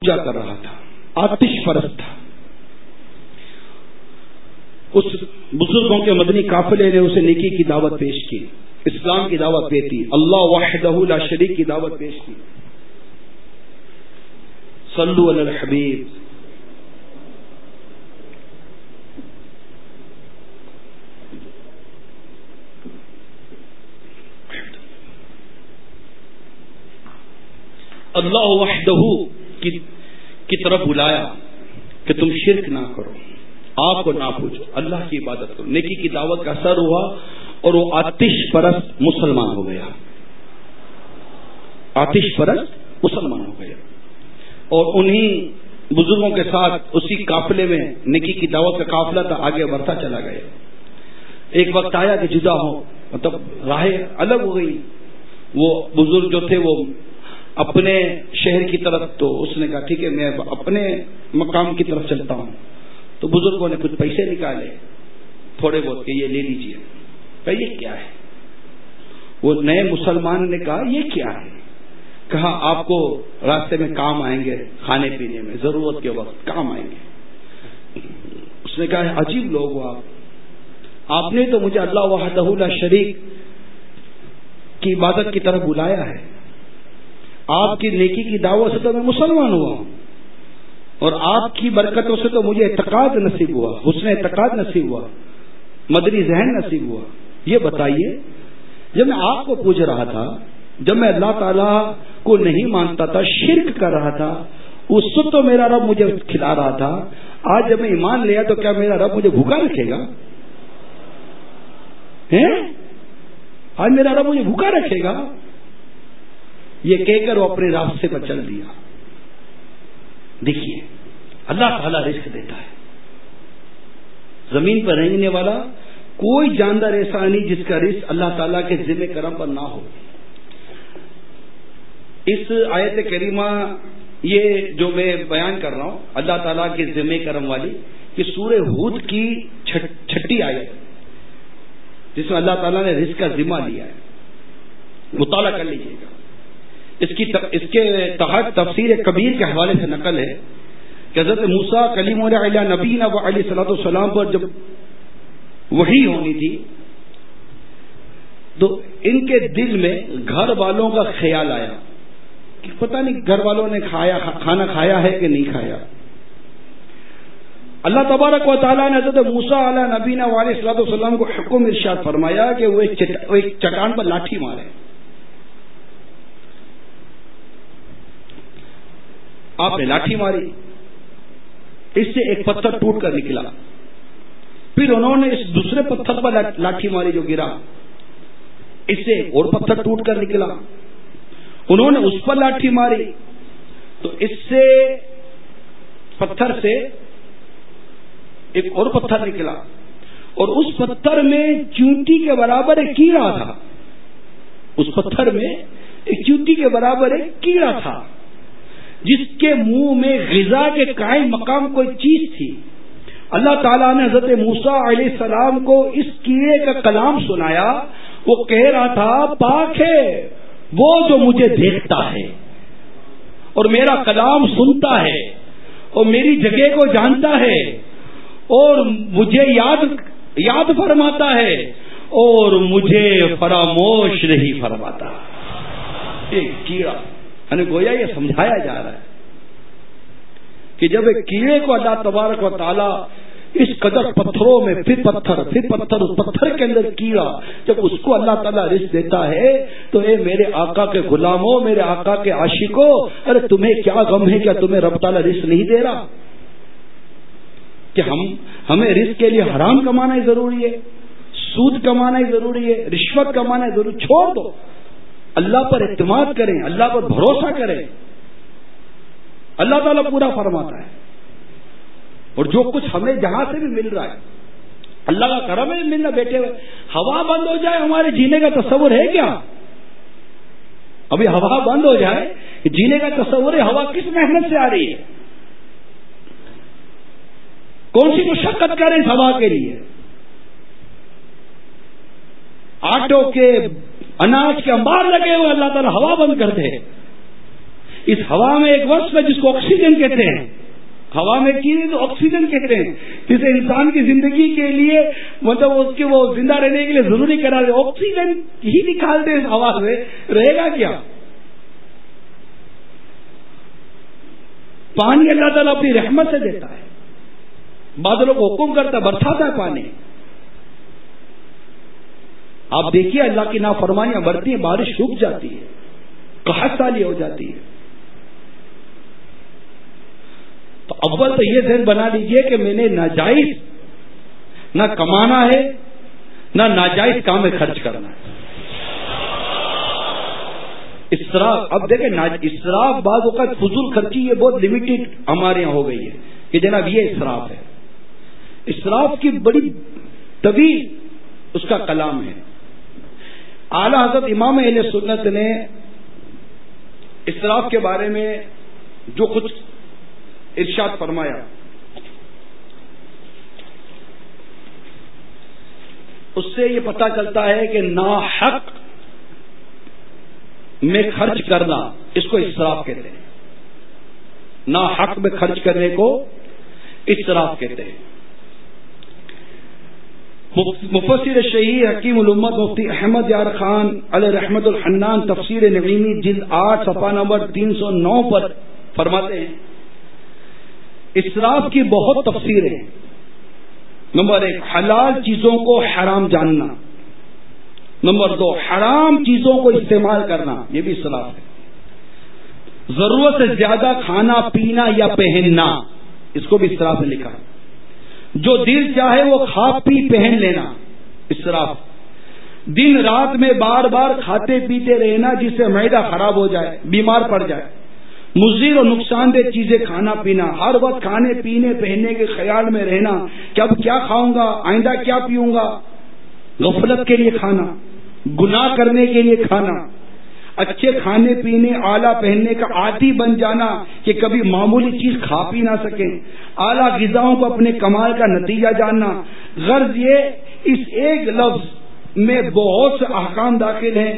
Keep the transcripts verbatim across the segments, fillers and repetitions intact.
پوجا کر رہا تھا، آتش پرست تھا. اس بزرگوں کے مدنی قافلے نے اسے نیکی کی دعوت پیش کی، اسلام کی دعوت پیش کی، اللہ وحدہ لا شریک کی دعوت پیش کی. صلو علی الحبیب. اللہ وحدہ کی کی طرف بلایا کہ تم شرک نہ کرو، آپ کو نہ پوچھو، اللہ کی عبادت کرو. نیکی کی دعوت کا اثر ہوا اور وہ آتش پرست مسلمان ہو گیا، آتش پرست مسلمان ہو گیا. اور انہی بزرگوں کے ساتھ اسی قافلے میں نیکی کی دعوت کا قافلہ تھا، آگے بڑھتا چلا گیا. ایک وقت آیا کہ جدا ہو، مطلب راہیں الگ ہو گئی. وہ بزرگ جو تھے وہ اپنے شہر کی طرف، تو اس نے کہا ٹھیک ہے میں اپنے مقام کی طرف چلتا ہوں. تو بزرگوں نے کچھ پیسے نکالے تھوڑے بہت کہ یہ لے لیجئے. کہ یہ کیا ہے؟ وہ نئے مسلمان نے کہا یہ کیا ہے؟ کہا آپ کو راستے میں کام آئیں گے، کھانے پینے میں ضرورت کے وقت کام آئیں گے. اس نے کہا عجیب لوگ ہو آپ، آپ نے تو مجھے اللہ وحدہ لا شریک کی عبادت کی طرف بلایا ہے، آپ کی نیکی کی دعوت سے تو میں مسلمان ہوا ہوں، اور آپ کی برکتوں سے تو مجھے اعتقاد نصیب ہوا، حسن اعتقاد نصیب ہوا، مدنی ذہن نصیب ہوا. یہ بتائیے جب میں آپ کو پوچھ رہا تھا، جب میں اللہ تعالیٰ کو نہیں مانتا تھا، شرک کر رہا تھا، اس وقت تو میرا رب مجھے کھلا رہا تھا، آج جب میں ایمان لیا تو کیا میرا رب مجھے بھوکا رکھے گا؟ آج میرا رب مجھے بھوکا رکھے گا؟ یہ کہہ کر وہ اپنے راستے پر چل دیا. دیکھیے اللہ تعالیٰ رزق دیتا ہے. زمین پر رہنے والا کوئی جاندار ایسا نہیں جس کا رزق اللہ تعالیٰ کے ذمہ کرم پر نہ ہو. اس آیت کریمہ یہ جو میں بیان کر رہا ہوں اللہ تعالیٰ کے ذمہ کرم والی، کہ سورہ ہود کی چھٹی آیت جس میں اللہ تعالیٰ نے رزق کا ذمہ لیا ہے. مطالعہ کر لیجیے گا. اس کی اس کے تحت تفسیر کبیر کے حوالے سے نقل ہے کہ حضرت موسیٰ کلیم اللہ علیہ نبینا و علیہ الصلوۃ والسلام پر جب وحی ہونی تھی تو ان کے دل میں گھر والوں کا خیال آیا کہ پتہ نہیں گھر والوں نے کھایا کھانا کھایا ہے کہ نہیں کھایا. اللہ تبارک و تعالیٰ نے حضرت موسیٰ علیہ نبینا و علیہ الصلوۃ والسلام کو حکم ارشاد فرمایا کہ وہ ایک چٹان پر لاٹھی مارے. آپ نے لاٹھی ماری، اس سے ایک پتھر ٹوٹ کر نکلا. پھر انہوں نے اس دوسرے پتھر پر لاٹھی ماری جو گرا، اس سے ایک اور پتھر ٹوٹ کر نکلا. انہوں نے اس پر لاٹھی ماری تو اس سے پتھر سے ایک اور پتھر نکلا، اور اس پتھر میں چونٹی کے برابر ایک کیڑا تھا. اس پتھر میں ایک چونٹی کے برابر ایک کیڑا تھا جس کے منہ میں غذا کے قائم مقام کوئی چیز تھی. اللہ تعالیٰ نے حضرت موسیٰ علیہ السلام کو اس کیڑے کا کلام سنایا. وہ کہہ رہا تھا پاک ہے وہ جو مجھے دیکھتا ہے اور میرا کلام سنتا ہے اور میری جگہ کو جانتا ہے اور مجھے یاد یاد فرماتا ہے اور مجھے فراموش نہیں فرماتا. ایک کیڑا، یعنی گویا یہ سمجھایا جا رہا ہے کہ جب ایک کیڑے کو اللہ تبارک و تعالیٰ اس قدر پتھروں میں پھر پتھر پھر پتھر اس پتھر کے اندر کیڑا، جب اس کو اللہ تعالیٰ رزق دیتا ہے تو اے میرے آقا کے غلاموں، میرے آقا کے عاشقوں، ارے تمہیں کیا غم ہے؟ کیا تمہیں رب تعالیٰ رزق نہیں دے رہا؟ کہ ہم ہمیں رزق کے لیے حرام کمانا ہی ضروری ہے، سود کمانا ہی ضروری ہے، رشوت کمانا ہی ضروری؟ چھوڑ دو، اللہ پر اعتماد کریں، اللہ پر بھروسہ کریں. اللہ تعالیٰ پورا فرماتا ہے. اور جو کچھ ہمیں جہاں سے بھی مل رہا ہے اللہ کا کرم ہے ملنا. بیٹھے ہوئے ہوا بند ہو جائے ہمارے جینے کا تصور ہے کیا؟ ابھی ہوا بند ہو جائے جینے کا تصور ہے؟ ہوا کس محنت سے آ رہی ہے؟ کون سی مشقت کریں اس ہوا کے لیے؟ آٹوں کے اناج کے انبار لگے ہوئے اللہ تعالیٰ ہوا بند کر دے. اس ہوا میں ایک وصف ہے جس کو آکسیجن کہتے ہیں. ہوا میں چیزیں تو آکسیجن کہتے ہیں, جسے انسان کی زندگی کے لیے مطلب اس کے وہ زندہ رہنے کے لیے ضروری کرا دے. آکسیجن ہی نکال دے اس ہوا سے, رہے گا کیا؟ پانی اللہ تعالیٰ اپنی رحمت سے دیتا ہے, بادلوں کو حکم کرتا ہے, برساتا ہے پانی. آپ دیکھیے اللہ کی نافرمانیاں بڑھتی ہیں, بارش رک جاتی ہے, قحط سالی ہو جاتی ہے. تو اول تو یہ ذہن بنا لیجئے کہ میں نے ناجائز نہ کمانا ہے نہ ناجائز کام میں خرچ کرنا ہے. اسراف, اب دیکھیں اسراف بعض اوقات فضول خرچی یہ بہت لمیٹڈ ہمارے یہاں ہو گئی ہے کہ جناب یہ اسراف ہے. اسراف کی بڑی طویل اس کا کلام ہے. اعلی حضرت امام اہل سنت نے اسراف کے بارے میں جو کچھ ارشاد فرمایا, اس سے یہ پتہ چلتا ہے کہ ناحق میں خرچ کرنا اس کو اسراف کہتے ہیں. ناحق میں خرچ کرنے کو اسراف کہتے ہیں. مفسر شہیر حکیم الامت مفتی احمد یار خان علیہ رحمت الحنان تفسیر نعیمی جلد آٹھ صفحہ نمبر تین سو نو پر فرماتے ہیں اسراف کی بہت تفسیر ہے. نمبر ایک, حلال چیزوں کو حرام جاننا. نمبر دو, حرام چیزوں کو استعمال کرنا, یہ بھی اسراف ہے. ضرورت سے زیادہ کھانا پینا یا پہننا, اس کو بھی اسراف میں لکھا. جو دل چاہے وہ کھا پی پہن لینا, اسراف. دن رات میں بار بار کھاتے پیتے رہنا جس سے معدہ خراب ہو جائے, بیمار پڑ جائے. مضر اور نقصان دہ چیزیں کھانا پینا, ہر وقت کھانے پینے پہننے کے خیال میں رہنا کہ اب کیا کھاؤں گا, آئندہ کیا پیوں گا. غفلت کے لیے کھانا, گناہ کرنے کے لیے کھانا. اچھے کھانے پینے اعلیٰ پہننے کا عادی بن جانا کہ کبھی معمولی چیز کھا پی نہ سکیں. اعلیٰ غذاؤں کو اپنے کمال کا نتیجہ جاننا. غرض یہ اس ایک لفظ میں بہت سے احکام داخل ہیں.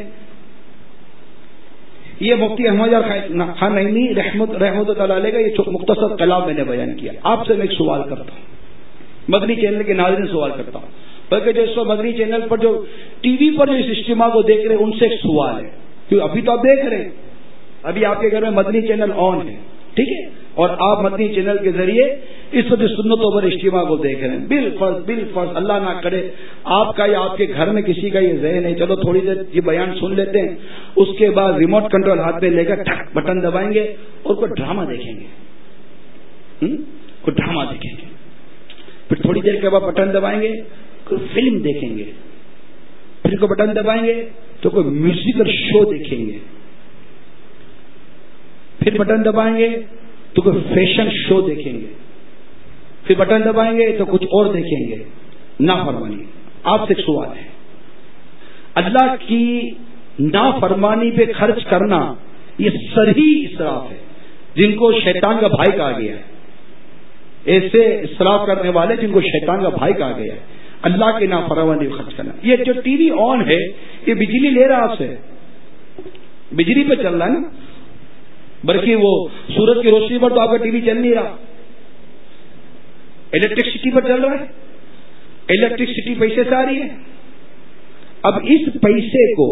یہ مفتی احمد خان نعیمی رحمت رحمت اللہ علیہ کا یہ مختصر کلام میں نے بیان کیا. آپ سے میں ایک سوال کرتا ہوں, مدنی چینل کے ناظرین سوال کرتا ہوں, بلکہ جو اس وقت مدنی چینل پر جو ٹی وی پر جو اس اجتماع کو دیکھ رہے ہیں ان سے ایک سوال ہے, کیونکہ ابھی تو آپ دیکھ رہے ہیں, ابھی آپ کے گھر میں مدنی چینل آن ہے, ٹھیک ہے, اور آپ مدنی چینل کے ذریعے اس وقت سنتوں پر اجتماع کو دیکھ رہے ہیں. بالفرض بالفرض اللہ نہ کرے آپ کا یا آپ کے گھر میں کسی کا یہ ذہن ہے چلو تھوڑی دیر یہ بیان سن لیتے ہیں, اس کے بعد ریموٹ کنٹرول ہاتھ میں لے کر ٹھک بٹن دبائیں گے اور کوئی ڈرامہ دیکھیں گے, کوئی ڈرامہ دیکھیں گے. پھر تھوڑی دیر کے بعد بٹن دبائیں گے کوئی فلم دیکھیں گے. پھر کوئی بٹن دبائیں گے تو کوئی میوزیکل شو دیکھیں گے. پھر بٹن دبائیں گے تو کوئی فیشن شو دیکھیں گے. پھر بٹن دبائیں گے تو کچھ اور دیکھیں گے. نافرمانی. آپ سے ایک سوال ہے, اللہ کی نافرمانی پہ خرچ کرنا یہ صریح اسراف ہے جن کو شیطان کا بھائی کہا گیا ہے. ایسے اسراف کرنے والے جن کو شیطان کا بھائی کہا گیا ہے, اللہ کی نافرمانی پہ خرچ کرنا. یہ جو ٹی وی آن ہے یہ بجلی لے رہا آپ سے, بجلی پہ چل رہا ہے نا, بلکہ وہ سورج کی روشنی پر تو آپ کا ٹی وی چل نہیں رہا, الیکٹرسٹی پر چل رہا ہے. الیکٹرسٹی پیسے سے آ رہی ہے. اب اس پیسے کو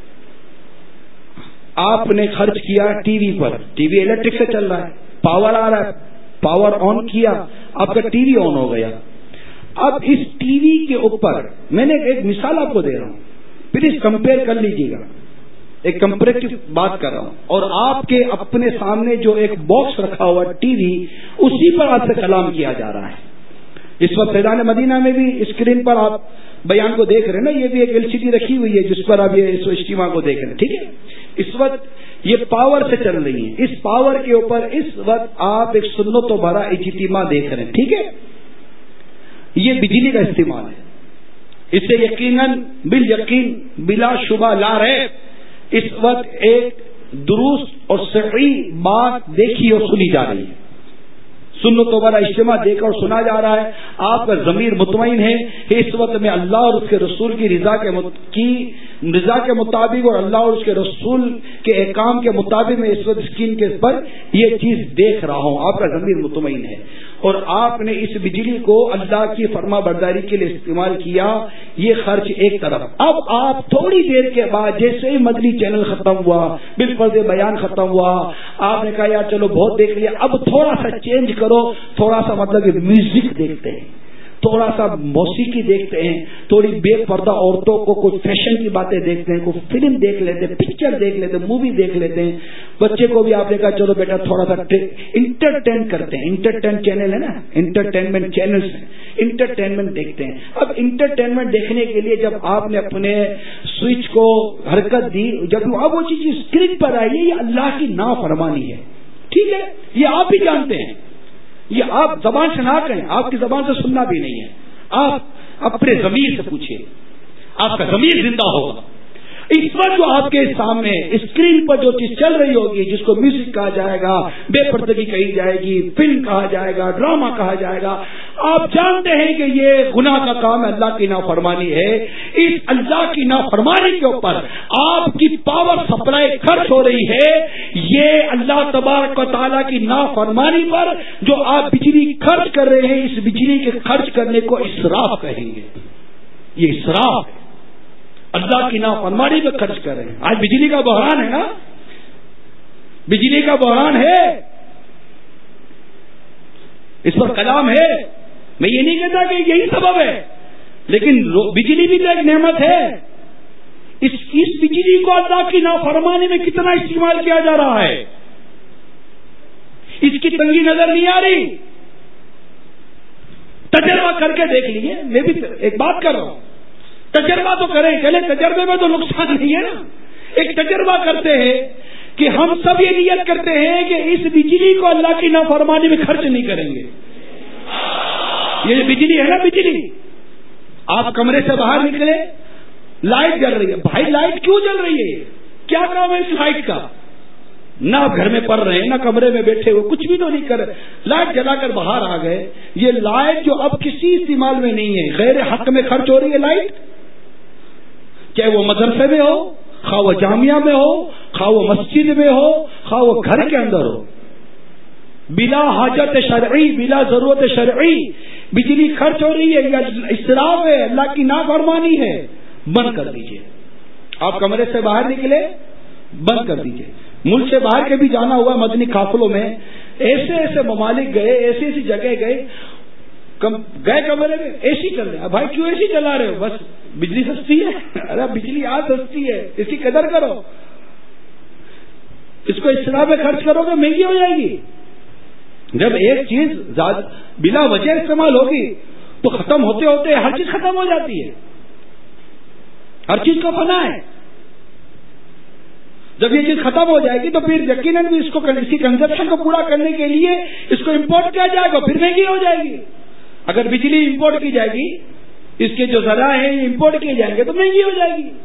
آپ نے خرچ کیا ٹی وی پر, ٹی وی الیکٹرک سے چل رہا ہے, پاور آ رہا ہے, پاور آن کیا, آپ کا ٹی وی آن ہو گیا. اب اس ٹی وی کے اوپر میں نے ایک مثال آپ کو دے رہا ہوں, پلیز کمپیئر کر لیجیے گا, ایک کمپیریٹو بات کر رہا ہوں. اور آپ کے اپنے سامنے جو ایک باکس رکھا ہوا ٹی وی, اسی پر آپ سے کلام کیا جا رہا ہے. اس وقت فیضان مدینہ میں بھی اسکرین پر آپ بیان کو دیکھ رہے ہیں نا, یہ بھی ایک ایل سی ڈی رکھی ہوئی ہے جس پر آپ یہ اس اجتماع کو دیکھ رہے ہیں, ٹھیک ہے. اس وقت یہ پاور سے چل رہی ہے, اس پاور کے اوپر اس وقت آپ ایک سنت و بھرا اجتماع دیکھ رہے ہیں, ٹھیک ہے. یہ بجلی کا استعمال ہے. اس سے یقیناً بال یقین بلا شبہ لا ریب اس وقت ایک درست اور صحیح بات دیکھی اور سنی جا رہی ہے. سنتوں والا اجتماع دیکھا اور سنا جا رہا ہے، آپ کا ضمیر مطمئن ہے کہ اس وقت میں اللہ اور اس کے رسول کی رضا کے مت... کی رضا کے مطابق اور اللہ اور اس کے رسول کے احکام کے مطابق میں اس وقت اسکرین کے پر یہ چیز دیکھ رہا ہوں، آپ کا ضمیر مطمئن ہے، اور آپ نے اس بجلی کو اللہ کی فرما برداری کے لیے استعمال کیا، یہ خرچ ایک طرف۔ اب آپ تھوڑی دیر کے بعد جیسے ہی مدنی چینل ختم ہوا، بالفرض بیان ختم ہوا، آپ نے کہا یار چلو بہت دیکھ لیا، اب تھوڑا سا چینج کرو، تھوڑا سا مطلب کہ میوزک دیکھتے ہیں، تھوڑا سا موسیقی دیکھتے ہیں، تھوڑی بے پردہ عورتوں کو کوئی فیشن کی باتیں دیکھتے ہیں، کوئی فلم دیکھ لیتے ہیں، پکچر دیکھ لیتے ہیں، مووی دیکھ لیتے ہیں۔ بچے کو بھی آپ نے کہا چلو بیٹا تھوڑا سا انٹرٹین کرتے ہیں، انٹرٹین چینل ہے نا، انٹرٹینمنٹ چینلز ہیں، انٹرٹینمنٹ دیکھتے ہیں۔ اب انٹرٹینمنٹ دیکھنے کے لیے جب آپ نے اپنے سوئچ کو حرکت دی، جب اب وہ چیز اسکرین پر آئی ہے، یہ اللہ کی نافرمانی ہے، ٹھیک ہے، یہ آپ بھی جانتے ہیں، یہ آپ زبان سے نہ کہیں، آپ کی زبان سے سننا بھی نہیں ہے، آپ اپنے ضمیر سے پوچھیں، آپ کا ضمیر زندہ ہوگا۔ اس وقت جو آپ کے سامنے اسکرین پر جو چیز چل رہی ہوگی، جس کو میوزک کہا جائے گا، بے پردگی کہی جائے گی، فلم کہا جائے گا، ڈرامہ کہا جائے گا، آپ جانتے ہیں کہ یہ گناہ کا کام ہے، اللہ کی نافرمانی ہے۔ اس اللہ کی نافرمانی کے اوپر آپ کی پاور سپلائی خرچ ہو رہی ہے، یہ اللہ تبارک و تعالیٰ کی نافرمانی پر جو آپ بجلی خرچ کر رہے ہیں، اس بجلی کے خرچ کرنے کو اسراف کہیں گے، یہ اسراف ہے، اللہ کی نافرمانی پہ خرچ کر رہے ہیں۔ آج بجلی کا بحران ہے نا، بجلی کا بحران ہے، اس پر کلام ہے، میں یہ نہیں کہتا کہ یہی سبب ہے، لیکن بجلی بھی تو ایک نعمت ہے، اس اس بجلی کو اللہ کی نافرمانی میں کتنا استعمال کیا جا رہا ہے، اس کی تنگی نظر نہیں آ رہی۔ تجربہ کر کے دیکھ لیجیے، میں بھی ایک بات کر رہا ہوں، تجربہ تو کریں، چلے تجربے میں تو نقصان نہیں ہے نا، ایک تجربہ کرتے ہیں کہ ہم سب یہ نیت کرتے ہیں کہ اس بجلی کو اللہ کی نافرمانی میں خرچ نہیں کریں گے۔ یہ بجلی ہے نا، بجلی، آپ کمرے سے باہر نکلے، لائٹ جل رہی ہے، بھائی لائٹ کیوں جل رہی ہے، کیا کام ہے اس لائٹ کا؟ نہ آپ گھر میں پڑھ رہے ہیں، نہ کمرے میں بیٹھے ہوئے، کچھ بھی تو نہیں کر رہے، لائٹ جلا کر باہر آ گئے۔ یہ لائٹ جو اب کسی استعمال میں نہیں ہے، غیر حق میں خرچ ہو رہی ہے لائٹ، چاہے وہ مدرسے میں ہو، خواہ وہ جامعہ میں ہو، خواہ وہ مسجد میں ہو، خواہ وہ گھر کے اندر ہو، بلا حاجت شرعی، بلا ضرورت شرعی بجلی خرچ ہو رہی ہے، یہ اسراف ہے، اللہ کی نافرمانی ہے، بند کر دیجئے۔ آپ کمرے سے باہر نکلے، بند کر دیجئے۔ ملک سے باہر کے بھی جانا ہوا مدنی قافلوں میں، ایسے ایسے ممالک گئے، ایسی ایسی جگہ گئے، کم گئے کمرے میں اے سی چل رہا ہے، بھائی کیوں اے سی چلا رہے ہو؟ بس بجلی سستی ہے، ارے بجلی آج سستی ہے، اس کی قدر کرو، اس کو اسراف میں خرچ کرو گے مہنگی ہو جائے گی۔ جب ایک چیز بلا وجہ استعمال ہوگی تو ختم ہوتے ہوتے ہر چیز ختم ہو جاتی ہے، ہر چیز کا فنا ہے۔ جب یہ چیز ختم ہو جائے گی تو پھر یقیناً بھی اس کو اسی کنزپشن کو پورا کرنے کے لیے اس کو امپورٹ کیا جائے گا، پھر مہنگی ہو جائے گی۔ اگر بجلی امپورٹ کی جائے گی، اس کے جو ذرائع ہیں امپورٹ کیے جائیں گے تو مہنگی ہو جائے گی۔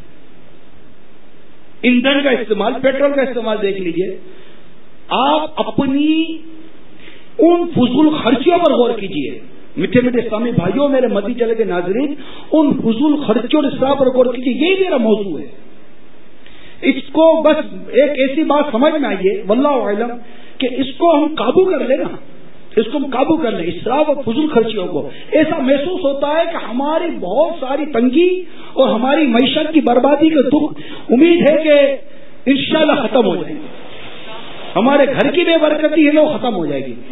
ایندھن کا استعمال، پیٹرول کا استعمال دیکھ لیجئے، آپ اپنی ان فضول خرچیوں پر غور کیجئے۔ میٹھے میٹھے اسلامی بھائیوں، میرے مدنی چلے کے ناظرین، ان فضول خرچوں اور اسراف پر غور کیجئے، یہی میرا موضوع ہے۔ اس کو بس ایک ایسی بات سمجھ میں آئیے واللہ اعلم کہ اس کو ہم قابو کر لیں نا، اس کو ہم قابو کر لیں، اسراف اور فضول خرچیوں کو، ایسا محسوس ہوتا ہے کہ ہماری بہت ساری تنگی اور ہماری معیشت کی بربادی کا دکھ امید ہے کہ انشاءاللہ ختم ہو جائے گی، ہمارے گھر کی بے برکتی ہے نا وہ ختم ہو جائے گی،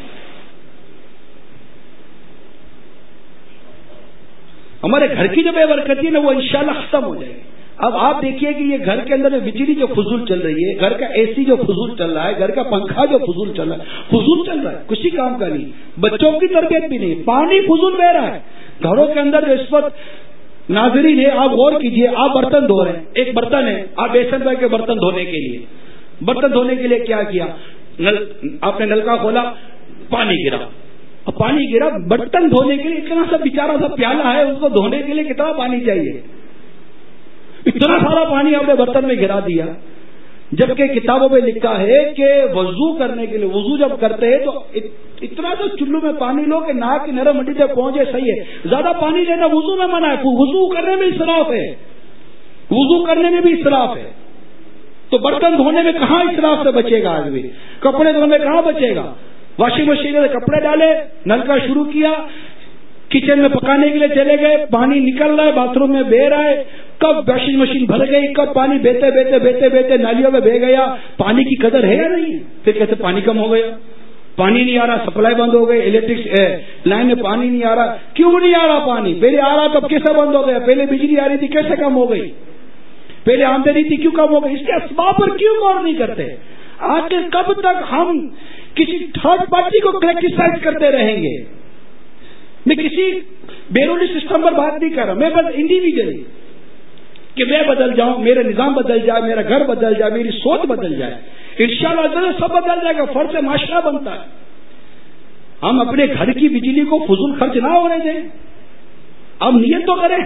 ہمارے گھر کی جو بے برکتی ہے نا وہ انشاءاللہ ختم ہو جائے گی۔ اب آپ دیکھیے کہ یہ گھر کے اندر بجلی جو فضول چل رہی ہے، گھر کا اے سی جو فضول چل رہا ہے، گھر کا پنکھا جو فضول چل رہا ہے، فضول چل رہا ہے، کسی کام کا نہیں، بچوں کی تربیت بھی نہیں، پانی فضول بہ رہا ہے گھروں کے اندر جو اس وقت ناظرین ہے۔ آپ غور کیجئے، آپ برتن دھو رہے ہیں، ایک برتن ہے، آپ بیسن بھائی کے برتن دھونے کے لیے برتن دھونے کے لیے کیا کیا، نل آپ نے نلکا کھولا، پانی گرا، اب پانی گرا، برتن دھونے کے لیے اتنا سا بیچارہ سا پیالہ ہے، اس کو دھونے کے لیے کتنا پانی چاہیے، اتنا سارا پانی آپ نے برتن میں گرا دیا، جبکہ کتابوں میں لکھا ہے کہ وضو کرنے کے لیے وضو جب کرتے ہیں تو اتنا تو چلو میں پانی لو کہ ناک کی نرم ہڈی تک پہنچے، صحیح ہے، زیادہ پانی لینا وضو میں منع ہے، وضو کرنے میں اسراف ہے، وضو کرنے میں بھی اسراف ہے، تو برتن دھونے میں کہاں اسراف سے بچے گا آدمی، کپڑے دھونے میں کہاں بچے گا، واشنگ مشین میں کپڑے ڈالے، نل کا شروع کیا، کچن میں پکانے کے لیے چلے گئے، پانی نکل رہا ہے، باتھ روم میں بہ رہا ہے، کب واشنگ مشین بھر گئی، کب پانی بہتے بہتے بہتے بہتے نالیوں میں بہ گیا، پانی کی قدر ہے یا نہیں ہے؟ پھر کہتے پانی کم ہو گیا، پانی نہیں آ رہا، سپلائی بند ہو گئی، الیکٹرک لائن میں پانی نہیں آ رہا، کیوں نہیں آ رہا پانی؟ پہلے آ رہا تب کیسے بند ہو گیا؟ پہلے بجلی آ رہی تھی کیسے کم ہو گئی؟ پہلے آمدنی تھی کیوں کم ہو گئی؟ اس کے اسباب پر کیوں غور نہیں کرتے؟ آخر کب تک ہم کسی تھرڈ پارٹی کو کریٹیسائز کرتے رہیں گے؟ میں کسی بیرونی سسٹم پر بات نہیں کر رہا، میں بس انڈیویجلی کہ میں بدل جاؤں، میرا نظام بدل جائے، میرا گھر بدل جائے، میری سوچ بدل جائے، انشاءاللہ سب بدل جائے گا، فرض سے معاشرہ بنتا ہے۔ ہم اپنے گھر کی بجلی کو فضول خرچ نہ ہونے دیں، اب نیت تو کریں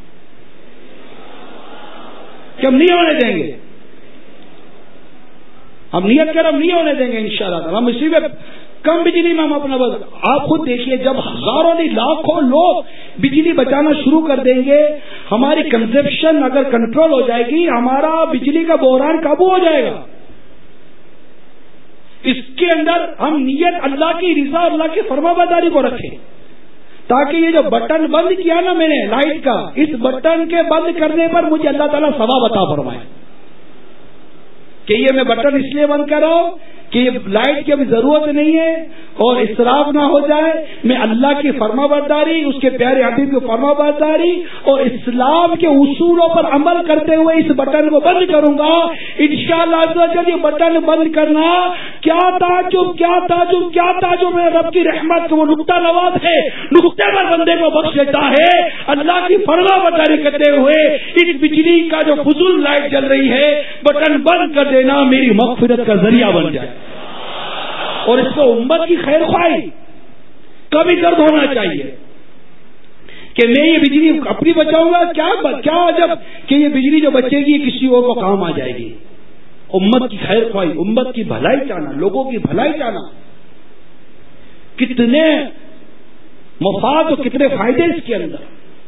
کہ ہم نہیں ہونے دیں گے، ہم نیت کر ہم نہیں ہونے دیں گے انشاءاللہ۔ ہم اسی میں کم بجلی میں ہم اپنا بس آپ خود دیکھیے، جب ہزاروں نہیں لاکھوں لوگ بجلی بچانا شروع کر دیں گے، ہماری کنزمپشن اگر کنٹرول ہو جائے گی، ہمارا بجلی کا بحران قابو ہو جائے گا۔ اس کے اندر ہم نیت اللہ کی رضا، اللہ کی فرمانبرداری کو رکھیں، تاکہ یہ جو بٹن بند کیا نا میں نے لائٹ کا، اس بٹن کے بند کرنے پر مجھے اللہ تعالیٰ ثواب عطا فرمائے کہ یہ میں بٹن اس لیے بند کر رہا ہوں کہ یہ لائٹ کی ابھی ضرورت نہیں ہے اور اسراف نہ ہو جائے، میں اللہ کی فرما برداری، اس کے پیارے حبیب کی فرما برداری اور اسلام کے اصولوں پر عمل کرتے ہوئے اس بٹن کو بند کروں گا انشاءاللہ عز و جل۔ یہ بٹن بند کرنا کیا تعجب کیا تعجب کیا تعجب ہے، رب کی رحمت کو وہ نقطہ نواز ہے، نقطے پر بندے کو بخش دیتا ہے۔ اللہ کی فرما برداری کرتے ہوئے اس بجلی کا جو فضول لائٹ جل رہی ہے بٹن بند کر دینا میری مغفرت کا ذریعہ بن جائے، اور اس کو امت کی خیر خواہی کبھی درد ہونا چاہیے کہ میں یہ بجلی اپنی بچاؤں گا، کیا کیا عجب کہ یہ بجلی جو بچے گی کسی اور کو کام آ جائے گی۔ امت کی خیر خواہی، امت کی بھلائی چاہنا، لوگوں کی بھلائی چاہنا، کتنے مفاد اور کتنے فائدے اس کے اندر۔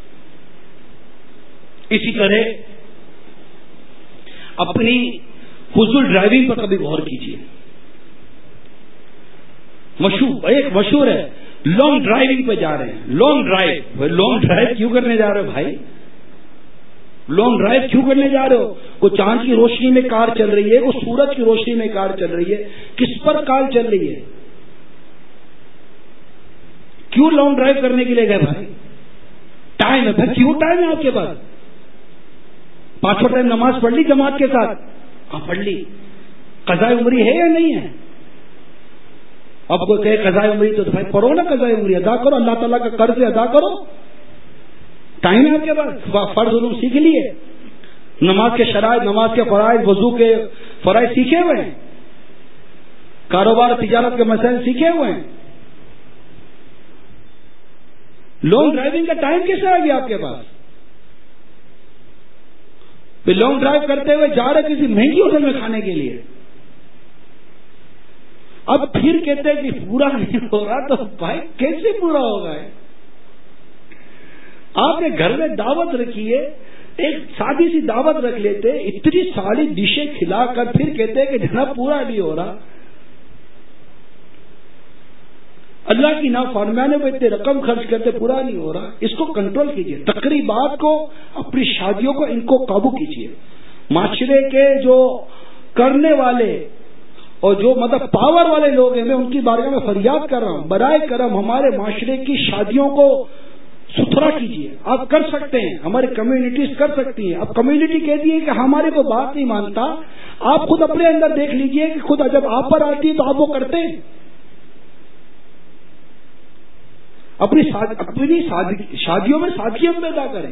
اسی طرح اپنی فضول ڈرائیونگ پر کبھی غور کیجیے۔ مشہور ایک مشہور ہے، لانگ ڈرائیونگ پہ جا رہے ہیں، لانگ ڈرائیو، لانگ ڈرائیو کیوں کرنے جا رہے ہو بھائی؟ لانگ ڈرائیو کیوں کرنے جا رہے ہو؟ کوئی چاند کی روشنی میں کار چل رہی ہے، کوئی سورج کی روشنی میں کار چل رہی ہے، کس پر کار چل رہی ہے؟ کیوں لانگ ڈرائیو کرنے کے لیے گئے بھائی؟ ٹائم ہے بھائی، کیوں ٹائم ہے آپ کے پاس؟ پانچوں ٹائم نماز پڑھ لی جماعت کے ساتھ؟ ہاں پڑھ لی۔ قضاء عمری ہے یا نہیں ہے؟ اب کوئی کہے قضاء عمری تو بھائی پڑھو نا، قضاء عمری ادا کرو، اللہ تعالیٰ کا قرض ادا کرو، ٹائم ہے آپ کے پاس، فرض علوم سیکھ لیے، نماز کے شرائط، نماز کے فرائض، وضو کے فرائض سیکھے ہوئے ہیں، کاروبار تجارت کے مسائل سیکھے ہوئے ہیں، لانگ ڈرائیونگ کا ٹائم کیسے آ گیا آپ کے پاس؟ لانگ ڈرائیو کرتے ہوئے جا رہے کسی مہنگی ہوٹل میں کھانے کے لیے، اب پھر کہتے ہیں کہ پورا نہیں ہو رہا، تو بھائی کیسے پورا ہوگا؟ آپ نے گھر میں دعوت رکھی ہے، ایک سادی سی دعوت رکھ لیتے، اتنی ساری ڈشیں کھلا کر پھر کہتے ہیں کہ جناب پورا نہیں ہو رہا۔ اللہ کی نافرمانی میں اتنے رقم خرچ کرتے پورا نہیں ہو رہا، اس کو کنٹرول کیجیے۔ تقریبات کو، اپنی شادیوں کو، ان کو قابو کیجیے۔ معاشرے کے جو کرنے والے اور جو مطلب پاور والے لوگ ہیں، میں ان کی بارگاہ میں فریاد کر رہا ہوں، برائے کرم ہمارے معاشرے کی شادیوں کو ستھرا کیجیے۔ آپ کر سکتے ہیں، ہماری کمیونٹیز کر سکتی ہیں۔ اب کمیونٹی کہتی ہے کہ ہماری کوئی بات نہیں مانتا، آپ خود اپنے اندر دیکھ لیجئے کہ خود جب آپ پر آتی ہے تو آپ وہ کرتے ہیں۔ اپنی اپنی شادیوں میں سادگی پیدا کریں۔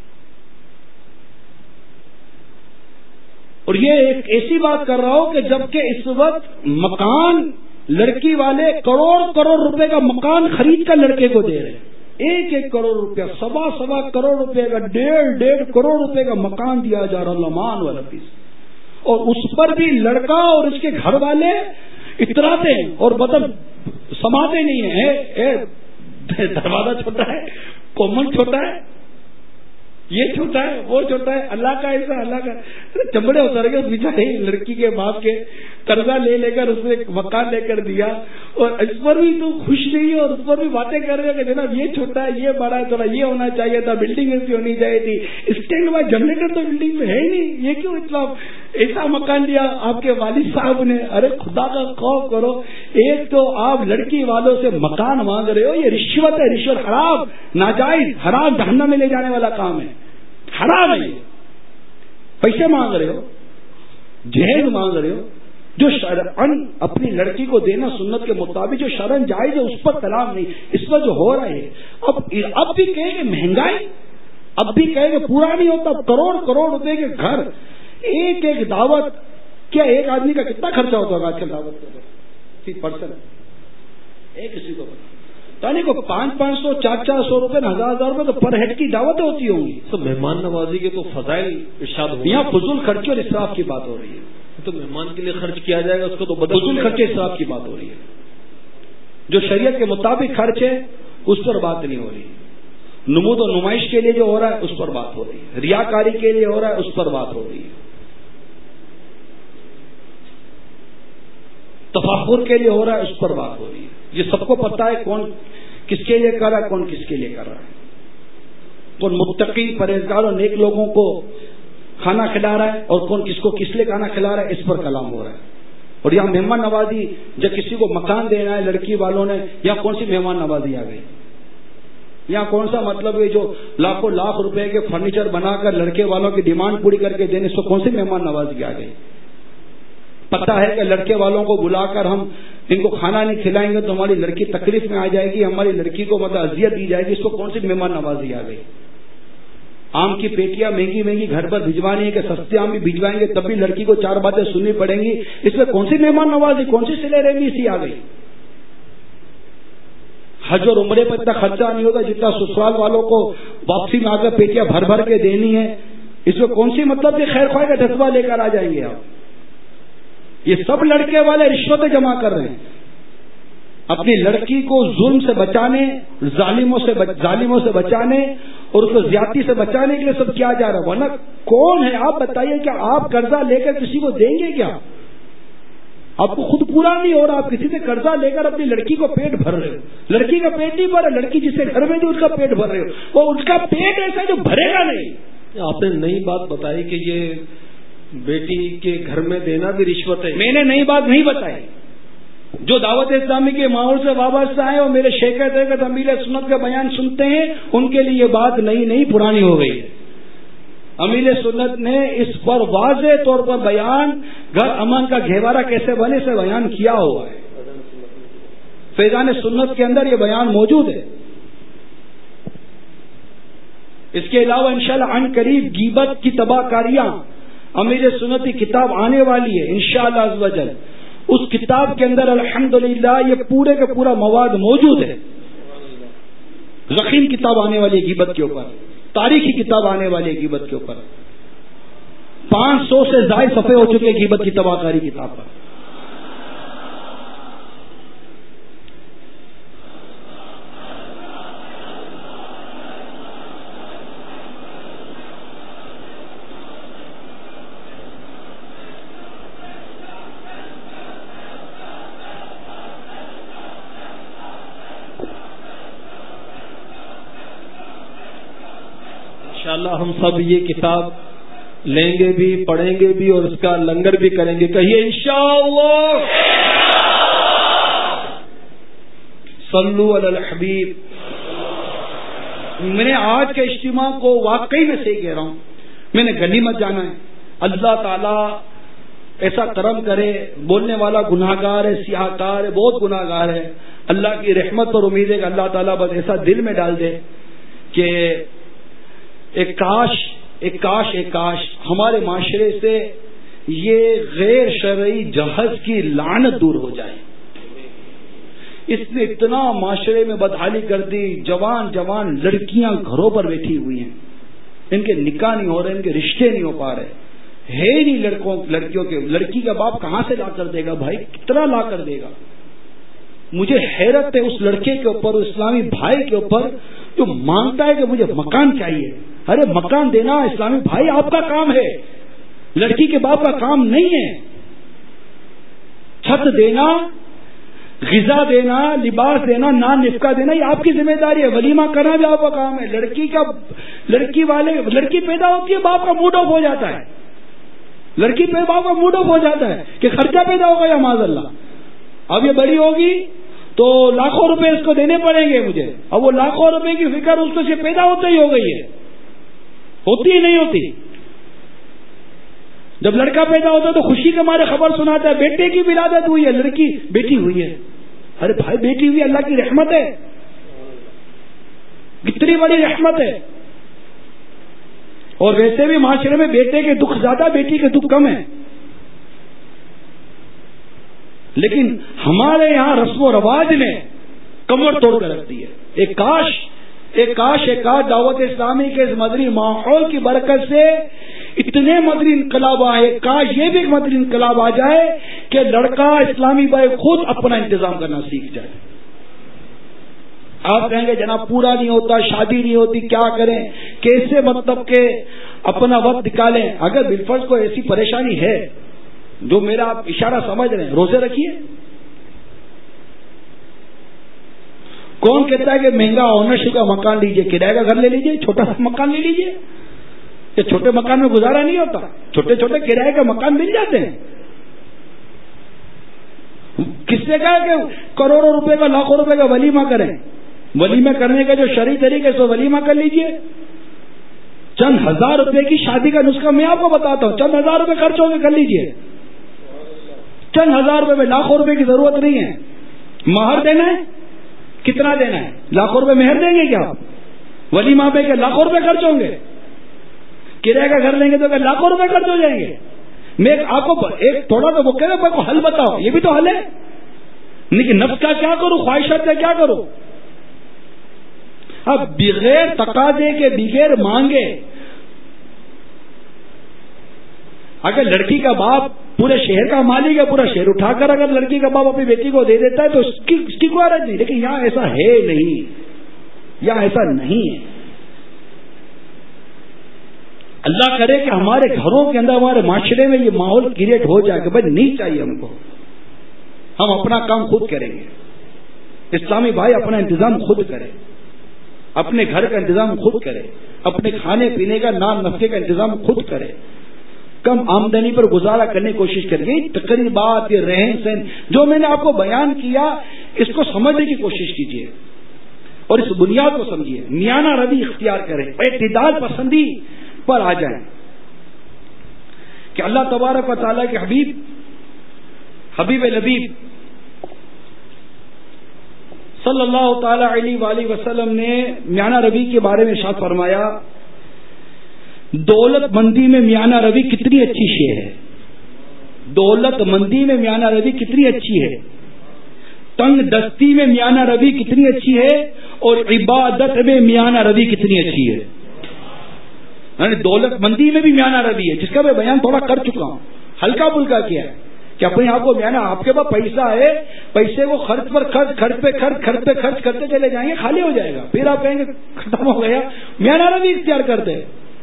اور یہ ایک ایسی بات کر رہا ہوں کہ جبکہ اس وقت مکان لڑکی والے کروڑ کروڑ روپے کا مکان خرید کر لڑکے کو دے رہے ہیں، ایک ایک کروڑ روپیہ، سوا سوا کروڑ روپے کا، ڈیڑھ ڈیڑھ کروڑ روپے کا مکان دیا جا رہا، لمان والا پیس، اور اس پر بھی لڑکا اور اس کے گھر والے اتراتے ہیں اور مطلب سماتے نہیں ہیں. اے اے دروازہ چھوٹا ہے, کومن چھوٹا ہے, یہ چھوٹا ہے, وہ چھوٹا ہے, اللہ کا ایسا, اللہ کا چمڑے اتر گئے اس بیچارے لڑکی کے باپ کے. قرضہ لے لے کر اس نے ایک مکان لے کر دیا اور اس پر بھی تو خوش نہیں ہے اور اس پر بھی باتیں کر رہے کہ جناب یہ چھوٹا ہے, یہ بڑا ہے, تھوڑا یہ ہونا چاہیے تھا, بلڈنگ ایسی ہونی چاہیے تھی, اسٹینڈ بائی جنریٹر تو بلڈنگ میں ہے ہی نہیں, یہ کیوں اتنا ایسا مکان دیا آپ کے والد صاحب نے. ارے خدا کا خوف کرو, ایک تو آپ لڑکی والوں سے مکان مانگ رہے ہو, یہ رشوت ہے, رشوت حرام, ناجائز, حرام, جہنم میں لے جانے والا کام ہے, حرام ہے. پیسے مانگ رہے ہو, جہیز مانگ رہے ہو, جو شرعن اپنی لڑکی کو دینا سنت کے مطابق جو شرعن جائز ہے اس پر کلام نہیں. اس پر جو ہو رہا ہے اب اب بھی کہیں گے مہنگائی, اب بھی کہیں گے پورا نہیں ہوتا, کروڑ کروڑ روپے کے گھر, ایک ایک دعوت, کیا ایک آدمی کا کتنا خرچہ ہوتا ہوگا آج کل دعوت کے پرسن ایک کسی کو یعنی کو پانچ پانچ سو چار چار سو روپے ہزار ہزار روپے تو پر ہیڈ کی دعوتیں ہوتی ہوں گی. تو مہمان نوازی کے تو فضائل ارشاد ہو, یہاں فضول خرچے اور اسراف کی بات ہو رہی ہے. تو مہمان کے لیے خرچ کیا جائے گا اس کو تو فضول خرچے اسراف کی بات ہو رہی ہے. جو شریعت کے مطابق خرچ ہے اس پر بات نہیں ہو رہی. نمود و نمائش کے لیے جو ہو رہا ہے اس پر بات ہو رہی ہے, ریاکاری کے لیے ہو رہا ہے اس پر بات ہو رہی ہے, تفاخر کے لیے ہو رہا ہے اس پر بات ہو رہی ہے. یہ سب کو پتا ہے کون کس کے لیے کر رہا ہے, کون کس کے لیے کر رہا ہے, کون متقی پرہیزگار اور نیک لوگوں کو کھانا کھلا رہا ہے اور کون کس کو کس لیے کھانا کھلا رہا ہے, اس پر کلام ہو رہا ہے. اور یہاں مہمان نوازی جب کسی کو مکان دینا ہے لڑکی والوں نے, یہاں کون سی مہمان نوازی آ گئی, یہاں کون سا مطلب ہے جو لاکھوں لاکھ روپے کے فرنیچر بنا کر لڑکے والوں کی ڈیمانڈ پوری کر کے دینے, اس کو کون سی مہمان نوازی آ گئی. پتا ہے کہ لڑکے والوں کو بلا کر ہم ان کو کھانا نہیں کھلائیں گے تو ہماری لڑکی تکلیف میں آ جائے گی, ہماری لڑکی کو مطلب اذیت دی جائے گی, اس کو کون سی مہمان نوازی آ گئی. آم کی پیٹیاں مہنگی مہنگی گھر پر بھجوانی ہے کہ سستے آم بھی بھجوائیں گے تب بھی لڑکی کو چار باتیں سننی پڑیں گی, اس میں کون سی مہمان نوازی, کون سی سلے رہی سی آ گئی. حج اور عمرے پر اتنا خرچہ نہیں ہوگا جتنا سسرال والوں کو واپسی میں آ کر پیٹیاں بھر بھر کے دینی ہے, اس میں کون سی مطلب کہ خیر خواہ کا جذبہ لے کر آ جائیں گے آپ. یہ سب لڑکے والے رشوتیں جمع کر رہے ہیں اپنی لڑکی کو ظلم سے بچانے, ظالموں سے ظالموں سے بچانے اور اس کو زیادتی سے بچانے کے لیے سب کیا جا رہا ہے. ورنہ کون ہے آپ بتائیے, کہ آپ قرضہ لے کر کسی کو دیں گے کیا؟ آپ کو خود پورا نہیں ہو رہا, آپ کسی سے قرضہ لے کر اپنی لڑکی کو پیٹ بھر رہے ہو. لڑکی کا پیٹ نہیں بھر رہا, لڑکی جس سے گھر میں جو اس کا پیٹ بھر رہے ہو وہ اس کا پیٹ ایسا جو بھرے گا نہیں. آپ نے نئی بات بتائی کہ یہ بیٹی کے گھر میں دینا بھی رشوت ہے. میں نے نئی بات نہیں بتائی, جو دعوت اسلامی کے ماحول سے وابستہ ہیں اور میرے شیخ طریقت امیر سنت کا بیان سنتے ہیں ان کے لیے یہ بات نئی نہیں پرانی ہو گئی ہے. امیر سنت نے اس پر واضح طور پر بیان گھر امن کا گہوارہ کیسے بنے سے بیان کیا ہوا ہے. فیضان سنت کے اندر یہ بیان موجود ہے. اس کے علاوہ انشاءاللہ عن قریب غیبت کی تباہ کاریاں امیر سنت کی کتاب آنے والی ہے انشاءاللہ عز و جل. اس کتاب کے اندر الحمدللہ یہ پورے کا پورا مواد موجود ہے. ضخیم کتاب آنے والی ہے غیبت کے اوپر, تاریخی کتاب آنے والی ہے غیبت کے اوپر. پانچ سو سے زائد صفحے ہو چکے غیبت کی تباہ کاری کتاب پر. انشاءاللہ ہم سب یہ کتاب لیں گے بھی, پڑھیں گے بھی اور اس کا لنگر بھی کریں گے. کہیے انشاءاللہ. صلو علی الحبیب. میں نے آج کے اجتماع کو واقعی میں سے کہہ رہا ہوں, میں نے غنیمت جانا ہے. اللہ تعالیٰ ایسا کرم کرے, بولنے والا گناہگار ہے, سیاہ کار ہے, بہت گناہگار ہے. اللہ کی رحمت پر امید ہے کہ اللہ تعالیٰ بس ایسا دل میں ڈال دے کہ ایک کاش ایک کاش ایک کاش ہمارے معاشرے سے یہ غیر شرعی جہز کی لعنت دور ہو جائے. اس نے اتنا معاشرے میں بدحالی کر دی. جوان جوان لڑکیاں گھروں پر بیٹھی ہوئی ہیں, ان کے نکاح نہیں ہو رہے, ان کے رشتے نہیں ہو پا رہے. ہے نہیں لڑکوں لڑکیوں کے. لڑکی کا باپ کہاں سے لا کر دے گا بھائی؟ کتنا لا کر دے گا؟ مجھے حیرت ہے اس لڑکے کے اوپر، اس اسلامی بھائی کے اوپر جو مانگتا ہے کہ مجھے مکان چاہیے. ارے مکان دینا اسلامی بھائی آپ کا کام ہے، لڑکی کے باپ کا کام نہیں ہے. چھت دینا، غذا دینا، لباس دینا، نان نفقہ دینا یہ آپ کی ذمہ داری ہے. ولیمہ کرنا بھی آپ کا کام ہے. لڑکی کا لڑکی والے لڑکی پیدا ہوتی ہے باپ کا موڈ آف ہو جاتا ہے. لڑکی پہ باپ کا موڈ آف ہو جاتا ہے کہ خرچہ پیدا ہوگا یا معاذ اللہ. اب یہ بڑی ہوگی تو لاکھوں روپے اس کو دینے پڑیں گے مجھے. اب وہ لاکھوں روپے کی فکر اس کو سے پیدا ہوتے ہی ہو گئی ہے. ہوتی ہی نہیں ہوتی. جب لڑکا پیدا ہوتا ہے تو خوشی کے مارے خبر سناتا ہے بیٹے کی ولادت ہوئی ہے، لڑکی بیٹی ہوئی ہے. ارے بھائی بیٹی ہوئی اللہ کی رحمت ہے، کتنی بڑی رحمت ہے. اور ویسے بھی معاشرے میں بیٹے کے دکھ زیادہ، بیٹی کے دکھ کم ہے. لیکن ہمارے یہاں رسم و رواج نے کمر توڑ کر رکھ دی ہے. ایک کاش ایک کاش ایک کاش دعوت اسلامی کے اس مدنی ماحول کی برکت سے اتنے مدنی انقلاب آئے، کاش یہ بھی ایک مدنی انقلاب آ جائے کہ لڑکا اسلامی بھائی خود اپنا انتظام کرنا سیکھ جائے. آپ کہیں گے جناب پورا نہیں ہوتا، شادی نہیں ہوتی، کیا کریں، کیسے مطلب کہ اپنا وقت نکالیں. اگر بالفرض کو ایسی پریشانی ہے جو میرا آپ اشارہ سمجھ رہے ہیں، روزے رکھیے. کون کہتا ہے کہ مہنگا اونرشپ کا مکان لیجیے، کرایہ کا گھر لے لیجیے، چھوٹا سا مکان لے لیجیے. کہ چھوٹے مکان میں گزارا نہیں ہوتا، چھوٹے چھوٹے کرایہ کا مکان مل جاتے ہیں. کس نے کہا کہ کروڑوں روپے کا لاکھوں روپے کا ولیمہ کریں؟ ولیمہ کرنے کا جو شرعی طریقے سے ولیمہ کر لیجیے. چند ہزار روپے کی شادی کا نسخہ میں آپ کو بتاتا ہوں. چند ہزار روپے خرچ ہوں گے کر لیجیے. چند ہزار روپے میں لاکھوں روپے کی ضرورت نہیں ہے. مہر دینا ہے، کتنا دینا ہے؟ لاکھوں روپے مہر دیں گے کیا آپ؟ ولیمہ پہ کہ لاکھوں روپے خرچ ہوں گے؟ کرایہ کا گھر لیں گے تو کہ لاکھوں روپے خرچ ہو جائیں گے. میں آپ کو ایک تھوڑا سا وہ کہہ رہا ہوں حل بتاؤ، یہ بھی تو حل ہے. لیکن نفس کا کیا کروں، خواہشات کا کیا کروں؟ اب بغیر تقاضے کے بغیر مانگے اگر لڑکی کا باپ پورے شہر کا مالک ہے، پورا شہر اٹھا کر اگر لڑکی کا باپ اپنی بیٹی کو دے دیتا ہے تو اس کی اس کی کوئی حرج نہیں. لیکن یہاں ایسا ہے نہیں، یہاں ایسا نہیں ہے. اللہ کرے کہ ہمارے گھروں کے اندر، ہمارے معاشرے میں یہ ماحول کریٹ ہو جائے کہ بھائی نہیں چاہیے ہم کو، ہم اپنا کام خود کریں گے. اسلامی بھائی اپنا انتظام خود کرے، اپنے گھر کا انتظام خود کرے، اپنے کھانے پینے کا نان نفقے کا انتظام خود کرے، کم آمدنی پر گزارا کرنے کی کوشش کریے. تقریبات بات یہ رہن سہن جو میں نے آپ کو بیان کیا اس کو سمجھنے کی کوشش کیجیے اور اس بنیاد کو سمجھیے. میانہ روی اختیار کریں، اعتدال پسندی پر آ جائیں کہ اللہ تبارک و تعالیٰ کے حبیب حبیب لبیب صلی اللہ تعالی علیہ وآلہ وسلم نے میانہ روی کے بارے میں ارشاد فرمایا، دولت مندی میں میانہ روی کتنی اچھی شے ہے. دولت مندی میں میانہ روی کتنی اچھی ہے، تنگ دستی میں میانہ روی کتنی اچھی ہے، اور عبادت میں میانہ روی کتنی اچھی ہے. یعنی دولت مندی میں بھی میانہ روی ہے، جس کا میں بیان تھوڑا کر چکا ہوں، ہلکا پھلکا کیا ہے کہ اپنے آپ کو میانہ، آپ کے پاس پیسہ ہے، پیسے کو خرچ پر خرچ، خرچ پہ خرچ، خرچ پہ خرچ کرتے چلے جائیں گے، خالی ہو جائے گا. پھر آپ کہیں گے ختم ہو گیا. میانہ روی اختیار کرتے.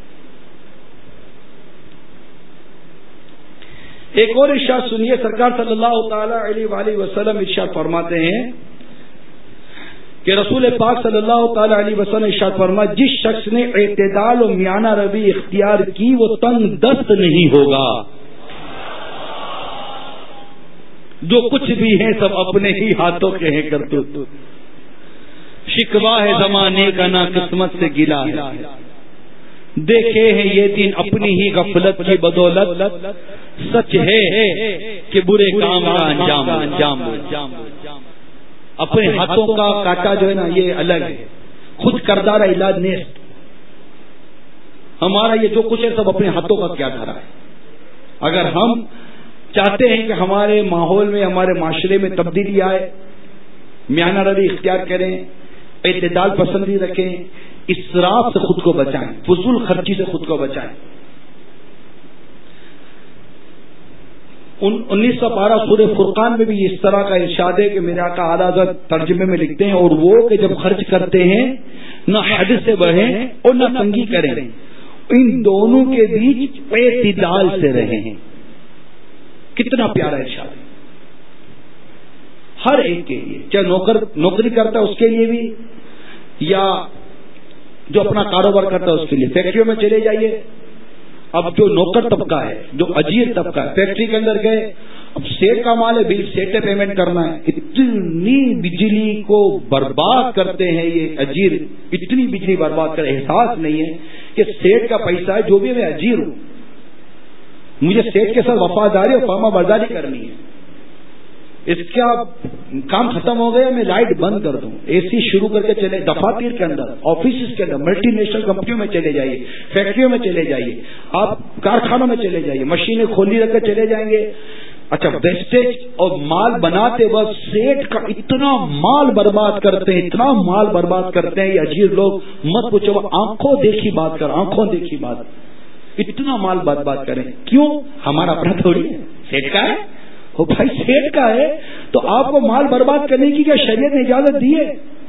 ایک اور ارشاد سنیے، سرکار صلی اللہ تعالی علیہ وآلہ وسلم ارشاد فرماتے ہیں کہ رسول پاک صلی اللہ تعالی علیہ وسلم ارشاد فرمایا، جس شخص نے اعتدال و میانہ روی اختیار کی وہ تنگ دست نہیں ہوگا. جو کچھ بھی ہے سب اپنے ہی ہاتھوں کے ہیں کرتوت، شکوا ہے زمانے کا نہ قسمت سے گلا ہے. دیکھے ہیں یہ دن اپنی ہی غفلت کی بدولت، سچ ہے کہ برے کام کا انجام انجام اپنے ہاتھوں کا کاٹا جو ہے نا یہ الگ ہے، خود کردار علاج نیست. ہمارا یہ جو کچھ ہے سب اپنے ہاتھوں کا کیا دھرا ہے. اگر ہم چاہتے ہیں کہ ہمارے ماحول میں، ہمارے معاشرے میں تبدیلی آئے، میانہ روی اختیار کریں، اعتدال پسندی رکھیں، اسراف سے خود کو بچائیں، فضول خرچی سے خود کو بچائیں. انیس سو بارہ سورہ فرقان میں بھی اس طرح کا ارشاد ہے کہ میرے آقا اعلیٰ حضرت ترجمے میں لکھتے ہیں، اور وہ کہ جب خرچ کرتے ہیں نہ حد سے بڑھیں اور نہ تنگی کریں، ان دونوں کے بیچ اعتدال سے رہیں۔ کتنا پیارا ارشاد ہے ہر ایک کے لیے، چاہے نوکر نوکری کرتا ہے اس کے لیے بھی، یا جو اپنا کاروبار کرتا ہے اس کے لیے۔ فیکٹریوں میں چلے جائیے، اب جو نوکر طبقہ ہے، جو اجیر طبقہ ہے، فیکٹری کے اندر گئے، اب سیٹ کا مال ہے، بل سیٹ پہ پیمنٹ کرنا ہے، اتنی بجلی کو برباد کرتے ہیں یہ اجیر، اتنی بجلی برباد کر، احساس نہیں ہے کہ سیٹ کا پیسہ ہے، جو بھی میں اجیر ہوں، مجھے سیٹ کے ساتھ وفاداری اور فرما برداری کرنی ہے۔ اس کا کام ختم ہو گیا، میں لائٹ بند کر دوں، اے سی شروع کر کے چلے، دفاتر کے اندر، آفیسز کے اندر، ملٹی نیشنل کمپنیوں میں چلے جائیے، فیکٹریوں میں چلے جائیے، آپ کارخانوں میں چلے جائیے، مشینیں کھولی رکھ کے چلے جائیں گے۔ اچھا، ویسٹیج اور مال بناتے وقت سیٹ کا اتنا مال برباد کرتے ہیں، اتنا مال برباد کرتے ہیں یہ اجیر لوگ، مت پوچھو، آنکھوں دیکھی بات کر، آنکھوں دیکھی بات، اتنا مال برباد کریں۔ کیوں؟ ہمارا اپنا تھوڑی ہے، سیٹ کا ہے، وہ بھائی سیٹ کا ہے، تو آپ کو مال برباد کرنے کی کیا شریعت نے اجازت دی ہے؟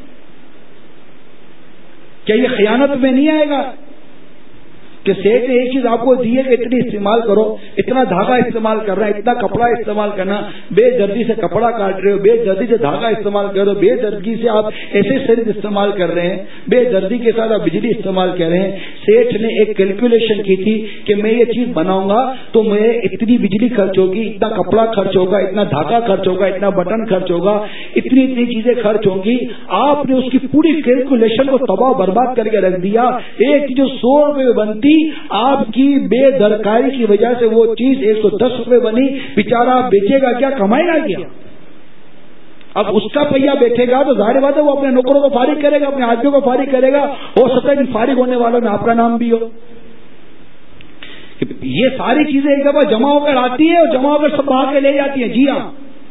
کیا یہ خیانت میں نہیں آئے گا کہ سیٹ نے ایک چیز آپ کو دی ہے کہ اتنی استعمال کرو، اتنا دھاگا استعمال کرنا ہے، اتنا کپڑا استعمال کرنا، بے دردی سے کپڑا کاٹ رہے ہو، بے دردی سے دھاگا استعمال کر رہے ہو، بے دردی سے آپ ایسے سیریز استعمال کر رہے ہیں، بے دردی کے ساتھ آپ بجلی استعمال کر رہے ہیں۔ سیٹ نے ایک کیلکولیشن کی تھی کہ میں یہ چیز بناؤں گا تو میں اتنی بجلی خرچ ہوگی، اتنا کپڑا خرچ ہوگا، اتنا دھاگا خرچ ہوگا، اتنا بٹن خرچ ہوگا، اتنی اتنی چیزیں خرچ ہوں گی۔ آپ نے اس کی پوری کیلکولیشن کو تباہ برباد کر کے رکھ دیا۔ ایک جو سو روپے بنتی، آپ کی بے درکاری کی وجہ سے وہ چیز ایک سو دس روپے بنی، بیچارہ بیچے گا کیا، کمائے گا کیا؟ اب اس کا پہیا بیٹھے گا تو ظاہر بات ہے وہ اپنے نوکروں کو فارغ کرے گا، اپنے آدمیوں کو فارغ کرے گا، ہو سکتا ہے کہ فارغ ہونے والوں میں آپ کا نام بھی ہو۔ یہ ساری چیزیں ایک دفعہ جمع ہو کر آتی ہیں اور جمع ہو کر سب بہا کے لے جاتی ہیں۔ جی ہاں،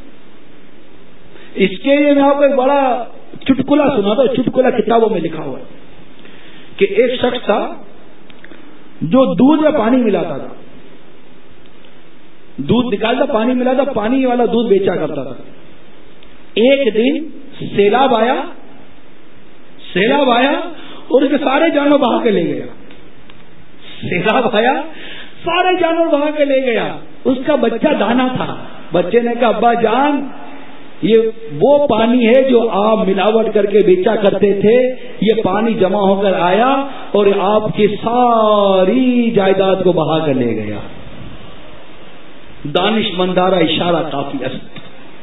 اس کے لیے میں آپ کو ایک بڑا چٹکلا سناتا ہوں، چٹکلا کتابوں میں لکھا ہوا ہے کہ ایک شخص تھا جو دودھ میں پانی ملاتا تھا، دودھ نکالتا پانی ملاتا، پانی والا دودھ بیچا کرتا تھا۔ ایک دن سیلاب آیا سیلاب آیا اور اس کے سارے جانور بہا کے لے گیا۔ سیلاب آیا، سارے جانور بہا کے لے گیا۔ اس کا بچہ دانا تھا، بچے نے کہا ابا جان یہ وہ پانی ہے جو آپ ملاوٹ کر کے بیچا کرتے تھے، یہ پانی جمع ہو کر آیا اور آپ کی ساری جائیداد کو بہا کر لے گیا۔ دانش مندارہ اشارہ کافی است،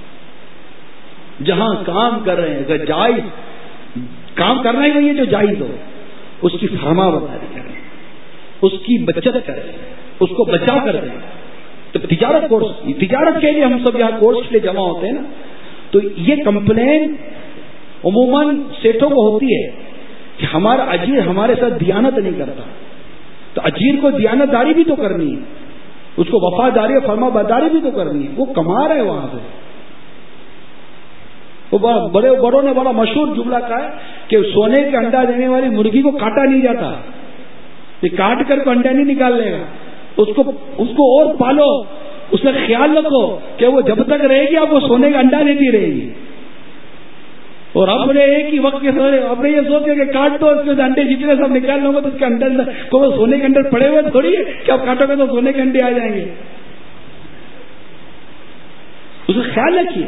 جہاں کام کر رہے ہیں اگر جائز کام کرنا ہی وہی ہے جو جائز ہو، اس کی فرما برداری کریں، اس کی بچت کریں، اس کو بچا کر دیں۔ تو تجارت کورس، تجارت کے لیے ہم سب یہاں کورس کے لیے جمع ہوتے ہیں نا، تو یہ کمپلین عموماً سیٹوں کو ہوتی ہے کہ ہمارا اجیر ہمارے ساتھ دیانت نہیں کرتا، تو اجیر کو دیانت داری بھی تو کرنی ہے، اس کو وفاداری اور فرما برداری بھی تو کرنی ہے، وہ کما رہے وہاں سے۔ وہ بڑے بڑوں نے بڑا مشہور جملہ کہا ہے کہ سونے کے انڈا دینے والی مرغی کو کاٹا نہیں جاتا، یہ کاٹ کر کو انڈا نہیں نکال لے گا، اس کو اس کو اور پالو، اس کا خیال رکھو کہ وہ جب تک رہے گی آپ وہ سونے کا انڈا دیتی رہے گی۔ اور ہم نے ایک ہی وقت کے سارے ہم نے یہ سوچا کہ کاٹ دو، اس میں انڈے جتنے سب نکال لوں گا تو اس کے انڈر کو وہ سونے کے انڈر پڑے ہوئے تھوڑی ہے کہ آپ کاٹو گے تو سونے کے انڈے آ جائیں گے، اس کا خیال رکھیے۔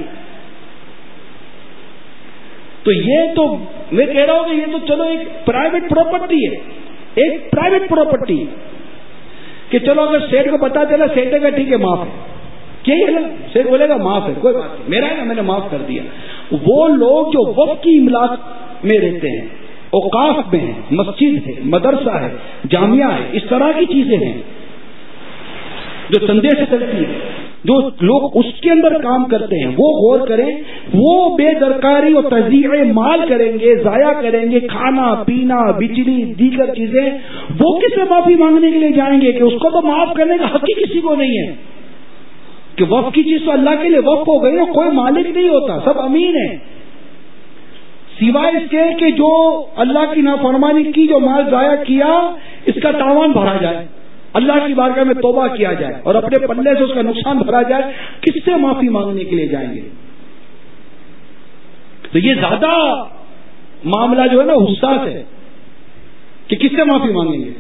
تو یہ تو میں کہہ رہا ہوں کہ یہ تو چلو ایک پرائیویٹ پراپرٹی ہے، ایک پرائیویٹ پراپرٹی کہ چلو اگر سیٹ کو پتا چلا، سیٹ کا ٹھیک ہے معاف ہے، کیا ہے سیٹ بولے گا معاف ہے، کوئی بات نہیں، میرا ہے نا میں نے معاف کر دیا۔ وہ لوگ جو وقت کی املاک میں رہتے ہیں، اوقاف میں ہیں، مسجد ہے، مدرسہ ہے، جامعہ ہے، اس طرح کی چیزیں ہیں جو چندے سے چلتی ہیں، جو لوگ اس کے اندر کام کرتے ہیں، وہ غور کریں، وہ بے درکاری اور تضییع مال کریں گے، ضائع کریں گے، کھانا پینا بجلی دیگر چیزیں، وہ کس سے معافی مانگنے کے لیے جائیں گے کہ اس کو تو معاف کرنے کا حق ہی کسی کو نہیں ہے، کہ وقف کی چیز تو اللہ کے لیے وقف ہو گئی، کوئی مالک نہیں ہوتا، سب امین ہیں، سوائے اس کے کہ جو اللہ کی نافرمانی کی، جو مال ضائع کیا اس کا تاوان بھرا جائے، اللہ کی بارگاہ میں توبہ کیا جائے اور اپنے پلے سے اس کا نقصان بھرا جائے، کس سے معافی مانگنے کے لیے جائیں گے؟ تو یہ زیادہ معاملہ جو ہے نا حساس ہے کہ کس سے معافی مانگیں گے.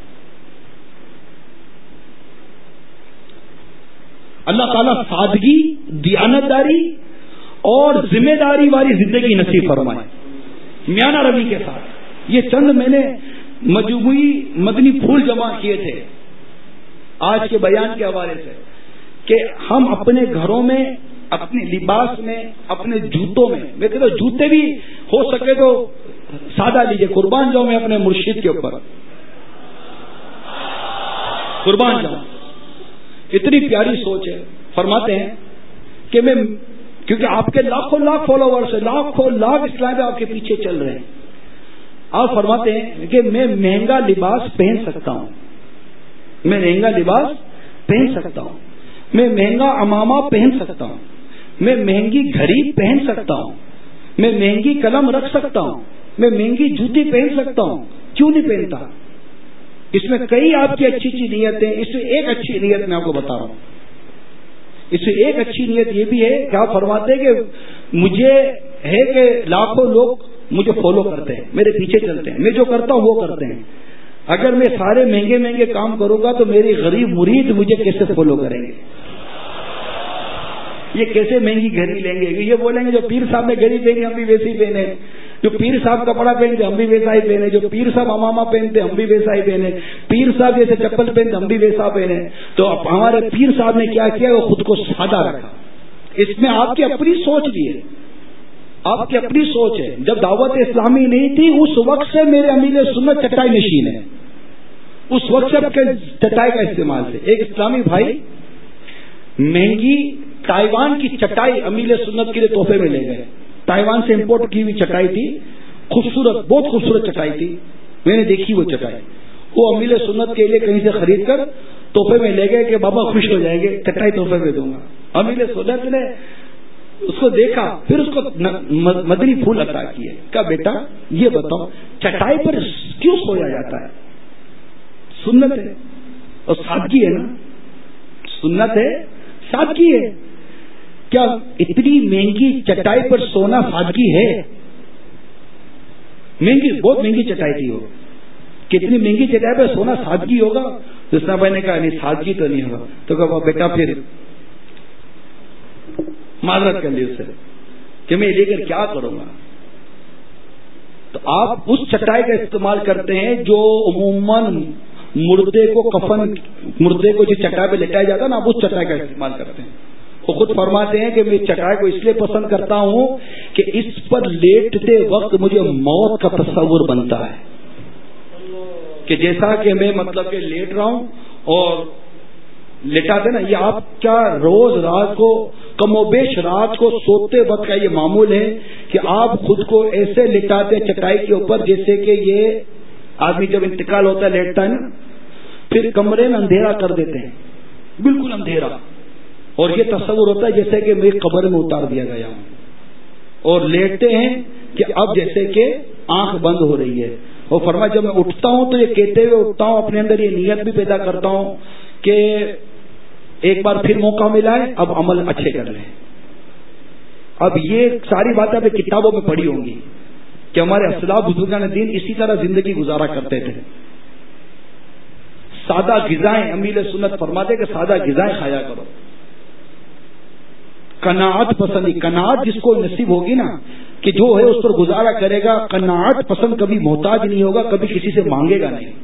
اللہ تعالیٰ سادگی، دیانتداری اور ذمہ داری والی زندگی نصیب فرمائے میانہ روی کے ساتھ. یہ چند میں نے مجموعی مدنی پھول جمع کیے تھے آج کے بیان کے حوالے سے کہ ہم اپنے گھروں میں، اپنے لباس میں، اپنے جوتوں میں، میں کہتا ہوں جوتے بھی ہو سکے تو سادہ لیجیے. قربان جاؤں میں اپنے مرشد کے اوپر، قربان جاؤں. اتنی پیاری سوچ ہے. فرماتے ہیں کہ میں، کیونکہ آپ کے لاکھوں لاکھ فالوورز ہیں، لاکھوں لاکھ اسلام آپ کے پیچھے چل رہے ہیں. آپ فرماتے ہیں کہ میں مہنگا لباس پہن سکتا ہوں، میں مہنگا لباس پہن سکتا ہوں، میں مہنگا امامہ پہن سکتا ہوں، میں مہنگی گھڑی پہن سکتا ہوں، میں مہنگی قلم رکھ سکتا ہوں، میں مہنگی جوتی پہن سکتا ہوں. کیوں نہیں پہنتا؟ اس میں کئی آپ کی اچھی اچھی نیتیں، اس میں ایک اچھی نیت میں آپ کو بتا رہا ہوں. اس میں ایک اچھی نیت یہ بھی ہے کہ آپ فرماتے ہیں کہ مجھے ہے کہ لاکھوں لوگ مجھے فالو کرتے ہیں، میرے پیچھے چلتے ہیں، میں جو کرتا ہوں وہ کرتے ہیں. اگر میں سارے مہنگے مہنگے کام کروں گا تو میری غریب مرید مجھے کیسے فالو کریں گے؟ یہ کیسے مہنگی گھڑی لیں گے؟ یہ بولیں گے جو پیر صاحب نے گھڑی پہنی ہم بھی ویسی پہنے، جو پیر صاحب کپڑا پہنتے ہم بھی ویسا ہی پہنے، جو پیر صاحب امامہ پہنتے ہم بھی ویسا ہی پہنے، پیر صاحب جیسے چپل پہنتے ہم بھی ویسا پہنے. تو ہمارے پیر صاحب نے کیا کیا؟ وہ خود کو سادہ رکھا. اس میں آپ کی اپنی سوچ بھی ہے، آپ کی اپنی سوچ ہے. جب دعوت اسلامی نہیں تھی اس وقت سے میرے امیر سنت چٹائی نشین ہے، اس وقت سے چٹائی کا استعمال تھے. ایک اسلامی بھائی مہنگی تائیوان کی چٹائی امیر سنت کے لیے تحفے میں لے گئے. تائیوان سے امپورٹ کی ہوئی چٹائی تھی، خوبصورت، بہت خوبصورت چٹائی تھی. میں نے دیکھی وہ چٹائی، وہ امیر سنت کے لیے کہیں سے خرید کر تحفے میں لے گئے کہ بابا خوش ہو جائیں گے، چٹائی تحفے میں دوں گا. امیر سنت نے اس کو دیکھا، پھر اس کو مدنی پھول عطا کیے. کہا بیٹا یہ بتاؤ چٹائی پر کیوں سویا جاتا ہے؟ سنت ہے اور سادگی ہے نا، سنت ہے، سادگی ہے. کیا اتنی مہنگی چٹائی پر سونا سادگی ہے؟ مہنگی، بہت مہنگی چٹائی تھی وہ. کتنی مہنگی چٹائی پر سونا سادگی ہوگا؟ دوسرا بھائی نے کہا نہیں سادگی تو نہیں ہوگا. تو کہا بیٹا پھر معذرت کر لی اس سے کہ میں لے کر کیا کروں گا. تو آپ اس چٹائی کا استعمال کرتے ہیں جو عموماً مردے کو کفن، مردے کو جس چٹائی پہ لٹایا جاتا ہے نا، آپ اس چٹائی کا استعمال کرتے ہیں. وہ خود فرماتے ہیں کہ میں چٹائی کو اس لیے پسند کرتا ہوں کہ اس پر لیٹتے وقت مجھے موت کا تصور بنتا ہے، کہ جیسا کہ میں مطلب کہ لیٹ رہا ہوں اور لٹاتے نا، یہ آپ کیا روز رات کو کم و بیش رات کو سوتے وقت کا یہ معمول ہے کہ آپ خود کو ایسے لٹاتے ہیں چٹائی کے اوپر جیسے کہ یہ آدمی جب انتقال ہوتا ہے لیٹتا ہے نا، پھر کمرے میں اندھیرا کر دیتے ہیں، بالکل اندھیرا، اور یہ تصور ہوتا ہے جیسے کہ میری قبر میں اتار دیا گیا ہوں، اور لیٹتے ہیں کہ اب جیسے کہ آنکھ بند ہو رہی ہے. اور فرمایا جب میں اٹھتا ہوں تو یہ کہتے ہوئے اٹھتا ہوں، اپنے اندر یہ نیت بھی پیدا کرتا ہوں کہ ایک بار پھر موقع ملا ہے، اب عمل اچھے کر لیں. اب یہ ساری باتیں آپ کتابوں میں پڑھی ہوں گی کہ ہمارے اسلاف بزرگان دین اسی طرح زندگی گزارا کرتے تھے. سادہ غذائیں، امیر سنت فرماتے کہ سادہ غذائیں کھایا کرو. قناعت پسندی، قناعت جس کو نصیب ہوگی نا کہ جو ہے اس پر گزارا کرے گا، قناعت پسند کبھی محتاج نہیں ہوگا، کبھی کسی سے مانگے گا نہیں.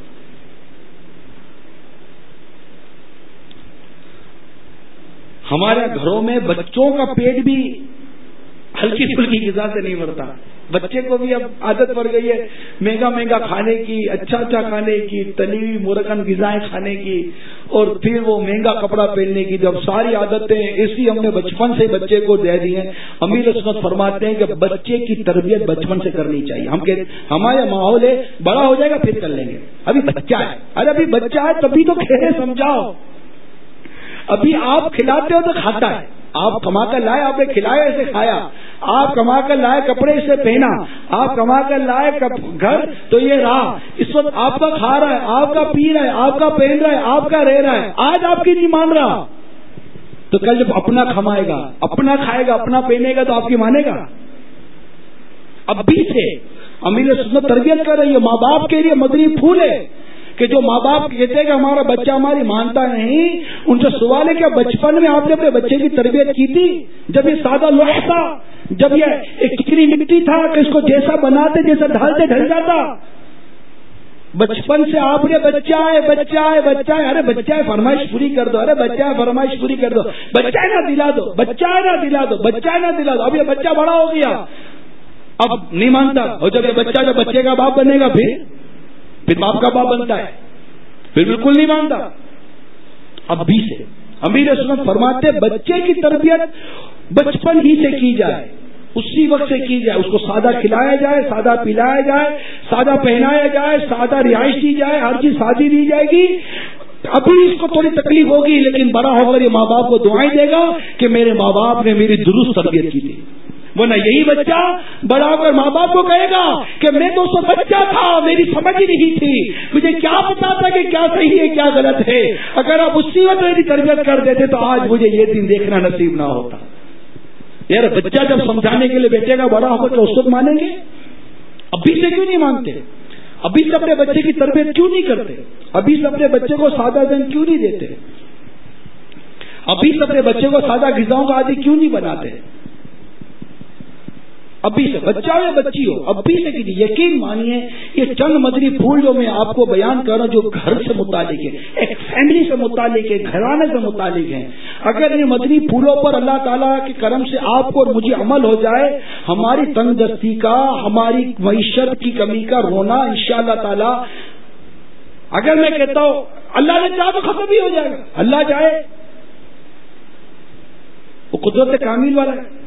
ہمارے گھروں میں بچوں کا پیٹ بھی ہلکی پھلکی غذا سے نہیں بھرتا. بچے کو بھی اب عادت پڑ گئی ہے مہنگا مہنگا کھانے کی، اچھا اچھا کھانے کی، تلی ہوئی مرغن غذائیں کھانے کی، اور پھر وہ مہنگا کپڑا پہننے کی. جب ساری عادتیں اسی ہم نے بچپن سے بچے کو دے دی ہیں. امیر سنت فرماتے ہیں کہ بچے کی تربیت بچپن سے کرنی چاہیے. ہم کہتے ہمارا ماحول ہے بڑا ہو جائے گا پھر کر لیں گے، ابھی بچہ ہے. ارے ابھی بچہ ہے تبھی تو کھیلے سمجھاؤ. ابھی آپ کھلاتے ہو تو کھاتا ہے، آپ کما کر لائے، آپ نے کھلایا ایسے کھایا. آپ کما کر لائے کپڑے اسے پہنا، آپ کما کر لائے گھر تو یہ رہا، اس وقت آپ کا کھا رہا ہے، آپ کا پی رہا ہے، آپ کا پہن رہا ہے، آپ کا رہ رہا ہے، آج آپ کی نہیں مان رہا تو کل جب اپنا کمائے گا، اپنا کھائے گا، اپنا پہنے گا تو آپ کی مانے گا؟ اب بھی سے امیر سنت تربیت کر رہی ہے، ماں باپ کے لیے مدنی پھول ہے کہ جو ماں باپ کہتے ہیں کہ ہمارا بچہ ہماری مانتا نہیں، ان سے سوال ہے کہ بچپن میں آپ نے اپنے بچے کی تربیت کی تھی؟ جب یہ سادہ لوح تھا، جب یہ ایک کتنی مٹی تھا کہ اس کو جیسا بناتے جیسا ڈھالتے ڈھل جاتا، بچپن سے آپ نے بچہ ہے بچہ ہے بچہ ہے، ارے بچہ ہے فرمائش پوری کر دو، ارے بچہ ہے فرمائش پوری کر دو، بچہ ہے نہ دلا دو، بچہ ہے نہ دلا دو، بچہ ہے نہ دلا دو، اب یہ بچہ بڑا ہو گیا، اب نہیں مانتا، اور جب یہ بچہ جب بچے کا باپ بنے گا پھر پھر باپ کا باپ بنتا ہے، پھر بالکل نہیں مانتا۔ اب بھی سے امیر سنت فرماتے بچے کی تربیت بچپن ہی سے کی جائے، اسی وقت سے کی جائے، اس کو سادہ کھلایا جائے، سادہ پلایا جائے، سادہ پہنایا جائے، سادہ رہائش دی جائے، ہر چیز سادی دی جائے گی۔ ابھی اس کو تھوڑی تکلیف ہوگی لیکن بڑا ہو کر یہ ماں باپ کو دعائیں دے گا کہ میرے ماں باپ نے میری درست تربیت کی تھی، ورنہ یہی بچہ بڑا ہو کر ماں باپ کو کہے گا کہ میں تو اس وقت بچہ تھا، میری سمجھ ہی نہیں تھی، مجھے کیا پتا تھا کہ کیا صحیح ہے کیا غلط ہے، اگر آپ اسی وقت میری تربیت کر دیتے تو آج مجھے یہ دن دیکھنا نصیب نہ ہوتا۔ یار بچہ جب سمجھانے کے لیے بیٹھے گا بڑا ہو کر اس وقت مانیں گے؟ ابھی سے کیوں نہیں مانتے؟ ابھی سے اپنے بچے کی تربیت کیوں نہیں کرتے؟ ابھی سے اپنے بچے کو سادہ ذہن کیوں نہیں دیتے؟ ابھی سے اپنے بچے کو سادہ غذاؤں کا عادی کیوں نہیں بناتے؟ ابھی سے بچہ ہو یا بچی ہو ابھی سے کیجیے۔ یقین مانیے یہ چند مدنی پھول جو میں آپ کو بیان کر رہا ہوں جو گھر سے متعلق ہے، ایک فیملی سے متعلق ہے، گھرانے سے متعلق ہے، اگر یہ مدنی پھولوں پر اللہ تعالیٰ کے کرم سے آپ کو اور مجھے عمل ہو جائے، ہماری تنگ دستی کا، ہماری معیشت کی کمی کا رونا انشاءاللہ تعالیٰ، اگر میں کہتا ہوں اللہ نے چاہا تو ختم ہی ہو جائے گا، اللہ چاہے، وہ قدرت کامل والا ہے۔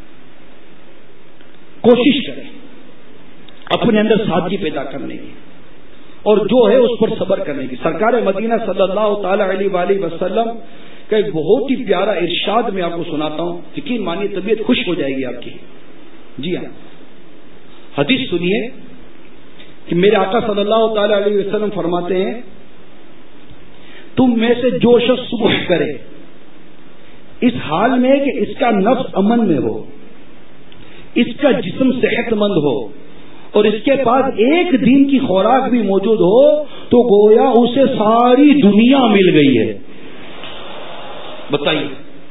کوشش کریں اپنے اندر سادگی پیدا کرنے کی اور جو ہے اس پر صبر کرنے کی۔ سرکار مدینہ صلی اللہ تعالی علیہ وآلہ وسلم کا ایک بہت ہی پیارا ارشاد میں آپ کو سناتا ہوں، یقین مانیے طبیعت خوش ہو جائے گی آپ کی۔ جی ہاں، حدیث سنیے کہ میرے آقا صلی اللہ تعالی علیہ وسلم فرماتے ہیں تم میں سے جو شخص صبح کرے اس حال میں کہ اس کا نفس امن میں ہو، اس کا جسم صحت مند ہو اور اس کے پاس ایک دن کی خوراک بھی موجود ہو تو گویا اسے ساری دنیا مل گئی ہے۔ بتائیے،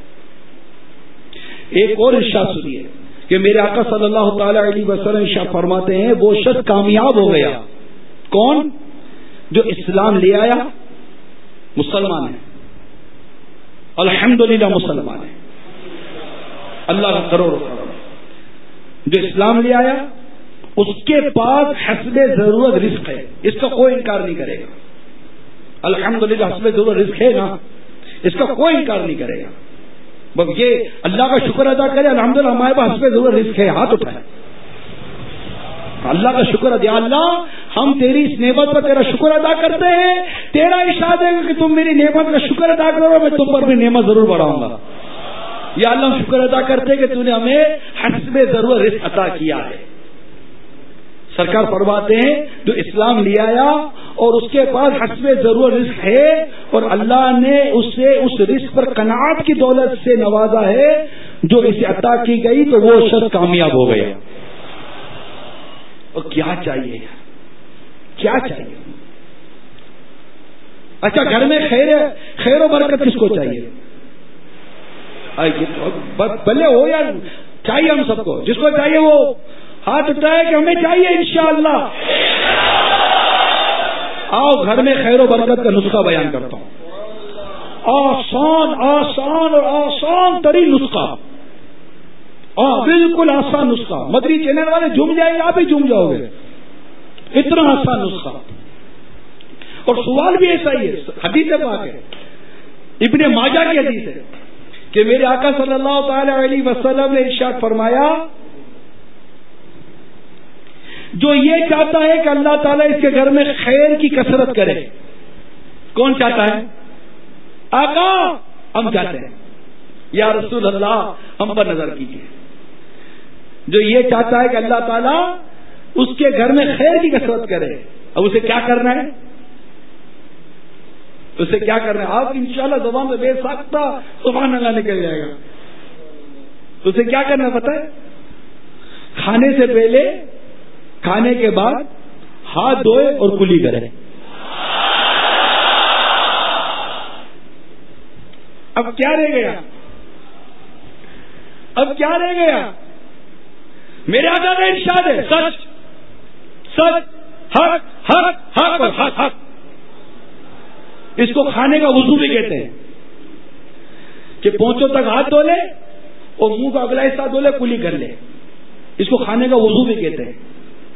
ایک اور ارشاد سنیے کہ میرے آقا صلی اللہ تعالی علیہ وسلم ارشاد فرماتے ہیں وہ شخص کامیاب ہو گیا کون؟ جو اسلام لے آیا، مسلمان ہے، الحمدللہ مسلمان ہے، اللہ کا کروڑ کرم، جو اسلام لے آیا اس کے پاس حسب ضرورت رزق ہے، اس کا کوئی انکار نہیں کرے گا، الحمدللہ حسب ضرورت رزق ہے نا، اس کا کوئی انکار نہیں کرے گا، بس یہ اللہ کا شکر ادا کرے الحمدللہ ہمارے پاس حسب ضرورت رزق ہے، ہاتھ اٹھائے اللہ کا شکر ادا، اللہ ہم تیری اس نعمت پر تیرا شکر ادا کرتے ہیں، تیرا ارشاد ہے کہ تم میری نعمت کا شکر ادا کرو، میں تم پر بھی نعمت ضرور بڑھاؤں گا، یا اللہ ہم شکر ادا کرتے کہ تو نے ہمیں حسب ضرورت رزق عطا کیا ہے۔ سرکار فرماتے ہیں جو اسلام لے آیا اور اس کے پاس حسب ضرورت رزق ہے اور اللہ نے اسے اس رزق پر قناعت کی دولت سے نوازا ہے جو اسے عطا کی گئی تو وہ شخص کامیاب ہو گیا۔ اور کیا چاہیے، کیا چاہیے؟ اچھا گھر میں خیر خیر و برکت کس کو چاہیے؟ بھلے ہو یا چاہیے ہم سب کو، جس کو چاہیے وہ ہاتھ اٹھائے کہ ہمیں چاہیے انشاءاللہ۔ آؤ گھر میں خیر و برکت کا نسخہ بیان کرتا ہوں، آسان آسان اور آسان ترین نسخہ، ہاں بالکل آسان نسخہ، مدری چینل والے جھوم جائیں گے، آپ ہی جھوم جاؤ گے، اتنا آسان نسخہ، اور سوال بھی ایسا ہی ہے، حدیث پاک ہے، ابن ماجہ کی حدیث ہے کہ میرے آقا صلی اللہ تعالی علیہ وسلم نے ارشاد فرمایا جو یہ چاہتا ہے کہ اللہ تعالیٰ اس کے گھر میں خیر کی کثرت کرے، کون چاہتا ہے؟ آقا ہم چاہتے ہیں، یا رسول اللہ ہم پر نظر کیجیے، جو یہ چاہتا ہے کہ اللہ تعالیٰ اس کے گھر میں خیر کی کثرت کرے. اب اسے کیا کرنا ہے؟ اسے کیا کرنا ہے؟ آپ انشاءاللہ زبان میں بے ساختہ سبحان اللہ نکل جائے گا. اسے کیا کرنا پتہ ہے؟ کھانے سے پہلے، کھانے کے بعد ہاتھ دھوئے اور کلی کرے. اب کیا رہ گیا؟ اب کیا رہ گیا؟ میرے آقا کا ارشاد ہے سچ سچ حق حق حق اور حق حق. اس کو کھانے کا وضو بھی کہتے ہیں کہ پونچوں تک ہاتھ دھو لے اور منہ کا اگلا حصہ دھو لے، کلی کر لے. اس کو کھانے کا وضو بھی کہتے ہیں.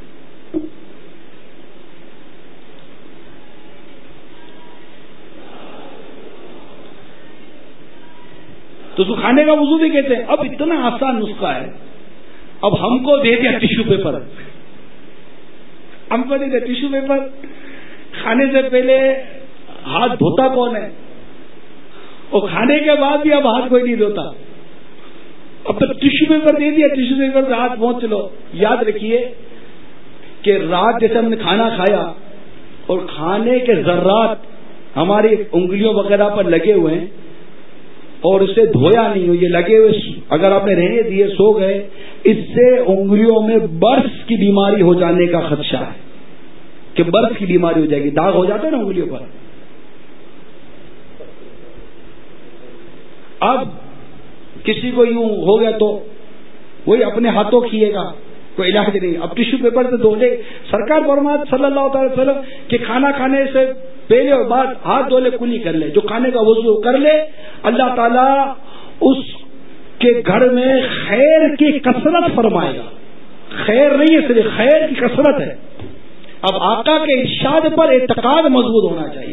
تو اس کو کھانے کا وضو بھی کہتے ہیں. اب اتنا آسان نسخہ ہے. اب ہم کو دے دیا ٹیشو پیپر، ہم کو دے دیا ٹیشو پیپر. کھانے سے پہلے ہاتھ دھوتا کون ہے؟ اور کھانے کے بعد بھی اب ہاتھ کوئی نہیں دھوتا. اب تو ٹیشو پیپر دے دیا، ٹیشو پیپر سے ہاتھ پہنچ لو. یاد رکھیے کہ رات جیسے ہم نے کھانا کھایا اور کھانے کے ذرات ہماری انگلیوں وغیرہ پر لگے ہوئے ہیں اور اسے دھویا نہیں ہو، یہ لگے ہوئے اگر آپ نے رہنے دیے سو گئے، اس سے انگلیوں میں برس کی بیماری ہو جانے کا خدشہ ہے کہ برس کی بیماری ہو جائے گی. داغ ہو جاتا ہے نا انگلیوں پر. اب کسی کو یوں ہو گیا تو وہی اپنے ہاتھوں کیے گا، کوئی علاج نہیں. اب ٹیشو پیپر سے دھو لے. سرکار فرماتے صلی اللہ تعالی وسلم کہ کھانا کھانے سے پہلے اور بعد ہاتھ دھو لے، کلی کر لے. جو کھانے کا وضو کر لے، اللہ تعالیٰ اس کے گھر میں خیر کی کثرت فرمائے گا. خیر نہیں ہے، صرف خیر کی کثرت ہے. اب آقا کے ارشاد پر اعتقاد مضبوط ہونا چاہیے.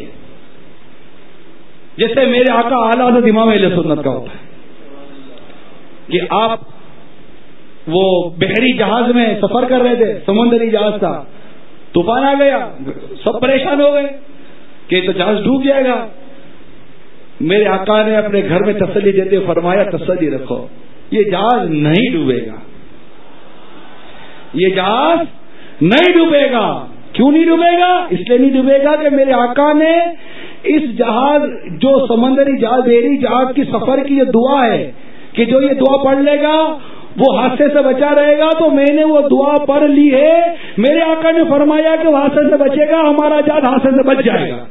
جیسے میرے آقا اعلیٰ حضرت امام اہل سنت کا ہوتا ہے کہ آپ وہ بحری جہاز میں سفر کر رہے تھے، سمندری جہاز تھا، طوفان آ گیا، سب پریشان ہو گئے کہ تو جہاز ڈوب جائے گا. میرے آقا نے اپنے گھر میں تسلی دیتے ہوئے فرمایا تسلی رکھو، یہ جہاز نہیں ڈوبے گا، یہ جہاز نہیں ڈوبے گا. کیوں نہیں ڈوبے گا؟ اس لیے نہیں ڈوبے گا کہ میرے آقا نے اس جہاز جو سمندری جہاز بحری جہاز کی سفر کی یہ دعا ہے کہ جو یہ دعا پڑھ لے گا وہ حادثے سے بچا رہے گا، تو میں نے وہ دعا پڑھ لی ہے. میرے آقا نے فرمایا کہ وہ حادثے سے بچے گا، ہمارا جہاز حادثے سے بچ جائے گا.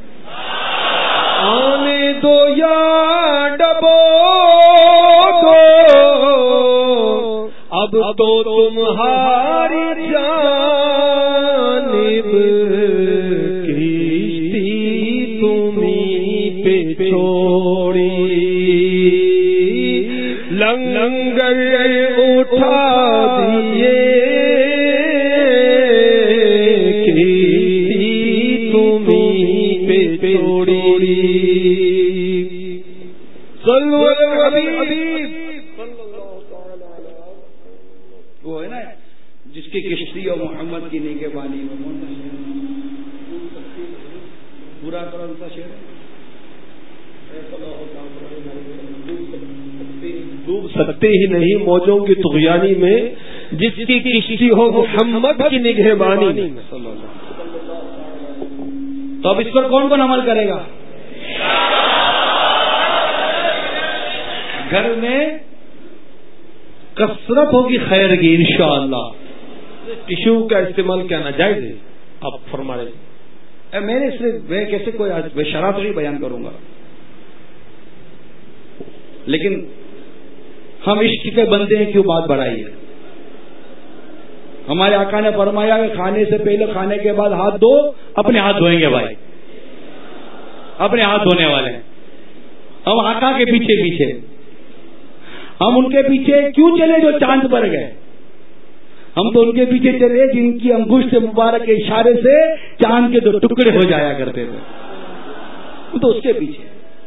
آنے دو یا ڈبو دو، اب تو تمہاری جانب کشتی تمہیں پہ چھوڑی، لنگر اٹھا دیے کشتی تمہیں پہ چھوڑی. وہ ہے نا جس کی کشتی اور محمد کی نگہبانی میں پورا کرن کا شعر ڈوب سکتے ہی نہیں موجوں کی طغیانی میں، جس کی کشتی ہو محمد کی نگہبانی. تو اب اس پر کون کون عمل کرے گا؟ گھر میں کثرت ہوگی خیر کی انشاءاللہ. ٹیشو کا استعمال کیا ناجائز ہے؟ آپ فرما رہے ہیں. میں نے اس لیے میں کیسے کوئی میں شرح نہیں بیان کروں گا، لیکن ہم عشق کے بندے ہیں، کیوں بات بڑھائی ہے. ہمارے آقا نے فرمایا کہ کھانے سے پہلے کھانے کے بعد ہاتھ دھو. اپنے ہاتھ دھوئیں گے بھائی، اپنے ہاتھ دھونے والے ہیں ہم. آقا کے پیچھے پیچھے ہم ان کے پیچھے کیوں چلے جو چاند پر گئے؟ ہم تو ان کے پیچھے چلے جن کی انگشت مبارک کے اشارے سے چاند کے دو ٹکڑے ہو جایا کرتے تھے، تو اس کے پیچھے.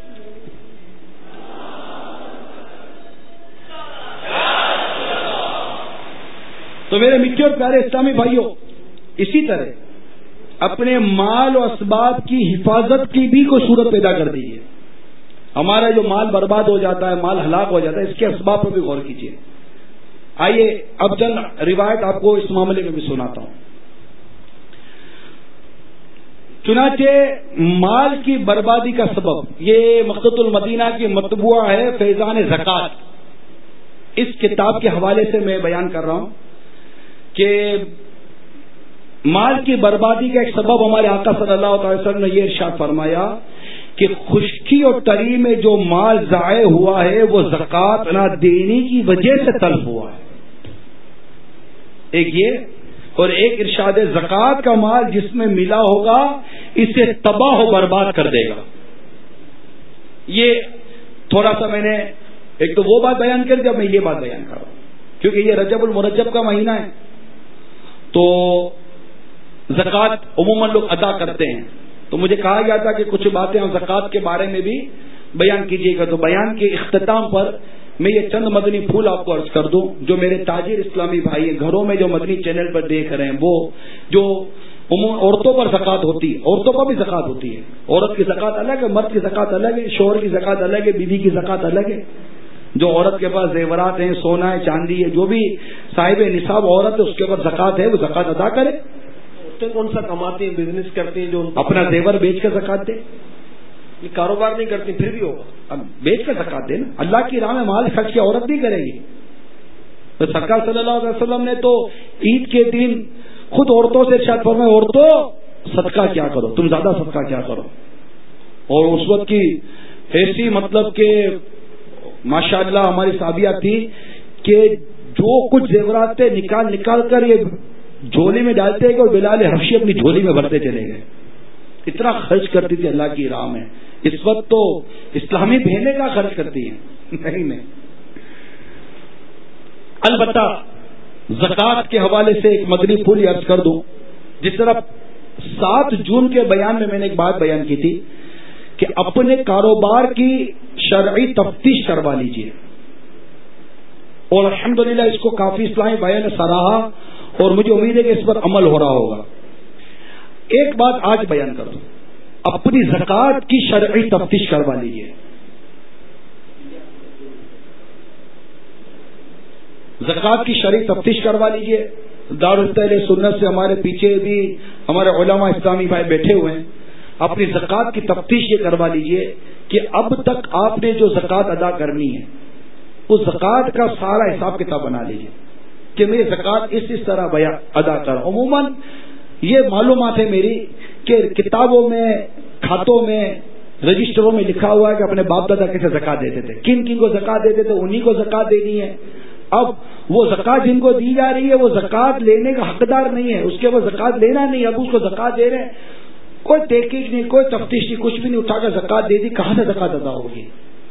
تو میرے میٹھے اور پیارے اسلامی بھائیوں، اسی طرح اپنے مال و اسباب کی حفاظت کی بھی کوئی صورت پیدا کر دیجیے. ہمارا جو مال برباد ہو جاتا ہے، مال ہلاک ہو جاتا ہے، اس کے اسباب پر بھی غور کیجیے. آئیے اب چند روایت آپ کو اس معاملے میں بھی سناتا ہوں. چنانچہ مال کی بربادی کا سبب، یہ مقتۃ المدینہ کی مطبوعہ ہے فیضان زکوٰۃ، اس کتاب کے حوالے سے میں بیان کر رہا ہوں کہ مال کی بربادی کا ایک سبب ہمارے آقا صلی اللہ علیہ وسلم نے یہ ارشاد فرمایا کہ خشکی اور تری میں جو مال ضائع ہوا ہے وہ زکوٰۃ نہ دینے کی وجہ سے تلف ہوا ہے. ایک یہ، اور ایک ارشاد زکوٰۃ کا مال جس میں ملا ہوگا اسے تباہ و برباد کر دے گا. یہ تھوڑا سا میں نے ایک تو وہ بات بیان کر، جب میں یہ بات بیان کر رہا ہوں کیونکہ یہ رجب المرجب کا مہینہ ہے تو زکوٰۃ عموماً لوگ ادا کرتے ہیں. تو مجھے کہا گیا تھا کہ کچھ باتیں ہم زکوٰۃ کے بارے میں بھی بیان کیجیے گا. تو بیان کے اختتام پر میں یہ چند مدنی پھول آپ کو عرض کر دوں. جو میرے تاجر اسلامی بھائی ہیں گھروں میں جو مدنی چینل پر دیکھ رہے ہیں، وہ جو عورتوں پر زکوٰۃ ہوتی ہے، عورتوں پر بھی زکوٰۃ ہوتی ہے. عورت کی زکوٰۃ الگ ہے، مرد کی زکوٰۃ الگ ہے، شوہر کی زکوٰۃ الگ ہے، بیوی کی زکوٰۃ الگ ہے. جو عورت کے پاس زیورات ہیں، سونا ہے، چاندی ہے، جو بھی صاحب نصاب عورت ہے اس کے اوپر زکوٰۃ ہے، وہ زکوٰۃ ادا کرے. کون سا کماتی ہیں، بزنس کرتی ہیں، جو اپنا زیور بیچ کر زکوٰۃ دے. یہ کاروبار نہیں کرتی پھر بھی ہوگا، اب بیچ کر زکوٰۃ دے نا. اللہ کی راہ میں مال خرچ کی عورت نہیں کرے گی. تو سرکار صلی اللہ علیہ وسلم نے تو عید کے دن خود عورتوں سے ارشاد فرمایا، عورتوں صدقہ کیا کرو، تم زیادہ صدقہ کیا کرو. اور اس وقت کی ایسی مطلب کہ ماشاء اللہ ہماری صحابیہ تھی کہ جو کچھ زیورات تھے نکال نکال کر یہ جھولی میں ڈالتے گئے اور بلال حبشی اپنی جھولی میں بھرتے چلے گئے. اتنا خرچ کرتی تھی اللہ کی راہ میں. اس وقت تو اسلامی بہنیں کا خرچ کرتی ہیں، نہیں نہیں. البتہ زکوٰۃ کے حوالے سے ایک مدنی پھول عرض کر دوں. جس طرح سات جون کے بیان میں میں نے ایک بات بیان کی تھی کہ اپنے کاروبار کی شرعی تفتیش کروا لیجیے، اور الحمدللہ اس کو کافی اسلامی بھائیوں نے سراہا اور مجھے امید ہے کہ اس پر عمل ہو رہا ہوگا. ایک بات آج بیان کر دوں، اپنی زکوٰۃ کی شرعی تفتیش کروا لیجیے. زکوٰۃ کی شرعی تفتیش کروا لیجیے. دارالتحریر سنت سے ہمارے پیچھے بھی ہمارے علماء اسلامی بھائی بیٹھے ہوئے ہیں. اپنی زکوٰۃ کی تفتیش یہ کروا لیجیے کہ اب تک آپ نے جو زکوٰۃ ادا کرنی ہے اس زکوٰۃ کا سارا حساب کتاب بنا لیجیے کہ میں زکوٰۃ اس اس طرح ادا کروں. عموماً یہ معلومات ہے میری کہ کتابوں میں، کھاتوں میں، رجسٹروں میں لکھا ہوا ہے کہ اپنے باپ دادا کیسے زکوٰۃ دیتے تھے، کن کن کو زکوٰۃ دیتے تھے، انہی کو زکوٰۃ دینی ہے. اب وہ زکوٰۃ جن کو دی جا رہی ہے وہ زکوٰۃ لینے کا حقدار نہیں ہے، اس کے وہ زکوٰۃ لینا نہیں. اب اس کو زکوٰۃ دے رہے ہیں، کوئی تحقیق نہیں، کوئی تفتیش نہیں، کچھ بھی نہیں، اٹھا کر زکوٰۃ دے دی. کہاں سے زکوٰۃ ادا ہوگی؟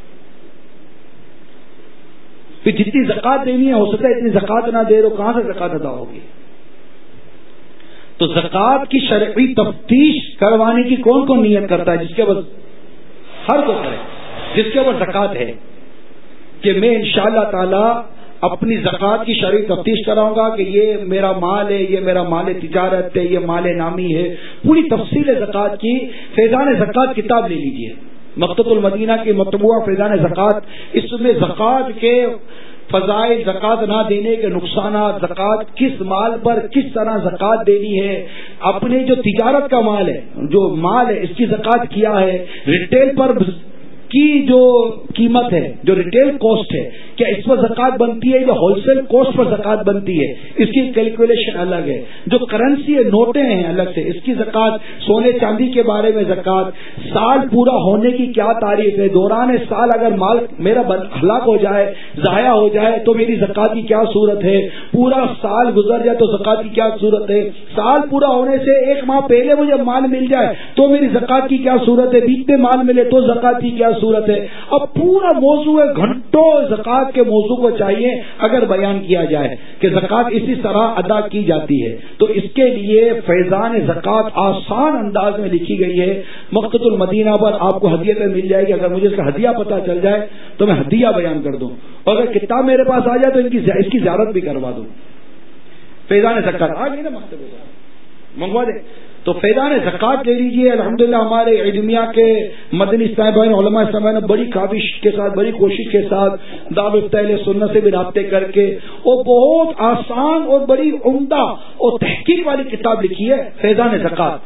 پھر جتنی زکوٰۃ دینی ہے ہو سکتا ہے اتنی زکوٰۃ نہ دے رہے، کہاں سے زکوٰۃ ادا ہوگی؟ تو زکوٰۃ کی شرعی تفتیش کروانے کی کون کون نیت کرتا ہے؟ جس کے بعد ہر کو کرے، جس کے اوپر زکوٰۃ ہے کہ میں انشاءاللہ تعالی اپنی زکوٰۃ کی شرعی تفتیش کراؤں گا کہ یہ میرا مال ہے، یہ میرا مال تجارت ہے، یہ مال نامی ہے. پوری تفصیل زکوٰۃ کی فیضان زکوٰۃ کتاب لے لیجیے، مقتۃ المدینہ کی مطبوعہ فیضان زکوٰۃ. اس میں زکوٰۃ کے فضائل، زکوٰۃ نہ دینے کے نقصانات، زکوٰۃ کس مال پر کس طرح زکوٰۃ دینی ہے، اپنے جو تجارت کا مال ہے، جو مال ہے اس کی زکوٰۃ کیا ہے، ریٹیل پر کی جو قیمت ہے، جو ریٹیل کاسٹ ہے، کیا اس پر زکوٰۃ بنتی ہے یا ہول سیل کاسٹ پر زکوٰۃ بنتی ہے، اس کی کیلکولیشن الگ ہے. جو کرنسی ہے، نوٹیں ہیں الگ سے، اس کی زکوٰۃ، سونے چاندی کے بارے میں زکوٰۃ، سال پورا ہونے کی کیا تعریف ہے، دوران سال اگر مال میرا ہلاک ہو جائے، ضائع ہو جائے تو میری زکوٰۃ کی کیا صورت ہے، پورا سال گزر جائے تو زکوٰۃ کی کیا صورت ہے، سال پورا ہونے سے ایک ماہ پہلے مجھے مال مل جائے تو میری زکوٰۃ کی کیا صورت ہے، بیچ میں مال ملے تو زکوٰۃ کی کیا صورت ہے. اب پورا موضوع ہے، گھنٹوں زکوٰۃ کے موضوع کو چاہیے اگر بیان کیا جائے کہ زکوٰۃ اسی طرح ادا کی جاتی ہے. تو اس کے لیے فیضان زکوٰۃ آسان انداز میں لکھی گئی ہے. مقتۃ المدینہ پر آپ کو ہدیہ مل جائے گی. اگر مجھے اس کا ہدیہ پتہ چل جائے تو میں ہدیہ بیان کر دوں، اور اگر کتاب میرے پاس آ جائے تو ان کی اس کی زیارت بھی کروا دوں. فیضان زکوٰۃ آ گئی نا مکتب. منگوا دیں. تو فیضان زکات لے لیجیے. الحمدللہ ہمارے علمیہ کے مدنی اسلام بھائی علماء اسلام نے بڑی کاوش کے ساتھ بڑی کوشش کے ساتھ دعوت اہل سنت سے بھی رابطے کر کے اور بہت آسان اور بڑی عمدہ اور تحقیق والی کتاب لکھی ہے فیضان زکات.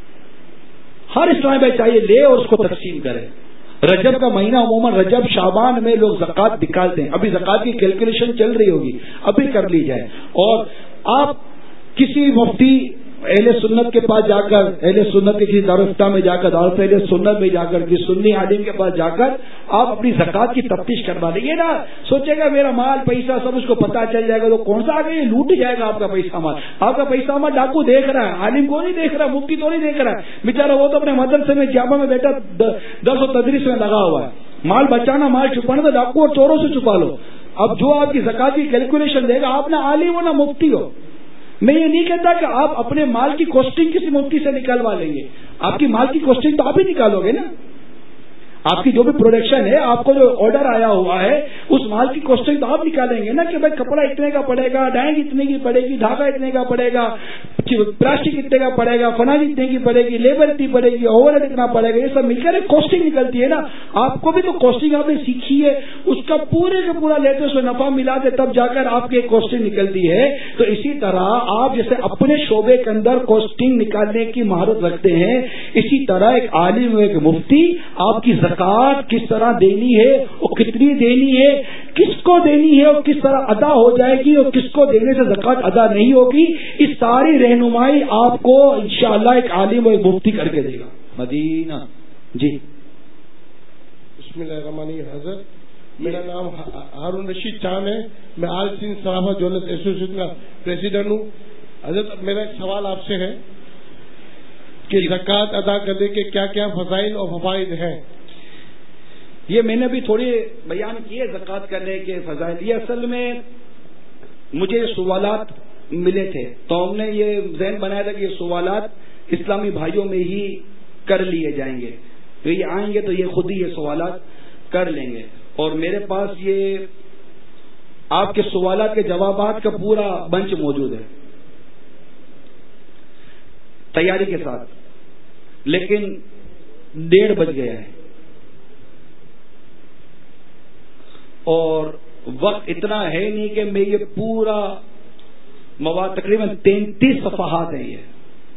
ہر اسلام بھائی چاہیے لے اور اس کو تقسیم کرے. رجب کا مہینہ عموماً رجب شعبان میں لوگ زکات نکالتے ہیں. ابھی زکات کی کیلکولیشن چل رہی ہوگی, ابھی کر لی جائے. اور آپ کسی مفتی اہل سنت کے پاس جا کر, اہل سنت کے کسی دارالفتہ میں جا کر, دارالفتہ اہل سنت میں جا کر, کسی سنی عالم کے پاس جا کر آپ اپنی زکات کی تفتیش کروا لیں گے نا. سوچے گا میرا مال پیسہ سب اس کو پتا چل جائے گا تو کون سا آگے لوٹ جائے گا آپ کا پیسہ مال. آپ کا پیسہ مال ڈاکو دیکھ رہا ہے, عالم کو نہیں دیکھ رہا, مفتی تو نہیں دیکھ رہا ہے بیچارہ. وہ تو اپنے مدرسے میں جامع میں بیٹھا درس و تدریس میں لگا ہوا ہے. مال بچانا مال چھپانا تو ڈاکو اور چوروں سے چھپا لو. اب جو آپ کی زکات کی کیلکولیشن دے گا, آپ نہ عالم ہو نہ مفتی ہو. میں یہ نہیں کہتا کہ آپ اپنے مال کی کوسٹنگ کسی مفتی سے نکالوا لیں گے. آپ کی مال کی کوسٹنگ تو آپ ہی نکالو گے نا. آپ کی جو بھی پروڈکشن ہے, آپ کو جو آرڈر آیا ہوا ہے, اس مال کی کوسٹنگ تو آپ نکالیں گے نا کہ بھائی کپڑا اتنے کا پڑے گا, ڈائنگ اتنے کی پڑے گی, دھاگا اتنے کا پڑے گا, پلاسٹک اتنے کا پڑے گا, فناج اتنے کی پڑے گی, لیبر اتنی پڑے گی, اوور ہیڈ اتنا پڑے گا. یہ سب مل کر ایک کوسٹنگ نکلتی ہے نا. آپ کو بھی تو کوسٹنگ آپ نے سیکھی ہے, اس کا پورے کا پورا لیتے اس میں نفع ملا دے تب جا کر آپ کی ایک کوسٹنگ نکلتی ہے. تو اسی طرح آپ جیسے اپنے شعبے کے اندر کوسٹنگ نکالنے کی مہارت رکھتے ہیں, اسی طرح ایک عالم ایک مفتی آپ کی زکات کس طرح دینی ہے اور کتنی دینی ہے, کس کو دینی ہے اور کس طرح ادا ہو جائے گی اور کس کو دینے سے زکات ادا نہیں ہوگی, اس ساری رہنمائی آپ کو انشاءاللہ ایک عالم اور ایک مفتی کر کے دے گا. مدینہ جی. بسم اللہ الرحمن الرحیم. حضرت میرا نام ہارون رشید چاند ہے, میں آل سندھ صحابہ جورنلسٹ ایسوسیشن کا پریزیڈنٹ ہوں. حضرت میرا ایک سوال آپ سے ہے کہ زکات ادا کرنے کے کیا کیا فضائل اور فوائد ہیں. یہ میں نے بھی تھوڑی بیان کیے زکات کرنے کے فضائل. یہ اصل میں مجھے سوالات ملے تھے تو ہم نے یہ ذہن بنایا تھا کہ یہ سوالات اسلامی بھائیوں میں ہی کر لیے جائیں گے. تو یہ آئیں گے تو یہ خود ہی یہ سوالات کر لیں گے. اور میرے پاس یہ آپ کے سوالات کے جوابات کا پورا بنچ موجود ہے تیاری کے ساتھ. لیکن ڈیڑھ بج گیا ہے اور وقت اتنا ہے نہیں کہ میں یہ پورا مواد, تقریباً تینتیس صفحات ہیں یہ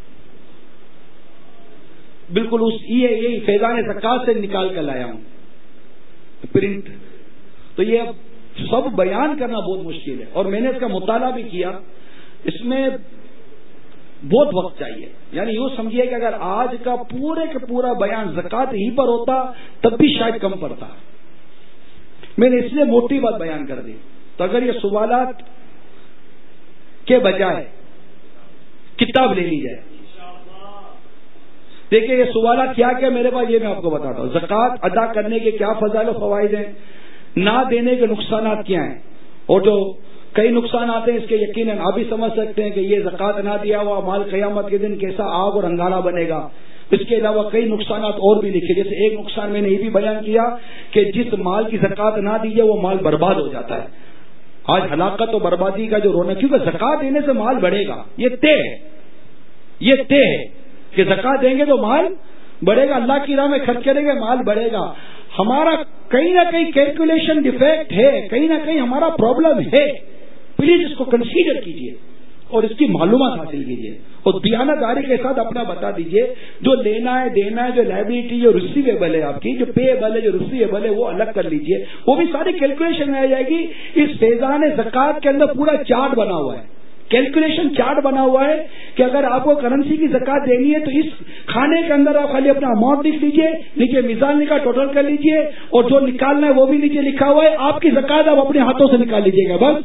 بالکل اس یہ یہی فیضان زکات سے نکال کر لایا ہوں پرنٹ. تو یہ سب بیان کرنا بہت مشکل ہے اور میں نے اس کا مطالعہ بھی کیا. اس میں بہت وقت چاہیے. یعنی یوں سمجھیے کہ اگر آج کا پورے کا پورا بیان زکات ہی پر ہوتا تب بھی شاید کم پڑتا. میں نے اس لیے موٹی بات بیان کر دی. تو اگر یہ سوالات کے بجائے کتاب لے لی جائے, دیکھیں یہ سوالات کیا کیا میرے پاس, یہ میں آپ کو بتاتا ہوں. زکات ادا کرنے کے کیا فضائل و فوائد ہیں, نہ دینے کے نقصانات کیا ہیں, اور جو کئی نقصانات ہیں اس کے یقیناً آپ بھی سمجھ سکتے ہیں کہ یہ زکات نہ دیا ہوا مال قیامت کے دن کیسا آگ اور انگارہ بنے گا. اس کے علاوہ کئی نقصانات اور بھی لکھے. جیسے ایک نقصان میں نے یہ بھی بیان کیا کہ جس مال کی زکات نہ دی جائے وہ مال برباد ہو جاتا ہے. آج ہلاکت و بربادی کا جو رونا, کیونکہ زکات دینے سے مال بڑھے گا, یہ طے ہے, یہ طے ہے کہ زکات دیں گے تو مال بڑھے گا, اللہ کی راہ میں خرچ کریں گے مال بڑھے گا. ہمارا کہیں نہ کہیں کیلکولیشن ڈیفیکٹ ہے, کہیں نہ کہیں ہمارا پرابلم ہے. پلیز اس کو کنسیڈر کیجئے اور اس کی معلومات حاصل کیجئے اور دیانتداری کے ساتھ اپنا بتا دیجئے جو لینا ہے دینا ہے, جو لائبلٹی جو ریسیویبل ہے آپ کی, جو پیبل ہے جو ریسیویبل ہے وہ الگ کر لیجئے. وہ بھی ساری کیلکولیشن میں آ جائے گی. اس فیضان زکات کے اندر پورا چارٹ بنا ہوا ہے, کیلکولیشن چارٹ بنا ہوا ہے کہ اگر آپ کو کرنسی کی زکات دینی ہے تو اس کھانے کے اندر آپ خالی اپنا اماؤنٹ لکھ لیجیے, نیچے میزان کا ٹوٹل کر لیجیے اور جو نکالنا ہے وہ بھی نیچے لکھا ہوا ہے. آپ کی زکات آپ اپنے ہاتھوں سے نکال لیجیے گا. بس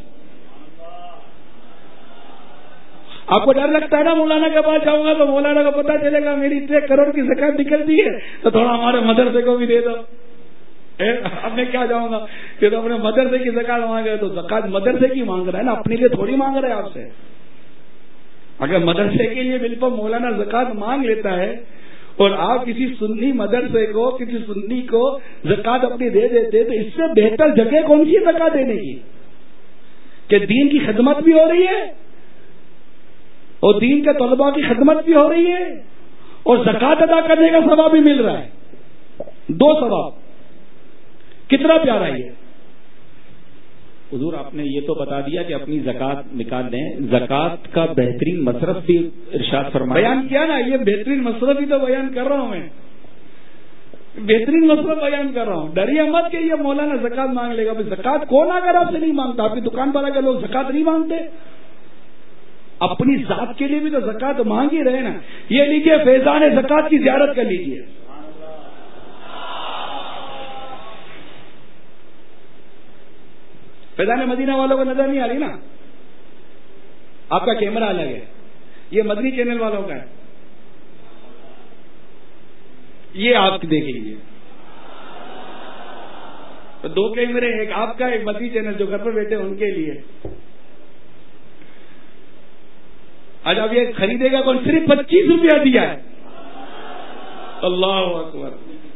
آپ کو ڈر لگتا ہے نا مولانا کے پاس جاؤں گا تو مولانا کو پتا چلے گا میری اتنے کروڑ کی زکات نکلتی ہے تو تھوڑا ہمارے مدرسے کو بھی دے دو. اب میں کیا جاؤں گا کہ تو اپنے مدرسے کی زکات مانگ رہے, تو زکات مدرسے کی مانگ رہا ہے نا, اپنے لیے تھوڑی مانگ رہے آپ سے. اگر مدرسے کے لیے بالکل مولانا زکات مانگ لیتا ہے اور آپ کسی سنی مدرسے کو کسی سنی کو زکات اپنی دے دیتے تو اس سے بہتر جگہ کون سی زکات دینے کی کہ دین کی خدمت بھی ہو رہی ہے اور دین کے طلباء کی خدمت بھی ہو رہی ہے اور زکوٰۃ ادا کرنے کا ثواب بھی مل رہا ہے، دو ثواب. کتنا پیارا یہ. حضور آپ نے یہ تو بتا دیا کہ اپنی زکوٰۃ نکال دیں، زکوٰۃ کا بہترین مصرف بھی ارشاد فرمایا. بیان کیا نا، یہ بہترین مصرف ہی تو بیان کر رہا ہوں میں، بہترین مصرف بیان کر رہا ہوں. ڈریے مت کہ یہ مولانا زکوٰۃ مانگ لے گا. زکوٰۃ کون اگر آپ سے نہیں مانگتا؟ آپ کی دکان پر اگر لوگ زکوٰۃ نہیں مانگتے، اپنی ذات کے لیے بھی تو زکوٰۃ مانگ ہی رہے نا. یہ لیجیے فیضان زکوٰۃ کی زیارت کر لیجیے. فیضان مدینہ والوں کو نظر نہیں آ رہی نا؟ آپ کا کیمرہ الگ ہے، یہ مدنی چینل والوں کا ہے. یہ آپ دیکھ لیجیے، دو کیمرے، ایک آپ کا ایک مدنی چینل جو گھر پر بیٹھے ان کے لیے. آج اب یہ خریدے گا کون؟ صرف پچیس روپیہ دیا ہے. اللہ اکبر.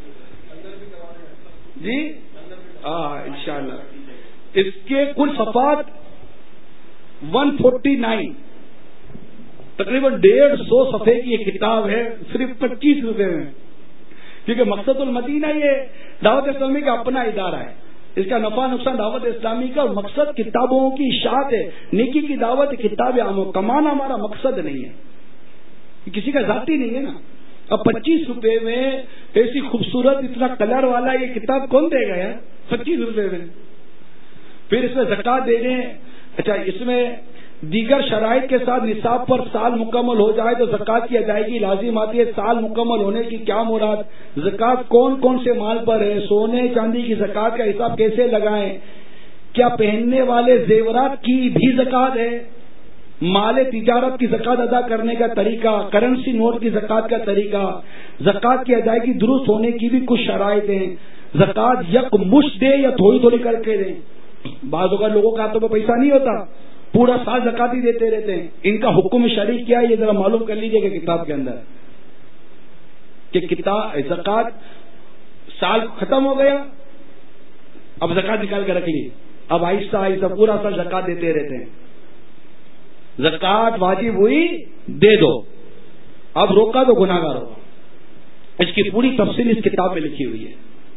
جی ہاں انشاءاللہ. اس کے کل صفحات ون فورٹی نائن، تقریباً ڈیڑھ سو صفحے کی یہ کتاب ہے صرف پچیس روپے میں. کیونکہ مقصد المدینہ یہ دعوت اسلامی کا اپنا ادارہ ہے، اس کا نفع نقصان دعوت اسلامی کا، اور مقصد کتابوں کی اشاعت ہے، نیکی کی دعوت، کتاب کمانا ہمارا مقصد نہیں ہے، کسی کا ذاتی نہیں ہے نا. اب پچیس روپے میں ایسی خوبصورت اتنا کلر والا یہ کتاب کون دے گا یار پچیس روپے میں؟ پھر اس میں زکوٰۃ دے دیں. اچھا اس میں دیگر شرائط کے ساتھ نصاب پر سال مکمل ہو جائے تو زکوٰۃ کی ادائیگی لازم آتی ہے. سال مکمل ہونے کی کیا مراد؟ زکوٰۃ کون کون سے مال پر ہے؟ سونے چاندی کی زکوٰۃ کا حساب کیسے لگائیں؟ کیا پہننے والے زیورات کی بھی زکوٰۃ ہے؟ مال تجارت کی زکوٰۃ ادا کرنے کا طریقہ، کرنسی نوٹ کی زکوٰۃ کا طریقہ، زکوٰۃ کی ادائیگی درست ہونے کی بھی کچھ شرائط ہیں. زکوٰۃ یک مشت دے یا تھوڑی تھوڑی کر کے دیں؟ بعض اوقات لوگوں کا ہاتھوں میں پیسہ نہیں ہوتا، پورا سال زکوٰۃ ہی دیتے رہتے ہیں. ان کا حکم شرعی کیا ہے یہ ذرا معلوم کر لیجئے کہ کتاب کے اندر کہ کتاب زکوٰۃ سال ختم ہو گیا، اب زکوٰۃ نکال کے رکھ لی، اب آہستہ آہستہ پورا سال زکوٰۃ دیتے رہتے ہیں. زکوٰۃ واجب ہوئی دے دو، اب روکا تو گناہ گار ہوگا. اس کی پوری تفصیل اس کتاب میں لکھی ہوئی ہے.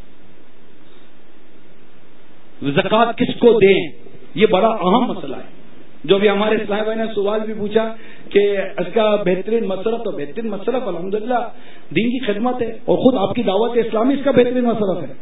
زکوٰۃ کس کو دیں یہ بڑا اہم مسئلہ ہے، جو بھی ہمارے صاحب نے سوال بھی پوچھا کہ اس کا بہترین مصرف. تو بہترین مصرف الحمدللہ دین کی خدمت ہے، اور خود آپ کی دعوت اسلامی اس کا بہترین مصرف ہے.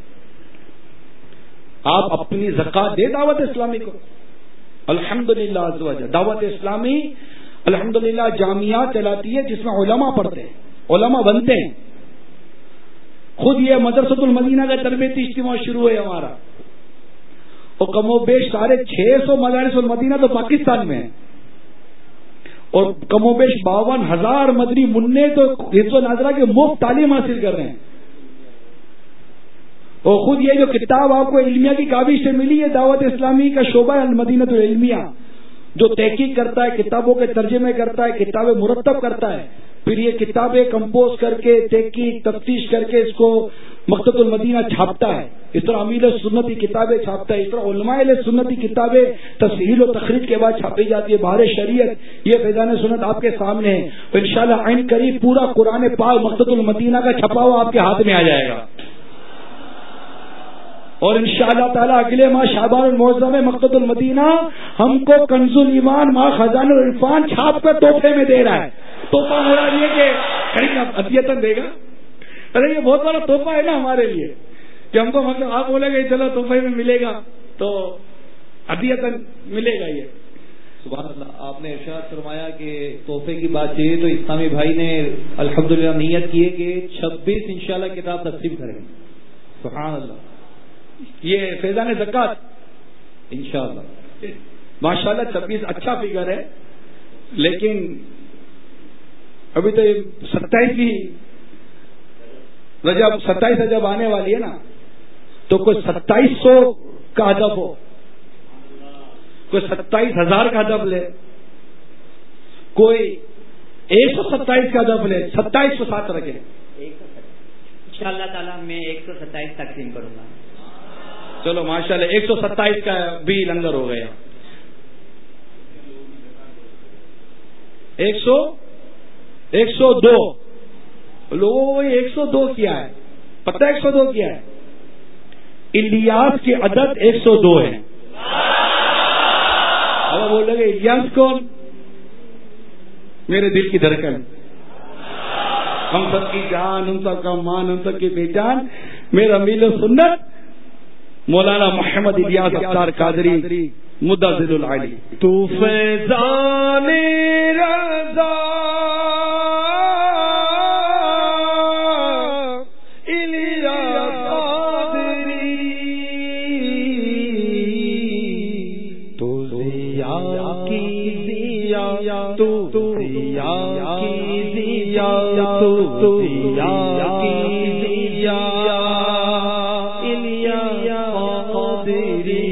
آپ اپنی زکوٰۃ دے دعوت اسلامی کو. الحمدللہ عز و جل دعوت اسلامی الحمدللہ جامعات چلاتی ہے جس میں علماء پڑھتے ہیں، علماء بنتے ہیں. خود یہ مدرسۃ المدینہ کا تربیتی اجتماع شروع ہے ہمارا، اور کم و بیش سارے چھ سو مدارس المدینہ تو پاکستان میں ہیں، اور کم و بیش باون ہزار مدنی منع تو حفظ و ناظرہ کے مفت تعلیم حاصل کر رہے ہیں. اور خود یہ جو کتاب آپ کو علمیہ کی کاوش سے ملی ہے، دعوت اسلامی کا شعبہ المدینہ العلمیہ جو تحقیق کرتا ہے، کتابوں کے ترجمے کرتا ہے، کتابیں مرتب کرتا ہے، پھر یہ کتابیں کمپوز کر کے تحقیق تفتیش کر کے اس کو مقصد المدینہ چھاپتا ہے. اس طرح امیر سنتی کتابیں چھاپتا ہے، اس طرح علماء سنتی کتابیں تصحیح و تخریج کے بعد چھاپی جاتی ہے. بہار شریعت یہ فیضان سنت آپ کے سامنے ہے. انشاءاللہ عین قریب پورا قرآن پاک مقصد المدینہ کا چھپا ہوا آپ کے ہاتھ میں آ جائے گا. اور انشاءاللہ تعالیٰ اگلے ماہ شعبان المعظم میں مقصد المدینہ ہم کو کنز الایمان ماہ خزانہ العرفان چھاپ کر تحفے میں دے رہا ہے. تحفہ ہو رہا ہے کہ خرید عطیتاً دے گا. ارے یہ بہت بڑا تحفہ ہے نا ہمارے لیے کہ ہم کو مطلب آپ بولے گے چلو تحفے میں ملے گا تو عطیتاً ملے گا. یہ سبحان اللہ. آپ نے ارشاد فرمایا کہ تحفے کی بات چاہیے تو اسلامی بھائی نے الحمدللہ نیت کی ہے کہ چھبیس انشاءاللہ کتاب تقسیم کریں گے. سبحان اللہ. یہ فیضان زکوٰۃ انشاءاللہ ماشاءاللہ چھبیس اچھا فگر ہے، لیکن ابھی تو ستائیس کی رجب ستائیس رجب آنے والی ہے نا، تو کوئی ستائیس سو کا ہدف ہو، کوئی ستائیس ہزار کا ہدف لے، کوئی ایک سو ستائیس کا ہدف لے، ستائیس سو سات رکھے. ان شاء اللہ تعالیٰ میں ایک سو ستائیس تقسیم کروں گا. چلو ماشاءاللہ ایک سو ستائیس کا بھی لنگر ہو گیا. ایک سو ایک سو دو لوگوں کو ایک سو دو کیا ہے پتہ؟ ایک سو دو کیا ہے؟ الیاس کی عدد ایک سو دو ہے. اب بولے گے الیاس کون؟ میرے دل کی دھڑکن، ہم سب کی جان، ہم سب کا مان، ہم سب کی پہچان، میرا میل سنت مولانا محمد الیاس افطار قادری مدثر العلی. تو فیضان رضا الیاس قادری، تو ضیا کی ضیا، تو ضیا کی ضیا، تو ضیا کی ضیا الیاس قادری.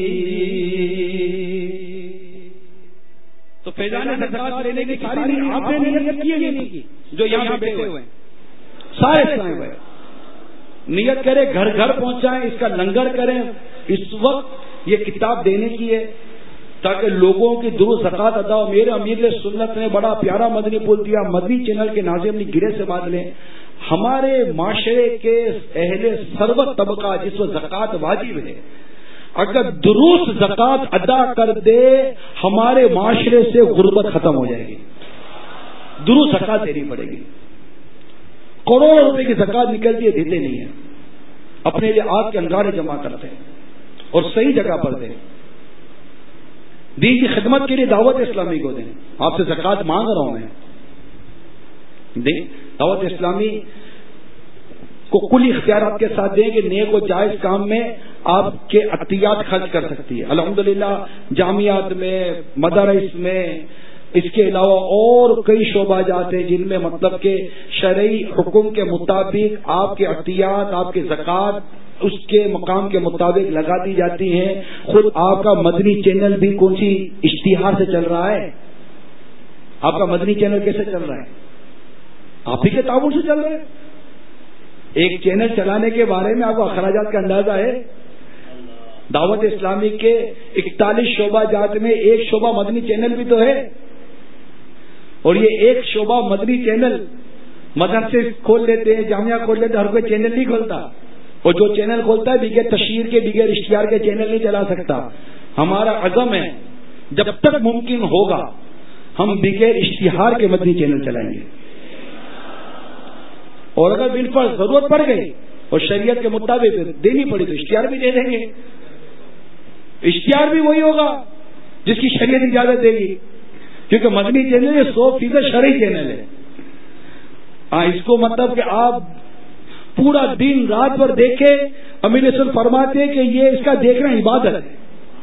تو فیضان زکات لینے کی ساری آپ نے نیت کی ہے نہیں کی؟ جو یہاں بیٹھے ہوئے ہیں سارے سائے ہوئے نیت کرے، گھر گھر پہنچائیں، اس کا لنگر کریں. اس وقت یہ کتاب دینے کی ہے تاکہ لوگوں کی درست زکات ادا ہو. میرے امیر سنت نے بڑا پیارا مدنی پھول دیا. مدنی چینل کے ناظرین نے گرے سے بات لیں، ہمارے معاشرے کے اہل ثروت طبقہ جس وقت زکات واجب ہے، اگر درست زکات ادا کر دے ہمارے معاشرے سے غربت ختم ہو جائے گی. درست زکات دینی پڑے گی. کروڑوں روپے کی زکات نکلتی ہے، دیتے نہیں ہیں، اپنے لیے آگ کے انگارے جمع کرتے ہیں اور صحیح جگہ پر دیں. دین کی خدمت کے لیے دعوت اسلامی کو دیں. آپ سے زکات مانگ رہا ہوں میں، دیں. دعوت اسلامی کو کل اختیارات کے ساتھ دیں کہ نیک و جائز کام میں آپ کے عطیات خرچ کر سکتی ہے. الحمدللہ جامعات میں، مدارس میں، اس کے علاوہ اور کئی شعبہ جات ہیں جن میں مطلب کہ شرعی حکم کے مطابق آپ کے عطیات، آپ کے زکات اس کے مقام کے مطابق لگا دی جاتی ہیں. خود آپ کا مدنی چینل بھی کون سی اشتہار سے چل رہا ہے؟ آپ کا مدنی چینل کیسے چل رہا ہے؟ آپ ہی کے تعاون سے چل رہا ہے. ایک چینل چلانے کے بارے میں آپ کو اخراجات کا اندازہ ہے؟ دعوت اسلامی کے اکتالیس شعبہ جات میں ایک شعبہ مدنی چینل بھی تو ہے، اور یہ ایک شعبہ مدنی چینل مدرسے کھول لیتے ہیں، جامعہ کھول لیتے ہیں، ہر کوئی چینل نہیں کھولتا. اور جو چینل کھولتا ہے بغیر تشہیر کے، بغیر اشتہار کے چینل نہیں چلا سکتا. ہمارا عزم ہے جب تک ممکن ہوگا ہم بغیر اشتہار کے مدنی چینل چلائیں گے، اور اگر بل پر ضرورت پڑ گئی اور شریعت کے مطابق دینی پڑی تو اشتہار بھی دے دیں گے. اشتہار بھی وہی ہوگا جس کی شریعت اجازت دے گی، کیونکہ مدنی چینل یہ سو فیصد شرعی چینل ہے. ہاں، اس کو مطلب کہ آپ پورا دن رات پر دیکھے. امیر رسول فرماتے ہیں کہ یہ اس کا دیکھنا عبادت ہے.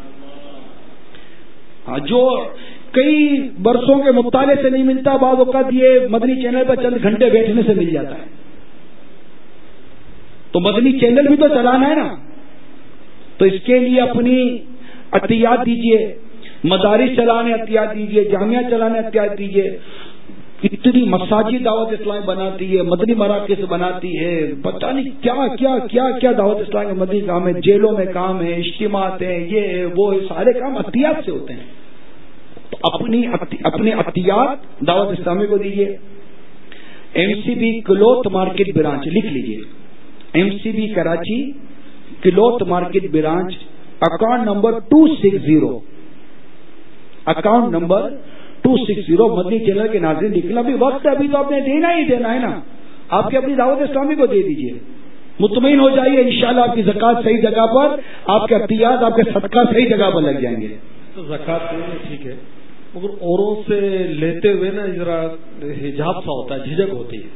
ہاں، جو کئی برسوں کے مطالعے سے نہیں ملتا، بعض اوقات یہ مدنی چینل پر چند گھنٹے بیٹھنے سے مل جاتا ہے. تو مدنی چینل بھی تو چلانا ہے نا، تو اس کے لیے اپنی عطیات دیجیے. مدارس چلانے عطیات دیجیے، جامعہ چلانے عطیات دیجیے. اتنی مساجد دعوت اسلامی بناتی ہے، مدنی مراکز بناتی ہے، پتہ نہیں کیا کیا کیا کیا دعوت اسلامی مدنی کام ہے. جیلوں میں کام ہے، اجتماعات ہیں، یہ وہ سارے کام عطیات سے ہوتے ہیں. تو اپنی اپنے عطیات دعوت اسلامی کو دیجیے. M C B cloth market branch لکھ لیجیے. M C B Karachi cloth market branch, account number two six zero account number two six zero Madani channel کے ناظرین نکلا بھی وقت ابھی تو آپ نے دینا ہی دینا ہے نا. آپ کی اپنی دعوت اسلامی کو دے دیجیے. مطمئن ہو جائیے انشاءاللہ آپ کی زکات صحیح جگہ پر، آپ کے عطیات، آپ کے صدقہ صحیح جگہ پر لگ جائیں گے. تو زکات ٹھیک ہے، مگر اوروں سے لیتے ہوئے نا ذرا حجاب سا ہوتا ہے، جھجک ہوتی ہے.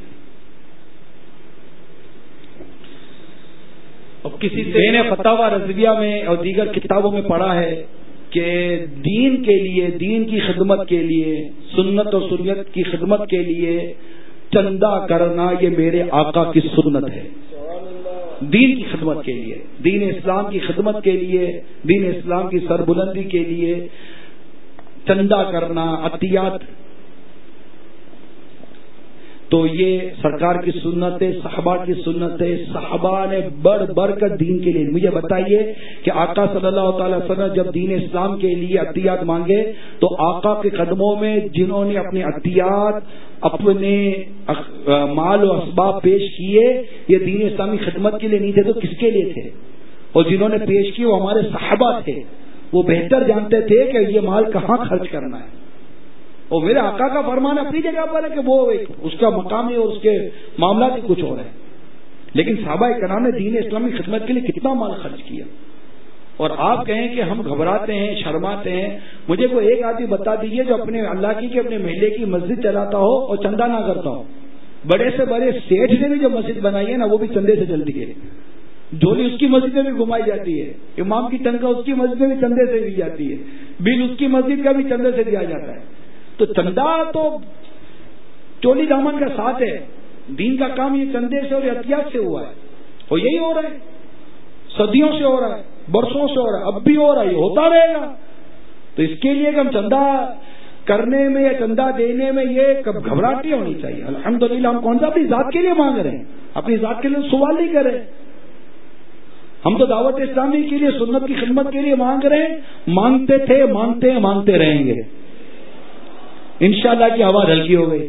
اب کسی سے میں نے فتاوی رضویہ میں اور دیگر کتابوں میں پڑھا ہے کہ دین کے لیے، دین کی خدمت کے لیے، سنت اور سنت کی خدمت کے لیے چندہ کرنا یہ میرے آقا کی سنت ہے. دین کی خدمت کے لیے، دین اسلام کی خدمت کے لیے، دین اسلام کی سربلندی کے لیے چندہ کرنا، عطیات. تو یہ سرکار کی سنت ہے، صحابہ کی سنت ہے. صحابہ نے بڑھ بڑھ کر دین کے لیے. مجھے بتائیے کہ آقا صلی اللہ تعالی وسلم جب دین اسلام کے لیے عطیات مانگے تو آقا کے قدموں میں جنہوں نے اپنے عطیات، اپنے مال و اسباب پیش کیے، یہ دین اسلامی خدمت کے لیے نہیں تھے تو کس کے لیے تھے؟ اور جنہوں نے پیش کیے وہ ہمارے صحابہ تھے. وہ بہتر جانتے تھے کہ یہ مال کہاں خرچ کرنا ہے. اور میرے آقا کا فرمان اپنی جگہ پر ہے کہ وہ اس کا مقام ہے اور اس کے معاملات ہی کچھ اور ہیں، لیکن صحابہ کرام نے دین اسلامی خدمت کے لیے کتنا مال خرچ کیا. اور آپ کہیں کہ ہم گھبراتے ہیں، شرماتے ہیں. مجھے کوئی ایک آدمی بتا دیجیے جو اپنے اللہ کی کہ اپنے محلے کی مسجد چلاتا ہو اور چندہ نہ کرتا ہو. بڑے سے بڑے سیٹھ نے بھی جو مسجد بنائی ہے نا وہ بھی چندے سے چلتی ہے. جھولی اس کی مسجد میں بھی گھمائی جاتی ہے، امام کی تنخواہ اس کی مسجد میں بھی چندے سے دی جاتی ہے، بل اس کی مسجد کا بھی چندے سے دیا جاتا ہے. تو چندہ تو چولی دامن کا ساتھ ہے. دین کا کام یہ چندے سے اور احتیاط سے ہوا ہے، اور یہی ہو رہا ہے، صدیوں سے ہو رہا ہے، برسوں سے ہو رہا ہے، اب بھی ہو رہا ہے، یہ ہوتا رہے گا. تو اس کے لیے کہ ہم چندہ کرنے میں یا چندہ دینے میں یہ کب گھبراہٹ ہونی چاہیے. الحمدللہ ہم کون سا اپنی ذات کے لیے مانگ رہے ہیں، اپنی ذات کے لیے سوال نہیں کر رہے. ہم تو دعوت اسلامی کے لیے، سنت کی خدمت کے لیے مانگ رہے ہیں. مانگتے تھے، مانگتے ہیں، مانگتے رہیں گے. انشاءاللہ کی آواز ہلکی ہو گئی.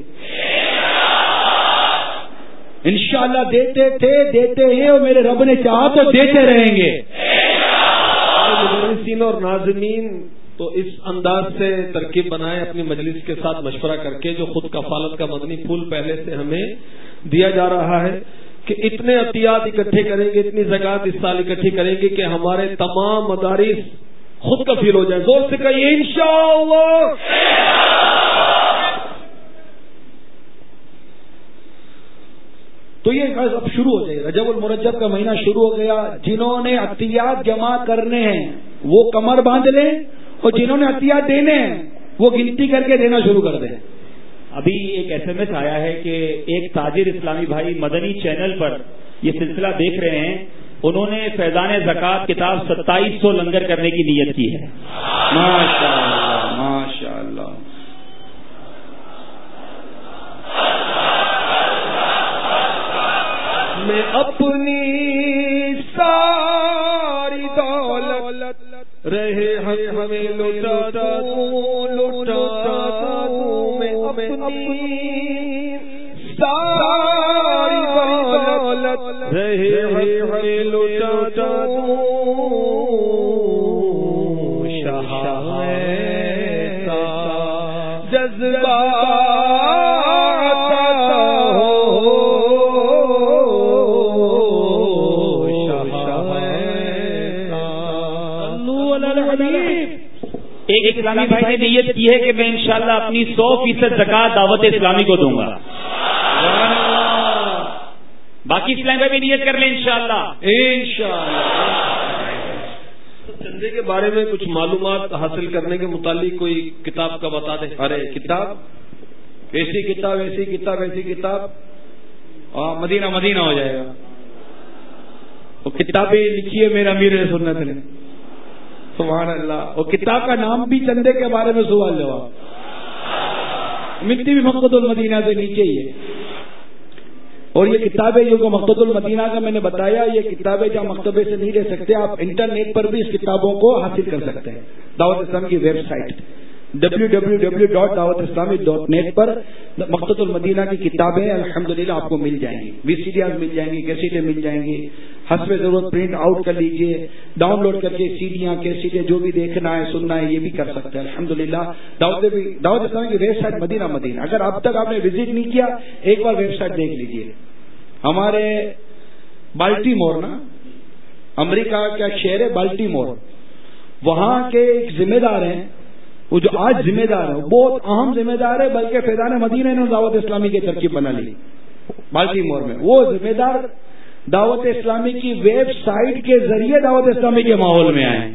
انشاءاللہ دیتے تھے، دیتے ہیں، اور میرے رب نے چاہا تو دیتے رہیں گے. مدرسین اور ناظرین تو اس انداز سے ترکیب بنائے اپنی مجلس کے ساتھ مشورہ کر کے، جو خود کفالت کا مدنی پھول پہلے سے ہمیں دیا جا رہا ہے کہ اتنے عطیات اکٹھے کریں گے، اتنی زکوٰۃ اس سال اکٹھی کریں گے کہ ہمارے تمام مدارس خود کفیل ہو جائیں. زور سے کہیے انشاءاللہ. تو یہ اب شروع ہو جائے. رجب المرجب کا مہینہ شروع ہو گیا. جنہوں نے عطیات جمع کرنے ہیں وہ کمر باندھ لیں، اور جنہوں نے عطیات دینے ہیں وہ گنتی کر کے دینا شروع کر دیں. ابھی ایک ایس ایم ایس آیا ہے کہ ایک تاجر اسلامی بھائی مدنی چینل پر یہ سلسلہ دیکھ رہے ہیں. انہوں نے فیضان زکوٰۃ کتاب ستائیس سو لنگر کرنے کی نیت کی ہے. ماشاء اللہ، ماشاء اللہ. میں اپنی ساری دولت رہے ہمیں لٹا دوں، لٹا دوں. میں اپنی ساری دولت رہے ہمیں لٹا دوں. شاہ کا جذبہ ایک اسلامی بھائی نے نیت کی ہے کہ میں انشاءاللہ اپنی سو فیصد زکوٰۃ دعوت اسلامی کو دوں گا. باقی اسلامی بھائی بھی نیت کر لیں انشاءاللہ. انشاءاللہ. چندے کے بارے میں کچھ معلومات حاصل کرنے کے متعلق کوئی کتاب کا بتا دیں. ارے کتاب، ایسی کتاب، ایسی کتاب، ایسی کتاب، مدینہ مدینہ ہو جائے گا. وہ کتابیں لکھی ہے میرا امیر سنت نے. سبحان اللہ. اور کتاب کا نام بھی چندے کے بارے میں سوال جواب. مٹی بھی مقصد المدینہ سے نیچے ہی ہے. اور یہ کتابیں جو مقصد المدینہ کا میں نے بتایا، یہ کتابیں جہاں مکتبے سے نہیں لے سکتے، آپ انٹرنیٹ پر بھی اس کتابوں کو حاصل کر سکتے ہیں. دعوت اسلامی کی website W W W dot Dawat Islami dot net پر مقصد المدینہ کی کتابیں الحمدللہ آپ کو مل جائیں گی. وی سی ڈی مل جائیں گی، کیسیٹیں مل جائیں گی. حسب ضرورت پرنٹ آؤٹ کر لیجئے، ڈاؤن لوڈ کر کے سیڈیاں، کیسیٹیں جو بھی دیکھنا ہے، سننا ہے، یہ بھی کر سکتے ہیں الحمدللہ. دعوت دعوت اسلامی کی ویب سائٹ مدینہ مدینہ، اگر اب تک آپ نے وزٹ نہیں کیا ایک بار ویب سائٹ دیکھ لیجئے. ہمارے بالٹی مور نا، امریکہ کا شہر ہے بالٹی مور، وہاں کے ایک ذمہ دار ہیں، وہ جو آج ذمہ دار ہے بہت اہم ذمہ دار ہے، بلکہ فیضان مدینہ نے دعوت اسلامی کی ترکیب بنا لی بالٹی مور میں. وہ ذمہ دار دعوت اسلامی کی ویب سائٹ کے ذریعے دعوت اسلامی کے ماحول میں آئے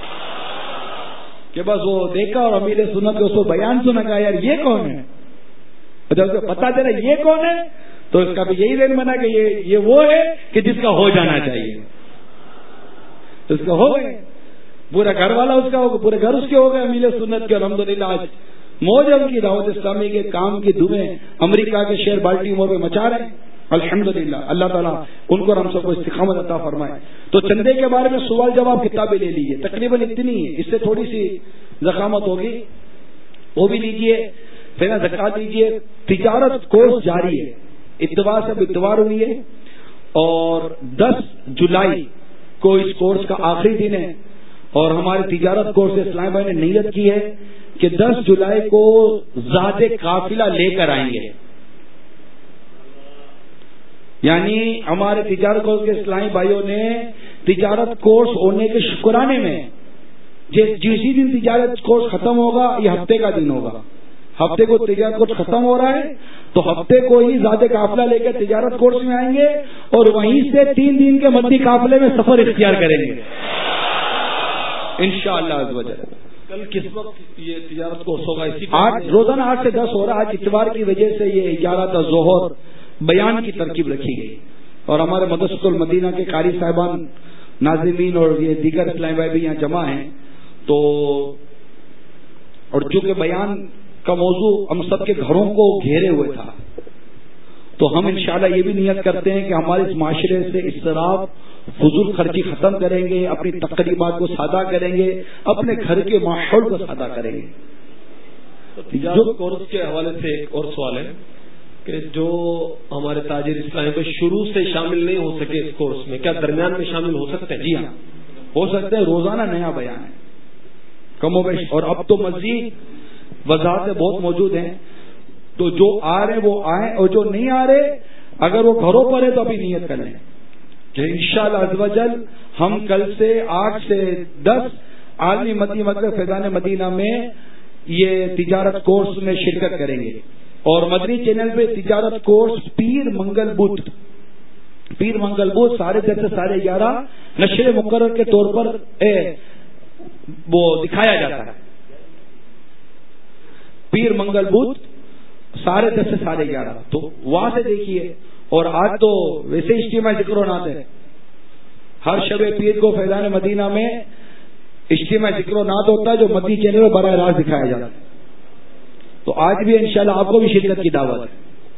کہ بس وہ دیکھا اور امیر سنت کے اس کو بیان سنا کہ یار یہ کون ہے. جب اسے پتا چلا یہ کون ہے تو اس کا بھی یہی ذہن بنا کہ یہ یہ وہ ہے کہ جس کا ہو جانا چاہیے. تو اس کا ہو گئے، پورا گھر والا اس کا ہو گیا، پورے گھر اس کے ہو گئے امیر سنت کے. الحمدللہ آج موجم کی دعوت اسلامی کے کام کی دھومیں امریکہ کے شہر بالٹیمور میں مچا رہے ہیں. الحمدللہ اللہ تعالیٰ ان کو ہم سب کو استقامت عطا فرمائے. تو چندے کے بارے میں سوال جواب کتابیں لے لیجیے, تقریباً اتنی ہے, اس سے تھوڑی سی زخامت ہوگی, وہ بھی لیجیے. پھر زکات دیجیے. تجارت کورس جاری ہے, اتوار سے اب اتوار ہوئی ہے اور دس جولائی کو اس کورس کا آخری دن ہے. اور ہمارے تجارت کورس اسلام بھائی نے نیت کی ہے کہ دس جولائی کو ذات قافلہ لے کر آئیں گے. یعنی ہمارے تجارت کورس کے اسلامی بھائیوں نے تجارت کورس ہونے کے شکرانے میں جسی دن تجارت کورس ختم ہوگا یہ ہفتے کا دن ہوگا, ہفتے کو تجارت کورس ختم ہو رہا ہے تو ہفتے کو ہی ذات قافلہ لے کر تجارت کورس میں آئیں گے اور وہیں سے تین دن کے مدی قافلے میں سفر اختیار کریں گے انشاءاللہ عز و جل. کل کس وقت یہ تجارت کورس ہوگا؟ اسی آج روزانہ آٹھ سے دس ہو رہا ہے. آج اتوار کی وجہ سے یہ اجارت ظہر بیان کی ترکیب رکھی گئی اور ہمارے مدرسۃ المدینہ کے قاری صاحبان ناظمین اور یہ دیگر اسلامی بھائی بھی یہاں جمع ہیں. تو اور چونکہ بیان کا موضوع ہم سب کے گھروں کو گھیرے ہوئے تھا تو ہم انشاءاللہ یہ بھی نیت کرتے ہیں کہ ہمارے اس معاشرے سے اسراف فضول خرچی ختم کریں گے, اپنی تقریبات کو سادہ کریں گے, اپنے گھر کے ماحول کو سادہ کریں گے. تجارت کورس کے حوالے سے ایک اور سوال ہے کہ جو ہمارے تاجر اسلامی میں شروع سے شامل نہیں ہو سکے اس کورس میں, کیا درمیان میں شامل ہو سکتے ہیں؟ جی ہاں ہو سکتے ہیں. روزانہ نیا بیان ہے کم و بیش, اور اب تو مزید وضاحتیں بہت موجود ہیں. تو جو آ رہے وہ آئیں اور جو نہیں آ رہے اگر وہ گھروں پر ہے تو ابھی نیت کر لیں کہ انشاءاللہ عز و جل ہم کل سے آٹھ سے دس عالمی مدنی مکتب فیضان مدینہ میں یہ تجارت کورس میں شرکت کریں گے. اور مدنی چینل پہ تجارت کورس پیر منگل بدھ پیر منگل بدھ ساڑھے دس سے ساڑھے گیارہ نشر مقرر کے طور پر اے وہ دکھایا جاتا ہے. پیر منگل بدھ ساڑھے دس سے ساڑھے گیارہ تو وہاں سے دیکھیے. اور آج تو ویسے اجتماع ذکر و نعت ہے, ہر شب پیر کو فیضان مدینہ میں اجتماع ذکر و نعت ہوتا ہے جو مدنی چینل میں براہ راست دکھایا جاتا ہے. تو آج بھی انشاءاللہ آپ کو بھی شرکت کی دعوت ہے.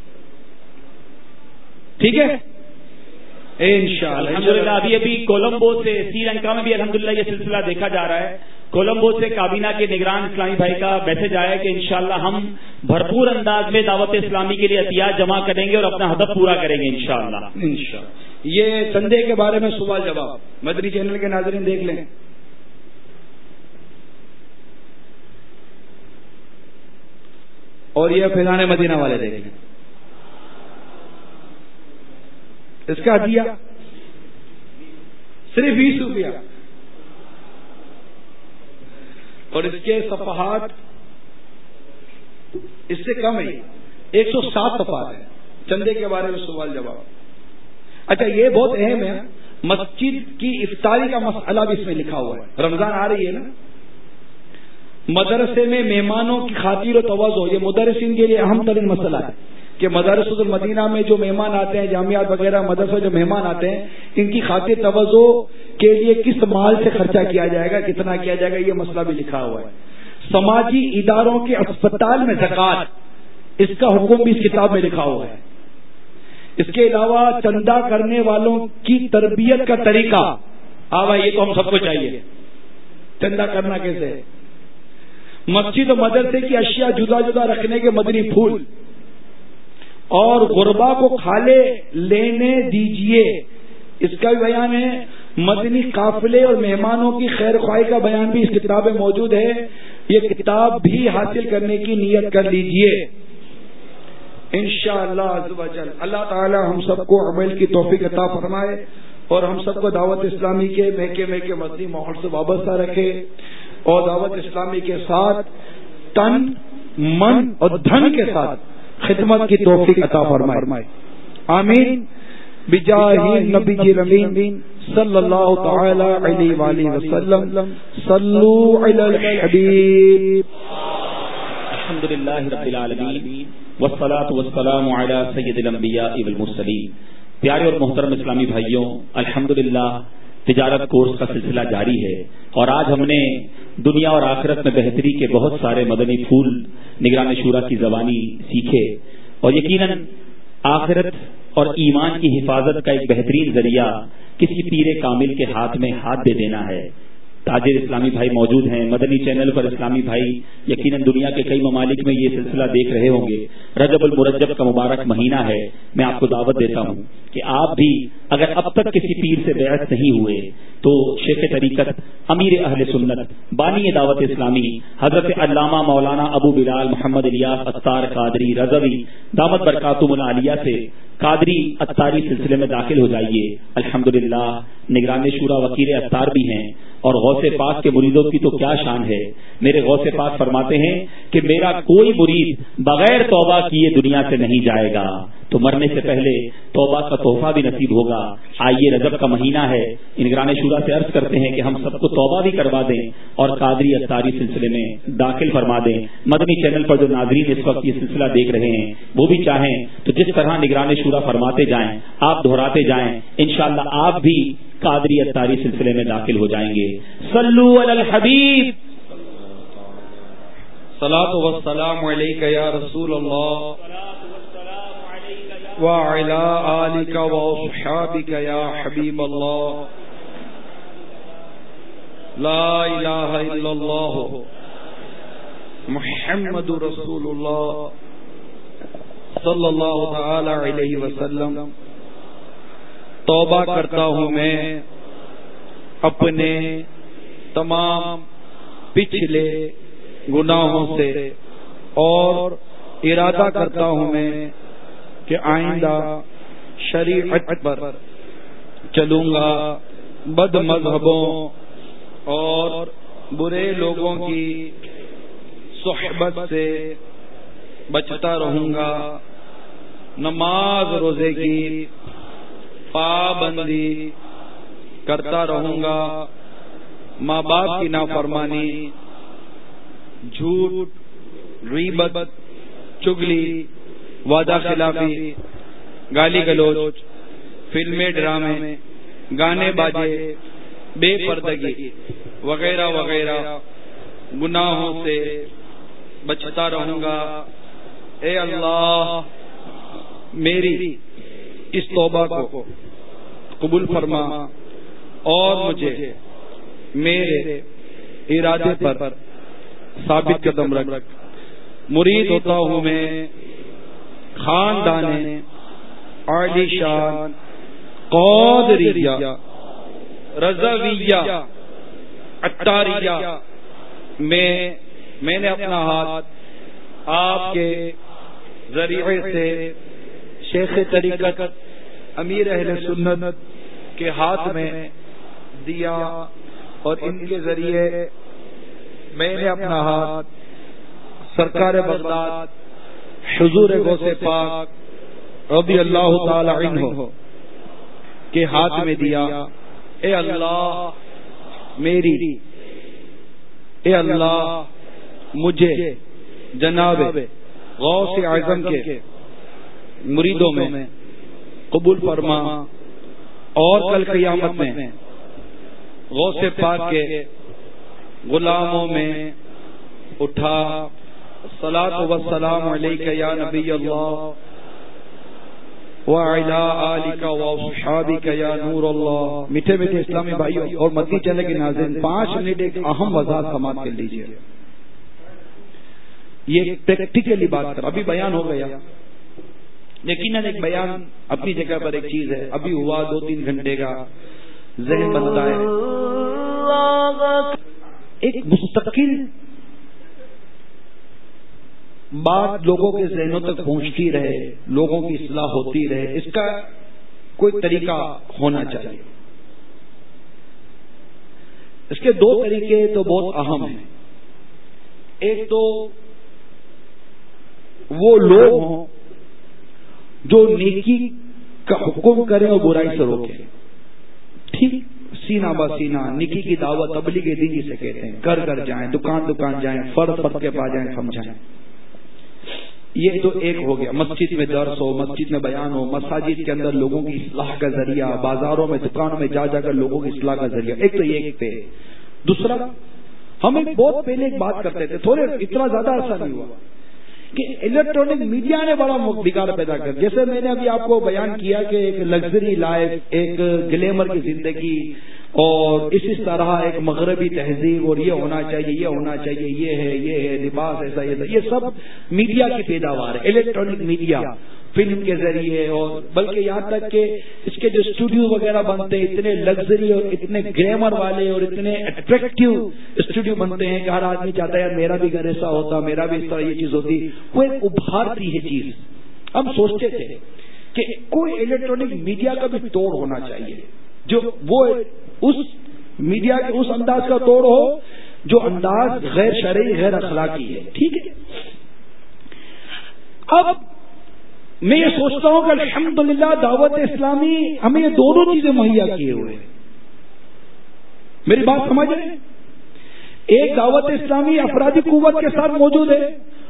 ٹھیک ہے انشاءاللہ. الحمدللہ ابھی ابھی کولمبو سے سری لنکا میں بھی الحمدللہ یہ سلسلہ دیکھا جا رہا ہے. کولمبو سے کابینہ کے نگران اسلامی بھائی کا میسج آیا کہ انشاءاللہ ہم بھرپور انداز میں دعوت اسلامی کے لیے عطیات جمع کریں گے اور اپنا ہدف پورا کریں گے انشاءاللہ. انشاءاللہ یہ چندے کے بارے میں سوال جواب مدنی چینل کے ناظرین دیکھ لیں. اور یہ فیضان مدینہ والے دیکھ لیں. اس کا ہدیہ صرف بیس روپیہ اور اس کے صفحات اس سے کم ہے, ایک سو سات صفحات ہیں چندے کے بارے میں سوال جواب. اچھا یہ بہت اہم ہے, مسجد کی افطاری کا مسئلہ بھی اس میں لکھا ہوا ہے. رمضان آ رہی ہے نا, مدرسے میں مہمانوں کی خاطر و توجہ یہ مدرسین کے لیے اہم ترین مسئلہ ہے کہ مدارس المدینہ میں جو مہمان آتے ہیں, جامعات وغیرہ مدرسہ جو مہمان آتے ہیں, ان کی خاطر توجہ کے لیے کس مال سے خرچہ کیا جائے گا, کتنا کیا جائے گا, یہ مسئلہ بھی لکھا ہوا ہے. سماجی اداروں کے اسپتال میں زکوٰۃ اس کا حکم بھی اس کتاب میں لکھا ہوا ہے. اس کے علاوہ چندہ کرنے والوں کی تربیت کا طریقہ, ہاں بھائی یہ تو ہم سب کو چاہیے, چندہ کرنا کیسے, مسجد و مدرسے کی اشیاء جدا جدا رکھنے کے مدنی پھول اور غربا کو کھالے لینے دیجئے اس کا بھی بیان ہے. مدنی قافلے اور مہمانوں کی خیر خواہی کا بیان بھی اس کتاب میں موجود ہے. یہ کتاب بھی حاصل کرنے کی نیت کر لیجئے انشاءاللہ عز و جل. اللہ تعالی ہم سب کو عمل کی توفیق عطا فرمائے اور ہم سب کو دعوت اسلامی کے مہکے مہکے مدنی ماحول سے وابستہ رکھے اور دعوت اسلامی کے ساتھ تن من اور دھن کے ساتھ خدمت کی توفیق عطا فرمائے. آمین بجاہ نبی الامین صلی اللہ تعالی علیہ وآلہ وسلم. صلو علی الحبیب. الحمدللہ رب العالمین والصلاۃ والسلام علی سید الانبیاء والمرسلین. پیارے اور محترم اسلامی بھائیوں, الحمدللہ تجارت کورس کا سلسلہ جاری ہے، اور آج ہم نے دنیا اور آخرت میں بہتری کے بہت سارے مدنی پھول نگران شورا کی زبانی سیکھے، اور یقیناً آخرت اور ایمان کی حفاظت کا ایک بہترین ذریعہ کسی پیر کامل کے ہاتھ میں ہاتھ دے دینا ہے۔ تاجر اسلامی بھائی موجود ہیں، مدنی چینل پر اسلامی بھائی یقیناً دنیا کے کئی ممالک میں یہ سلسلہ دیکھ رہے ہوں گے۔ رجب المرجب کا مبارک مہینہ ہے، میں آپ کو دعوت دیتا ہوں کہ آپ بھی اگر اب تک کسی پیر سے بیعت نہیں ہوئے تو شیخ طریقت، امیر اہل سنت، بانی دعوت اسلامی حضرت علامہ مولانا ابو بلال محمد الیاس اتار قادری رضوی دامت برکاتہم العالیہ سے قادری اتاری سلسلے میں داخل ہو جائیے۔ الحمدللہ نگران شورا وکیل اتار بھی ہیں، اور غوث پاک کے مریدوں کی تو کیا شان ہے۔ میرے غوث پاک فرماتے ہیں کہ میرا کوئی مرید بغیر توبہ کیے دنیا سے نہیں جائے گا، تو مرنے سے پہلے توبہ کا تحفہ بھی نصیب ہوگا۔ آئیے، رجب کا مہینہ ہے، نگران شورا سے عرض کرتے ہیں کہ ہم سب کو توبہ بھی کروا دیں اور قادری اتاری سلسلے میں داخل فرما دیں۔ مدنی چینل پر جو ناظرین اس وقت یہ سلسلہ دیکھ رہے ہیں وہ بھی چاہیں تو جس طرح نگران شورا فرماتے جائیں، آپ دہراتے جائیں، انشاءاللہ آپ بھی قادری اتاری سلسلے میں داخل ہو جائیں گے۔ صلو علی الحبیب، صلاۃ و السلام علیک یا رسول اللہ وعلی آلک و اصحابک یا حبیب اللہ، لا الہ الا اللہ محمد رسول اللہ صلی اللہ تعالی علیہ وسلم۔ توبہ کرتا ہوں میں اپنے تمام پچھلے گناہوں سے، اور ارادہ کرتا ہوں میں کہ آئندہ شریعت پر چلوں گا، بد مذہبوں اور برے لوگوں کی صحبت سے بچتا رہوں گا، نماز روزے کی پابندی کرتا رہوں گا، ماں باپ کی نافرمانی، جھوٹ، غیبت، چگلی، وعدہ خلافی، گالی گلوچ، فلمیں، ڈرامے، گانے باجے، بے پردگی وغیرہ وغیرہ گناہوں سے بچتا رہوں گا۔ اے اللہ میری اس توبہ کو قبول فرما اور مجھے میرے ارادے پر ثابت قدم رکھ۔ مرید ہوتا ہوں میں خاندان عالی شان قادریہ رضویہ اتاریہ میں میں نے اپنا ہاتھ آپ کے ذریعے سے شیخ طریقت امیر اہل سنت کے ہاتھ میں دیا، اور ان کے ذریعے میں نے اپنا ہاتھ سرکار بغداد حضور غوث پاک رضی اللہ تعالی عنہ کے ہاتھ میں دیا۔ اے اللہ میری اے اللہ مجھے جناب غوث اعظم کے مریدوں میں قبول فرما، اور کل قیامت میں غوث پاک کے غلاموں میں اٹھا۔ صلاۃ و السلام علیک یا نبی اللہ وعلی آلک و اصحابک یا نور اللہ۔ میٹھے میٹھے اسلامی بھائیوں اور مدنی چینل کے ناظرین، پانچ منٹ ایک اہم وضاحت سماعت کر لیجیے۔ یہ پریکٹیکلی بات کر، ابھی بیان ہو گیا، یقیناً ایک بیان اپنی جگہ پر ایک چیز ہے، ابھی ہوا دو تین گھنٹے کا ذہن بنتا ہے، ایک مستقل بات لوگوں کے ذہنوں تک پہنچتی رہے، لوگوں کی اصلاح ہوتی رہے، اس کا کوئی طریقہ ہونا چاہیے۔ اس کے دو طریقے تو بہت اہم ہیں۔ ایک تو وہ لوگ ہوں جو نیکی کا حکم کریں اور برائی سے روکیں، ٹھیک، سینہ با سینہ نیکی کی دعوت تبلیغ دین جسے کہتے ہیں، گھر گھر جائیں، دکان دکان جائیں، فرد فرد کے پاس جائیں، سمجھائیں۔ یہ تو ایک ہو گیا، مسجد میں درس ہو، مسجد میں بیان ہو، مساجد کے اندر لوگوں کی اصلاح کا ذریعہ، بازاروں میں دکانوں میں جا جا کر لوگوں کی اصلاح کا ذریعہ، ایک تو یہ ایک پہ۔ دوسرا، ہم ایک بہت پہلے ایک بات کرتے تھے، تھوڑے اتنا زیادہ عرصہ نہیں ہوا کہ الیکٹرانک میڈیا نے بڑا بگاڑ پیدا کر، جیسے میں نے ابھی آپ کو بیان کیا کہ ایک لگژری لائف، ایک گلیمر کی زندگی، اور اسی طرح ایک مغربی تہذیب، اور یہ ہونا چاہیے، یہ ہونا چاہیے، یہ ہے، یہ ہے، لباس ایسا، ایسا، یہ سب میڈیا کی پیداوار ہے، الیکٹرانک میڈیا، فلم کے ذریعے، اور بلکہ یہاں تک کہ اس کے جو اسٹوڈیو وغیرہ بنتے ہیں اتنے لگژری اور اتنے گلیمر والے اور اتنے اٹریکٹیو اسٹوڈیو بنتے ہیں کہ ہر آدمی چاہتا ہے یار میرا بھی گھر ایسا ہوتا، میرا بھی اس طرح یہ چیز ہوتی، وہ ایک ابھارتی ہے چیز۔ ہم سوچتے تھے کہ کوئی الیکٹرانک میڈیا کا بھی توڑ ہونا چاہیے، جو وہ اس میڈیا کے اس انداز کا توڑ ہو جو انداز غیر شرعی، غیر اخلاقی ہے، ٹھیک ہے۔ اب میں یہ سوچتا ہوں کہ الحمدللہ دعوت اسلامی ہمیں یہ دونوں چیزیں مہیا کیے ہوئے ہیں، میری بات سمجھ رہے ہیں؟ ایک دعوت اسلامی افرادی قوت کے ساتھ موجود ہے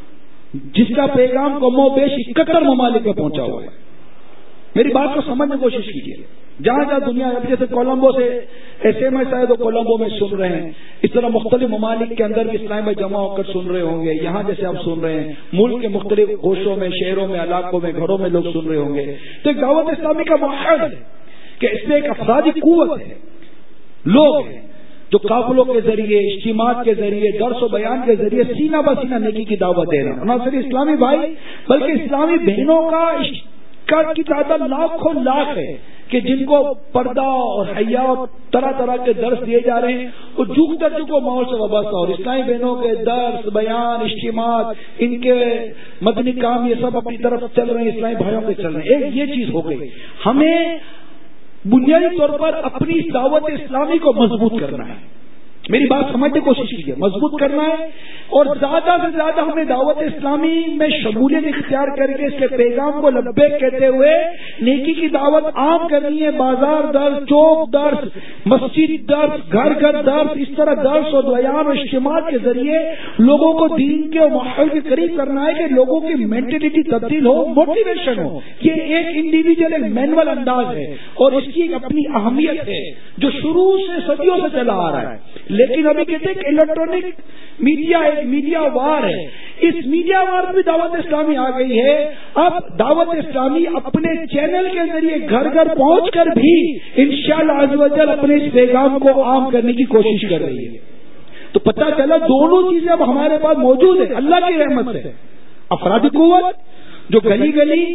جس کا پیغام کم و بیش اکہتر ممالک میں پہنچا ہوا ہے، میری بات کو سمجھنے کی کوشش کیجیے۔ جہاں جہاں دنیا، جیسے کولمبو سے ایس ایم ایس آئے تو کولمبو میں سن رہے ہیں، اس طرح مختلف ممالک کے اندر بھی اسلام میں جمع ہو کر سن رہے ہوں گے، یہاں جیسے آپ سن رہے ہیں، ملک کے مختلف گوشوں میں، شہروں میں، علاقوں میں، گھروں میں لوگ سن رہے ہوں گے۔ تو ایک دعوت اسلامی کا مقصد ہے کہ اس میں ایک افرادی قوت ہے، لوگ ہیں جو قافلوں کے ذریعے، اجتماعات کے ذریعے، درس و بیان کے ذریعے سینہ بہ سینہ نیکی کی دعوت دے رہے ہیں۔ نہ صرف اسلامی بھائی بلکہ اسلامی بہنوں کا کی تعداد لاکھوں لاکھ ہے کہ جن کو پردہ اور حیا اور طرح طرح کے درس دیے جا رہے ہیں، وہ جھک در جھک ماحول سے وابستہ، اور اسلامی بہنوں کے درس، بیان، اجتماعات، ان کے مدنی کام، یہ سب اپنی طرف چل رہے ہیں، اسلامی بھائیوں کے چل رہے ہیں۔ ایک یہ چیز ہو گئی، ہمیں بنیادی طور پر اپنی دعوت اسلامی کو مضبوط کرنا ہے، میری بات سمجھنے کی کوشش کیجیے، مضبوط کرنا ہے، اور زیادہ سے زیادہ ہمیں دعوت اسلامی میں شمولیت اختیار کر کے اس کے پیغام کو لبیک کہتے ہوئے نیکی کی دعوت عام کرنی ہے۔ بازار درس، چوک درس، مسجد درس، گھر گھر درس، اس طرح درس اور بیان اور اجتماعات کے ذریعے لوگوں کو دین کے اور ماحول کے قریب کرنا ہے کہ لوگوں کی مینٹلٹی تبدیل ہو، موٹیویشن ہو۔ یہ ایک انڈیویجل، ایک مینول انداز ہے، اور اس کی ایک اپنی اہمیت ہے جو شروع سے صدیوں سے چلا آ رہا ہے۔ لیکن ابھی کہتے ہیں کہ الیکٹرانک میڈیا ایک میڈیا وار ہے، اس میڈیا وار میں دعوت اسلامی آ گئی ہے۔ اب دعوت اسلامی اپنے چینل کے ذریعے گھر گھر پہنچ کر بھی انشاءاللہ عز و جل اپنے اس پیغام کو عام کرنے کی کوشش کر رہی ہے۔ تو پتہ چلا دونوں چیزیں اب ہمارے پاس موجود ہیں اللہ کی رحمت سے، افرادی قوت جو گلی گلی،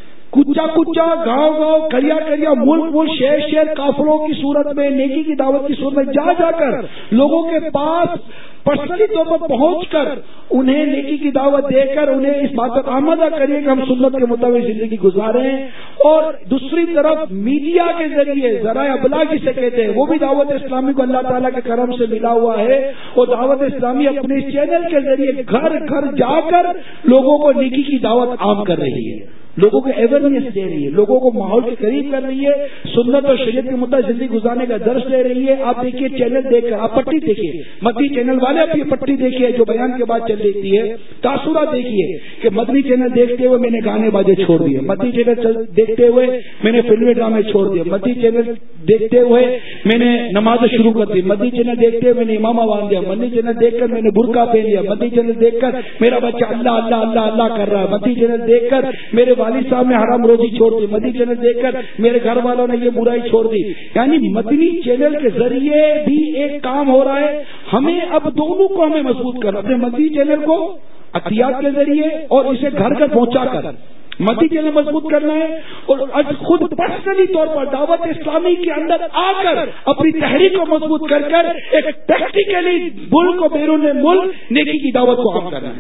کچا کچا، گاؤں گاؤں، کریا کریا، ملک ملک، شہر شہر، کافروں کی صورت میں، نیکی کی دعوت کی صورت میں جا جا کر لوگوں کے پاس پرسنلی طور پر پہنچ کر انہیں نیکی کی دعوت دے کر انہیں اس بات پر آمادہ کریے کہ ہم سنت کے مطابق زندگی گزاریں۔ اور دوسری طرف میڈیا کے ذریعے ذرائع ابلاغ جسے کہتے ہیں، وہ بھی دعوت اسلامی کو اللہ تعالیٰ کے کرم سے ملا ہوا ہے، اور دعوت اسلامی اپنے اس چینل کے ذریعے گھر گھر جا کر لوگوں کو نیکی کی دعوت عام کر رہی ہے، لوگوں کو اویئرنیس دے رہی ہے، لوگوں کو ماحول کے قریب کر رہی ہے، سنت اور شریعت کے مطابق زندگی گزارنے کا درس دے رہی ہے۔ آپ دیکھیے چینل دیکھ کر، آپ پٹی دیکھیے، مدنی چینل والے آپ یہ پٹی دیکھیے جو بیان کے بعد چل رہی ہے، تاثرات دیکھیے کہ مدنی چینل دیکھتے ہوئے میں نے گانے باجے چھوڑ دیے، مدنی چینل دیکھتے ہوئے میں نے فلمی ڈرامے چھوڑ دیے، مدنی چینل دیکھتے ہوئے میں نے نماز شروع کر دی، مدنی چینل دیکھتے ہوئے میں نے امامہ باندھ دیا، مدنی چینل دیکھ کر میں نے برقع پہن لیا، مدنی چینل دیکھ کر میرا بچہ اللہ اللہ اللہ اللہ کر رہا ہے، مدنی چینل دیکھ کر میرے والد صاحب نے حرام روزی چھوڑ دی، مدنی چینل دیکھ کر میرے گھر والوں نے یہ برائی چھوڑ دی۔ یعنی مدنی چینل کے ذریعے بھی ایک کام ہو رہا ہے، ہمیں اب دونوں کو ہمیں مضبوط کرنا، اپنے مدنی چینل کو عطیات کے ذریعے اور اسے گھر گھر پہنچا کر مدنی چینل مضبوط کرنا ہے، اور خود پرسنلی طور پر دعوت اسلامی کے اندر آ کر اپنی تحریک کو مضبوط کر کر ایک پریکٹیکلی ملک و بیرون ملک نیکی کی دعوت کو عام کرنا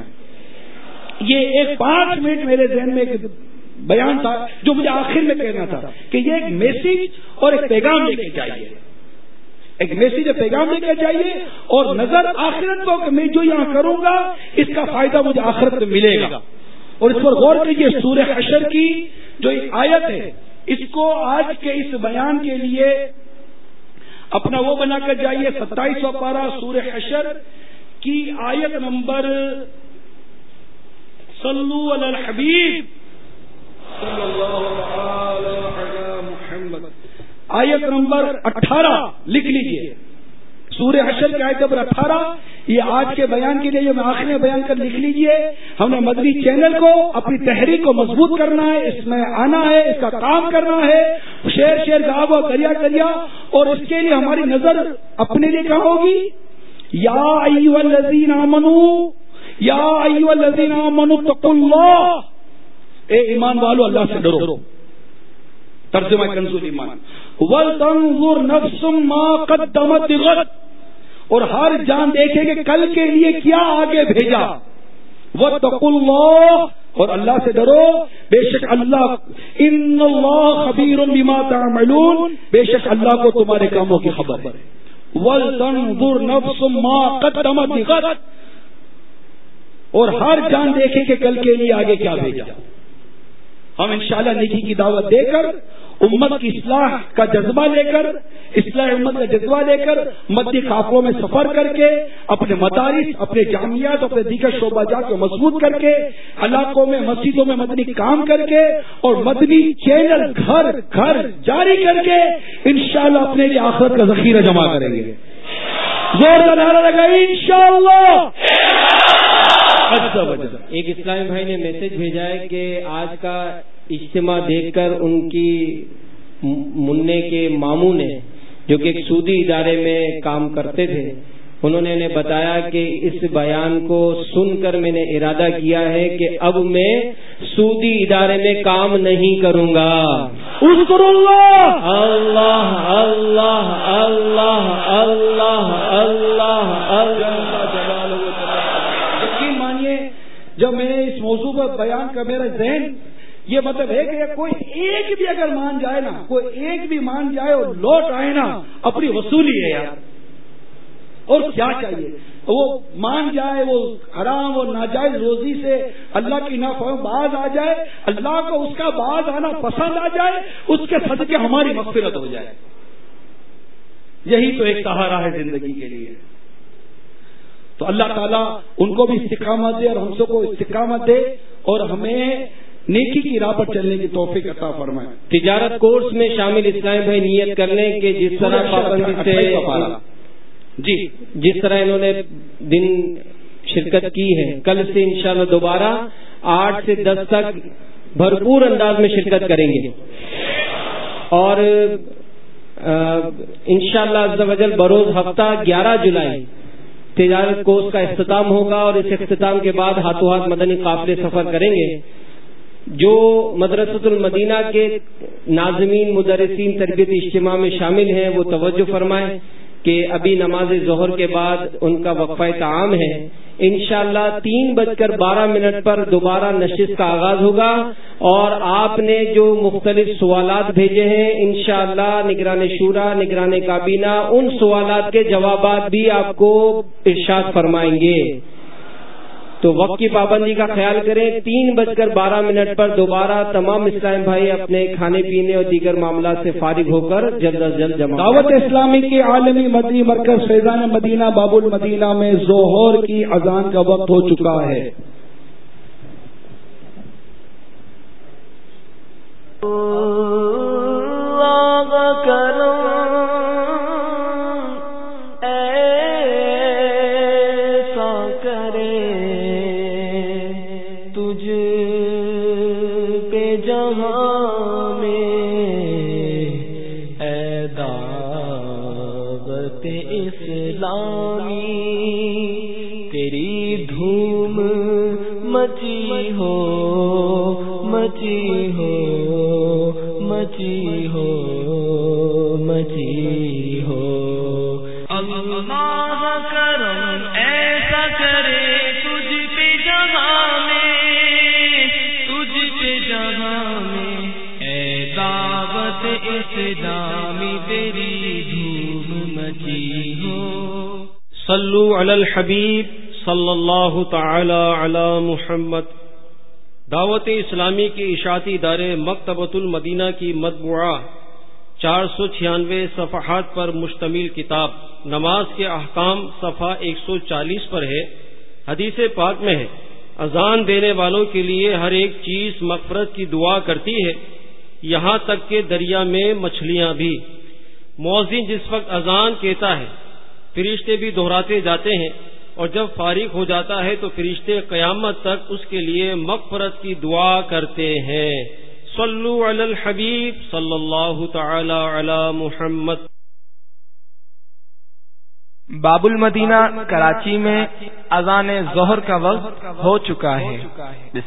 ہے۔ یہ ایک پانچ منٹ میرے ذہن میں ایک بیان تھا جو مجھے آخر میں کہنا تھا کہ یہ ایک میسج اور ایک پیغام لے کے چاہیے، ایک میسج اور پیغام لے کے چاہیے، اور نظر آخرت کو کہ میں جو یہاں کروں گا اس کا فائدہ مجھے آخرت میں ملے گا۔ اور اس پر غور کیجیے، سورہ حشر کی جو ایک آیت ہے، اس کو آج کے اس بیان کے لیے اپنا وہ بنا کر جائیے، ستائیسواں پارہ سورہ حشر کی آیت نمبر صلو علی الحبیب صلی اللہ علی محمد. آیت نمبر اٹھارہ لکھ لیجئے، سورہ حشر کی آیت نمبر اٹھارہ. یہ آج کے بیان کے لیے جو میں آخر میں بیان کر لکھ لیجئے. ہم نے مدنی چینل کو اپنی تحریک کو مضبوط کرنا ہے، اس میں آنا ہے، اس کا کام کرنا ہے، شیر شیر گاوا کریا کریا. اور اس کے لیے ہماری نظر اپنے لیے کہاں ہوگی؟ یا ایھا الذین آمنو یا ایھا الذین آمنوا اتقوا اللہ، اے ایمان والو اللہ سے ڈرو. ترجمہ کنزول ایمان. وَلْتَنظُرْ نَفْسٌ مَا قَدَّمَتْ لِغَدٍ، اور ہر جان دیکھے کہ کل کے لیے کیا آگے بھیجا. وَاتَّقُوا اللَّهَ، اور اللہ سے ڈرو، بے شک اللہ ان اللہ خبیر بما تعملون، بے شک اللہ کو تمہارے کاموں کی خبر ہے. وَلْتَنظُرْ نَفْسٌ مَا قَدَّمَتْ لِغَدٍ، اور ہر جان دیکھے کہ کل کے لیے آگے کیا بھیجا. ہم انشاءاللہ نیکی کی دعوت دے کر، امت کی اصلاح کا جذبہ لے کر، اصلاح امت کا جذبہ لے کر، مدنی قافلوں میں سفر کر کے، اپنے مدارس، اپنے جامعات، اپنے دیگر شعبہ جات کو مضبوط کر کے، علاقوں میں مسجدوں میں مدنی کام کر کے، اور مدنی چینل گھر گھر جاری کر کے انشاءاللہ اپنے لیے آخرت کا ذخیرہ جمع کریں گے. زور کا نعرہ لگائیں انشاءاللہ. ایک اسلامی بھائی نے میسج بھیجا ہے کہ آج کا اجتماع دیکھ کر ان کی منع کے ماموں نے، جو کہ ایک سودی ادارے میں کام کرتے تھے، انہوں نے انہیں بتایا کہ اس بیان کو سن کر میں نے ارادہ کیا ہے کہ اب میں سودی ادارے میں کام نہیں کروں گا. اذکر اللہ اللہ اللہ اللہ اللہ اللہ اللہ. یقین مانیے جب میں نے اس موضوع پر بیان کا میرا ذہن یہ مطلب ہے کہ کوئی ایک بھی اگر مان جائے نا، کوئی ایک بھی مان جائے اور لوٹ آئے نا، اپنی وصولی ہے یار. اور کیا چاہیے؟ وہ مان جائے، وہ حرام اور ناجائز روزی سے اللہ کی نافرمانی باز آ جائے، اللہ کو اس کا باز آنا پسند آ جائے، اس کے صدقے ہماری مغفرت ہو جائے. یہی تو ایک سہارا ہے زندگی کے لیے. تو اللہ تعالیٰ ان کو بھی استقامت دے اور ہم سب کو استقامت دے، اور ہمیں نیکی کی راہ پر چلنے کی توفیق عطا فرمائے. تجارت کورس میں شامل اسلامی بھائی نیت کر لیں کہ جس طرح پابندی سے جی جس طرح انہوں نے دن شرکت کی ہے، کل سے انشاءاللہ دوبارہ آٹھ سے دس تک بھرپور انداز میں شرکت کریں گے. اور انشاءاللہ عز و جل بروز ہفتہ گیارہ جولائی تجارت کورس کا اختتام ہوگا، اور اس اختتام کے بعد ہاتھوں ہاتھ مدنی قافلے سفر کریں گے. جو مدرسۃ المدینہ کے ناظمین، مدرسین تربیت اجتماع میں شامل ہیں وہ توجہ فرمائیں کہ ابھی نماز ظہر کے بعد ان کا وقفہ طعام ہے. انشاءاللہ تین بج کر بارہ منٹ پر دوبارہ نشست کا آغاز ہوگا، اور آپ نے جو مختلف سوالات بھیجے ہیں انشاءاللہ نگران شورا، نگران کابینہ ان سوالات کے جوابات بھی آپ کو ارشاد فرمائیں گے. تو وقت کی پابندی کا خیال کریں. تین بج کر بارہ منٹ پر دوبارہ تمام اسلام بھائی اپنے کھانے پینے اور دیگر معاملات سے فارغ ہو کر جلد از جلد جمع. دعوت اسلامی کے عالمی مدنی مرکز فیضان مدینہ باب المدینہ میں ظہر کی اذان کا وقت ہو چکا ہے. تیری دھوم مچی ہو مچی ہو مچی ہو مچی ہو. اللہ کرم ایسا کرے تجھ پہ جہاں میں، تجھ پہ جہاں میں اے دعوت اسلامی تیری دھوم مچی ہو. صلو علی الحبیب صلی اللہ تعالی علی محمد. دعوت اسلامی کے اشاعتی ادارے مکتبۃ المدینہ کی مطبوعہ چار سو چھیانوے صفحات پر مشتمل کتاب نماز کے احکام صفحہ ایک سو چالیس پر ہے. حدیث پاک میں ہے اذان دینے والوں کے لیے ہر ایک چیز مغفرت کی دعا کرتی ہے، یہاں تک کہ دریا میں مچھلیاں بھی۔ مؤذن جس وقت اذان کہتا ہے فرشتے بھی دہراتے جاتے ہیں، اور جب فارغ ہو جاتا ہے تو فرشتے قیامت تک اس کے لیے مغفرت کی دعا کرتے ہیں۔ صلو علی الحبیب صلی اللہ تعالی علی محمد۔ باب المدینہ کراچی میں اذان ظہر کا وقت ہو چکا ہے۔